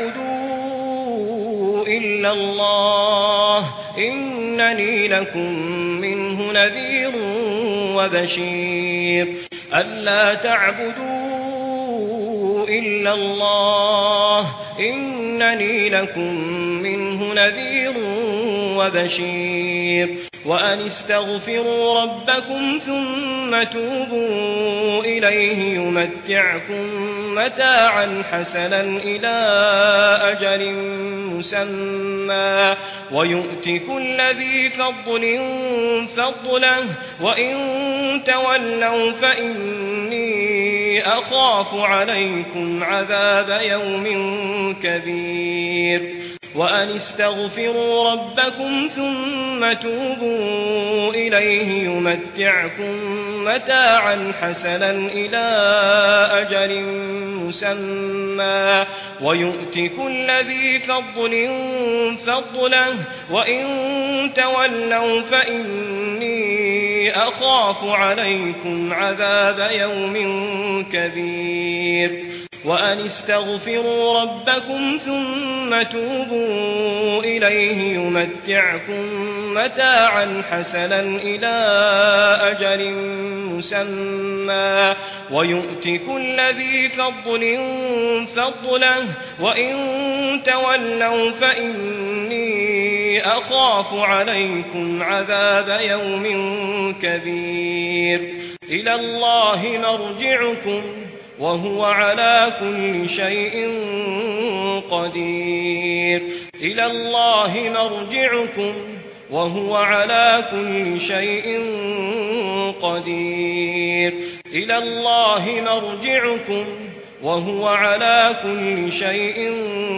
تعبدوا إلا الله إنني لكم منه نذير وبشير ألا تعبدوا إلا الله إنني لكم منه نذير وبشير وأن استغفروا ربكم ثم توبوا إليه يمتعكم متاعا حسنا إلى أجل مسمى ويؤتي كل ذي فضل فضله وإن تولوا فإني أخاف عليكم عذاب يوم كبير وأن استغفروا ربكم ثم توبوا إليه يمتعكم متاعا حسنا إلى أجل مسمى ويؤتي كل ذي فضل فضله وإن تولوا فإني أخاف عليكم عذاب يوم كبير وأن استغفروا ربكم ثم توبوا إليه يمتعكم متاعا حسنا إلى أجل مسمى ويؤتي كل ذي فضل فضله وإن تولوا فإني أخاف عليكم عذاب يوم كبير إلى الله مرجعكم وهو على كل شيء قدير إلى الله مرجعكم وهو على كل شيء قدير إلى الله مرجعكم وهو على كل شيء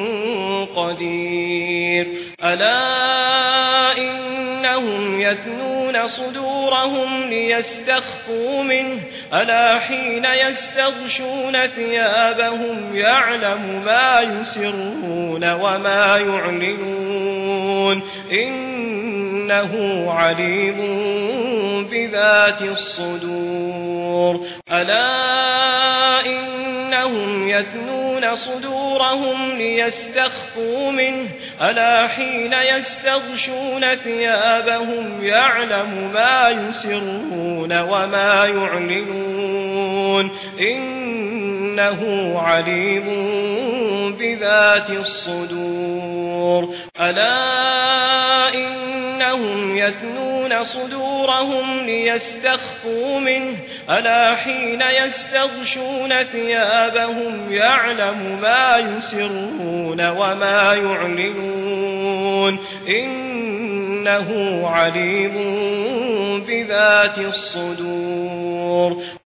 قدير ألا إنهم يثنون صدورهم ليستخفوا منه ألا حين يستغشون ثيابهم يعلم ما يسرون وما يعلنون إنه عليم بذات الصدور ألا إنهم يثنون صدورهم ليستخفوا منه ألا حين يستغشون ثيابهم يعلم ما يسرون وما يعلنون إنه عليم بذات الصدور ألا إنهم يثنون صدورهم ليستخفوا منه ألا حين يستغشون ثيابهم يعلم ما يسرون وما يعلنون إنه عليم بذات الصدور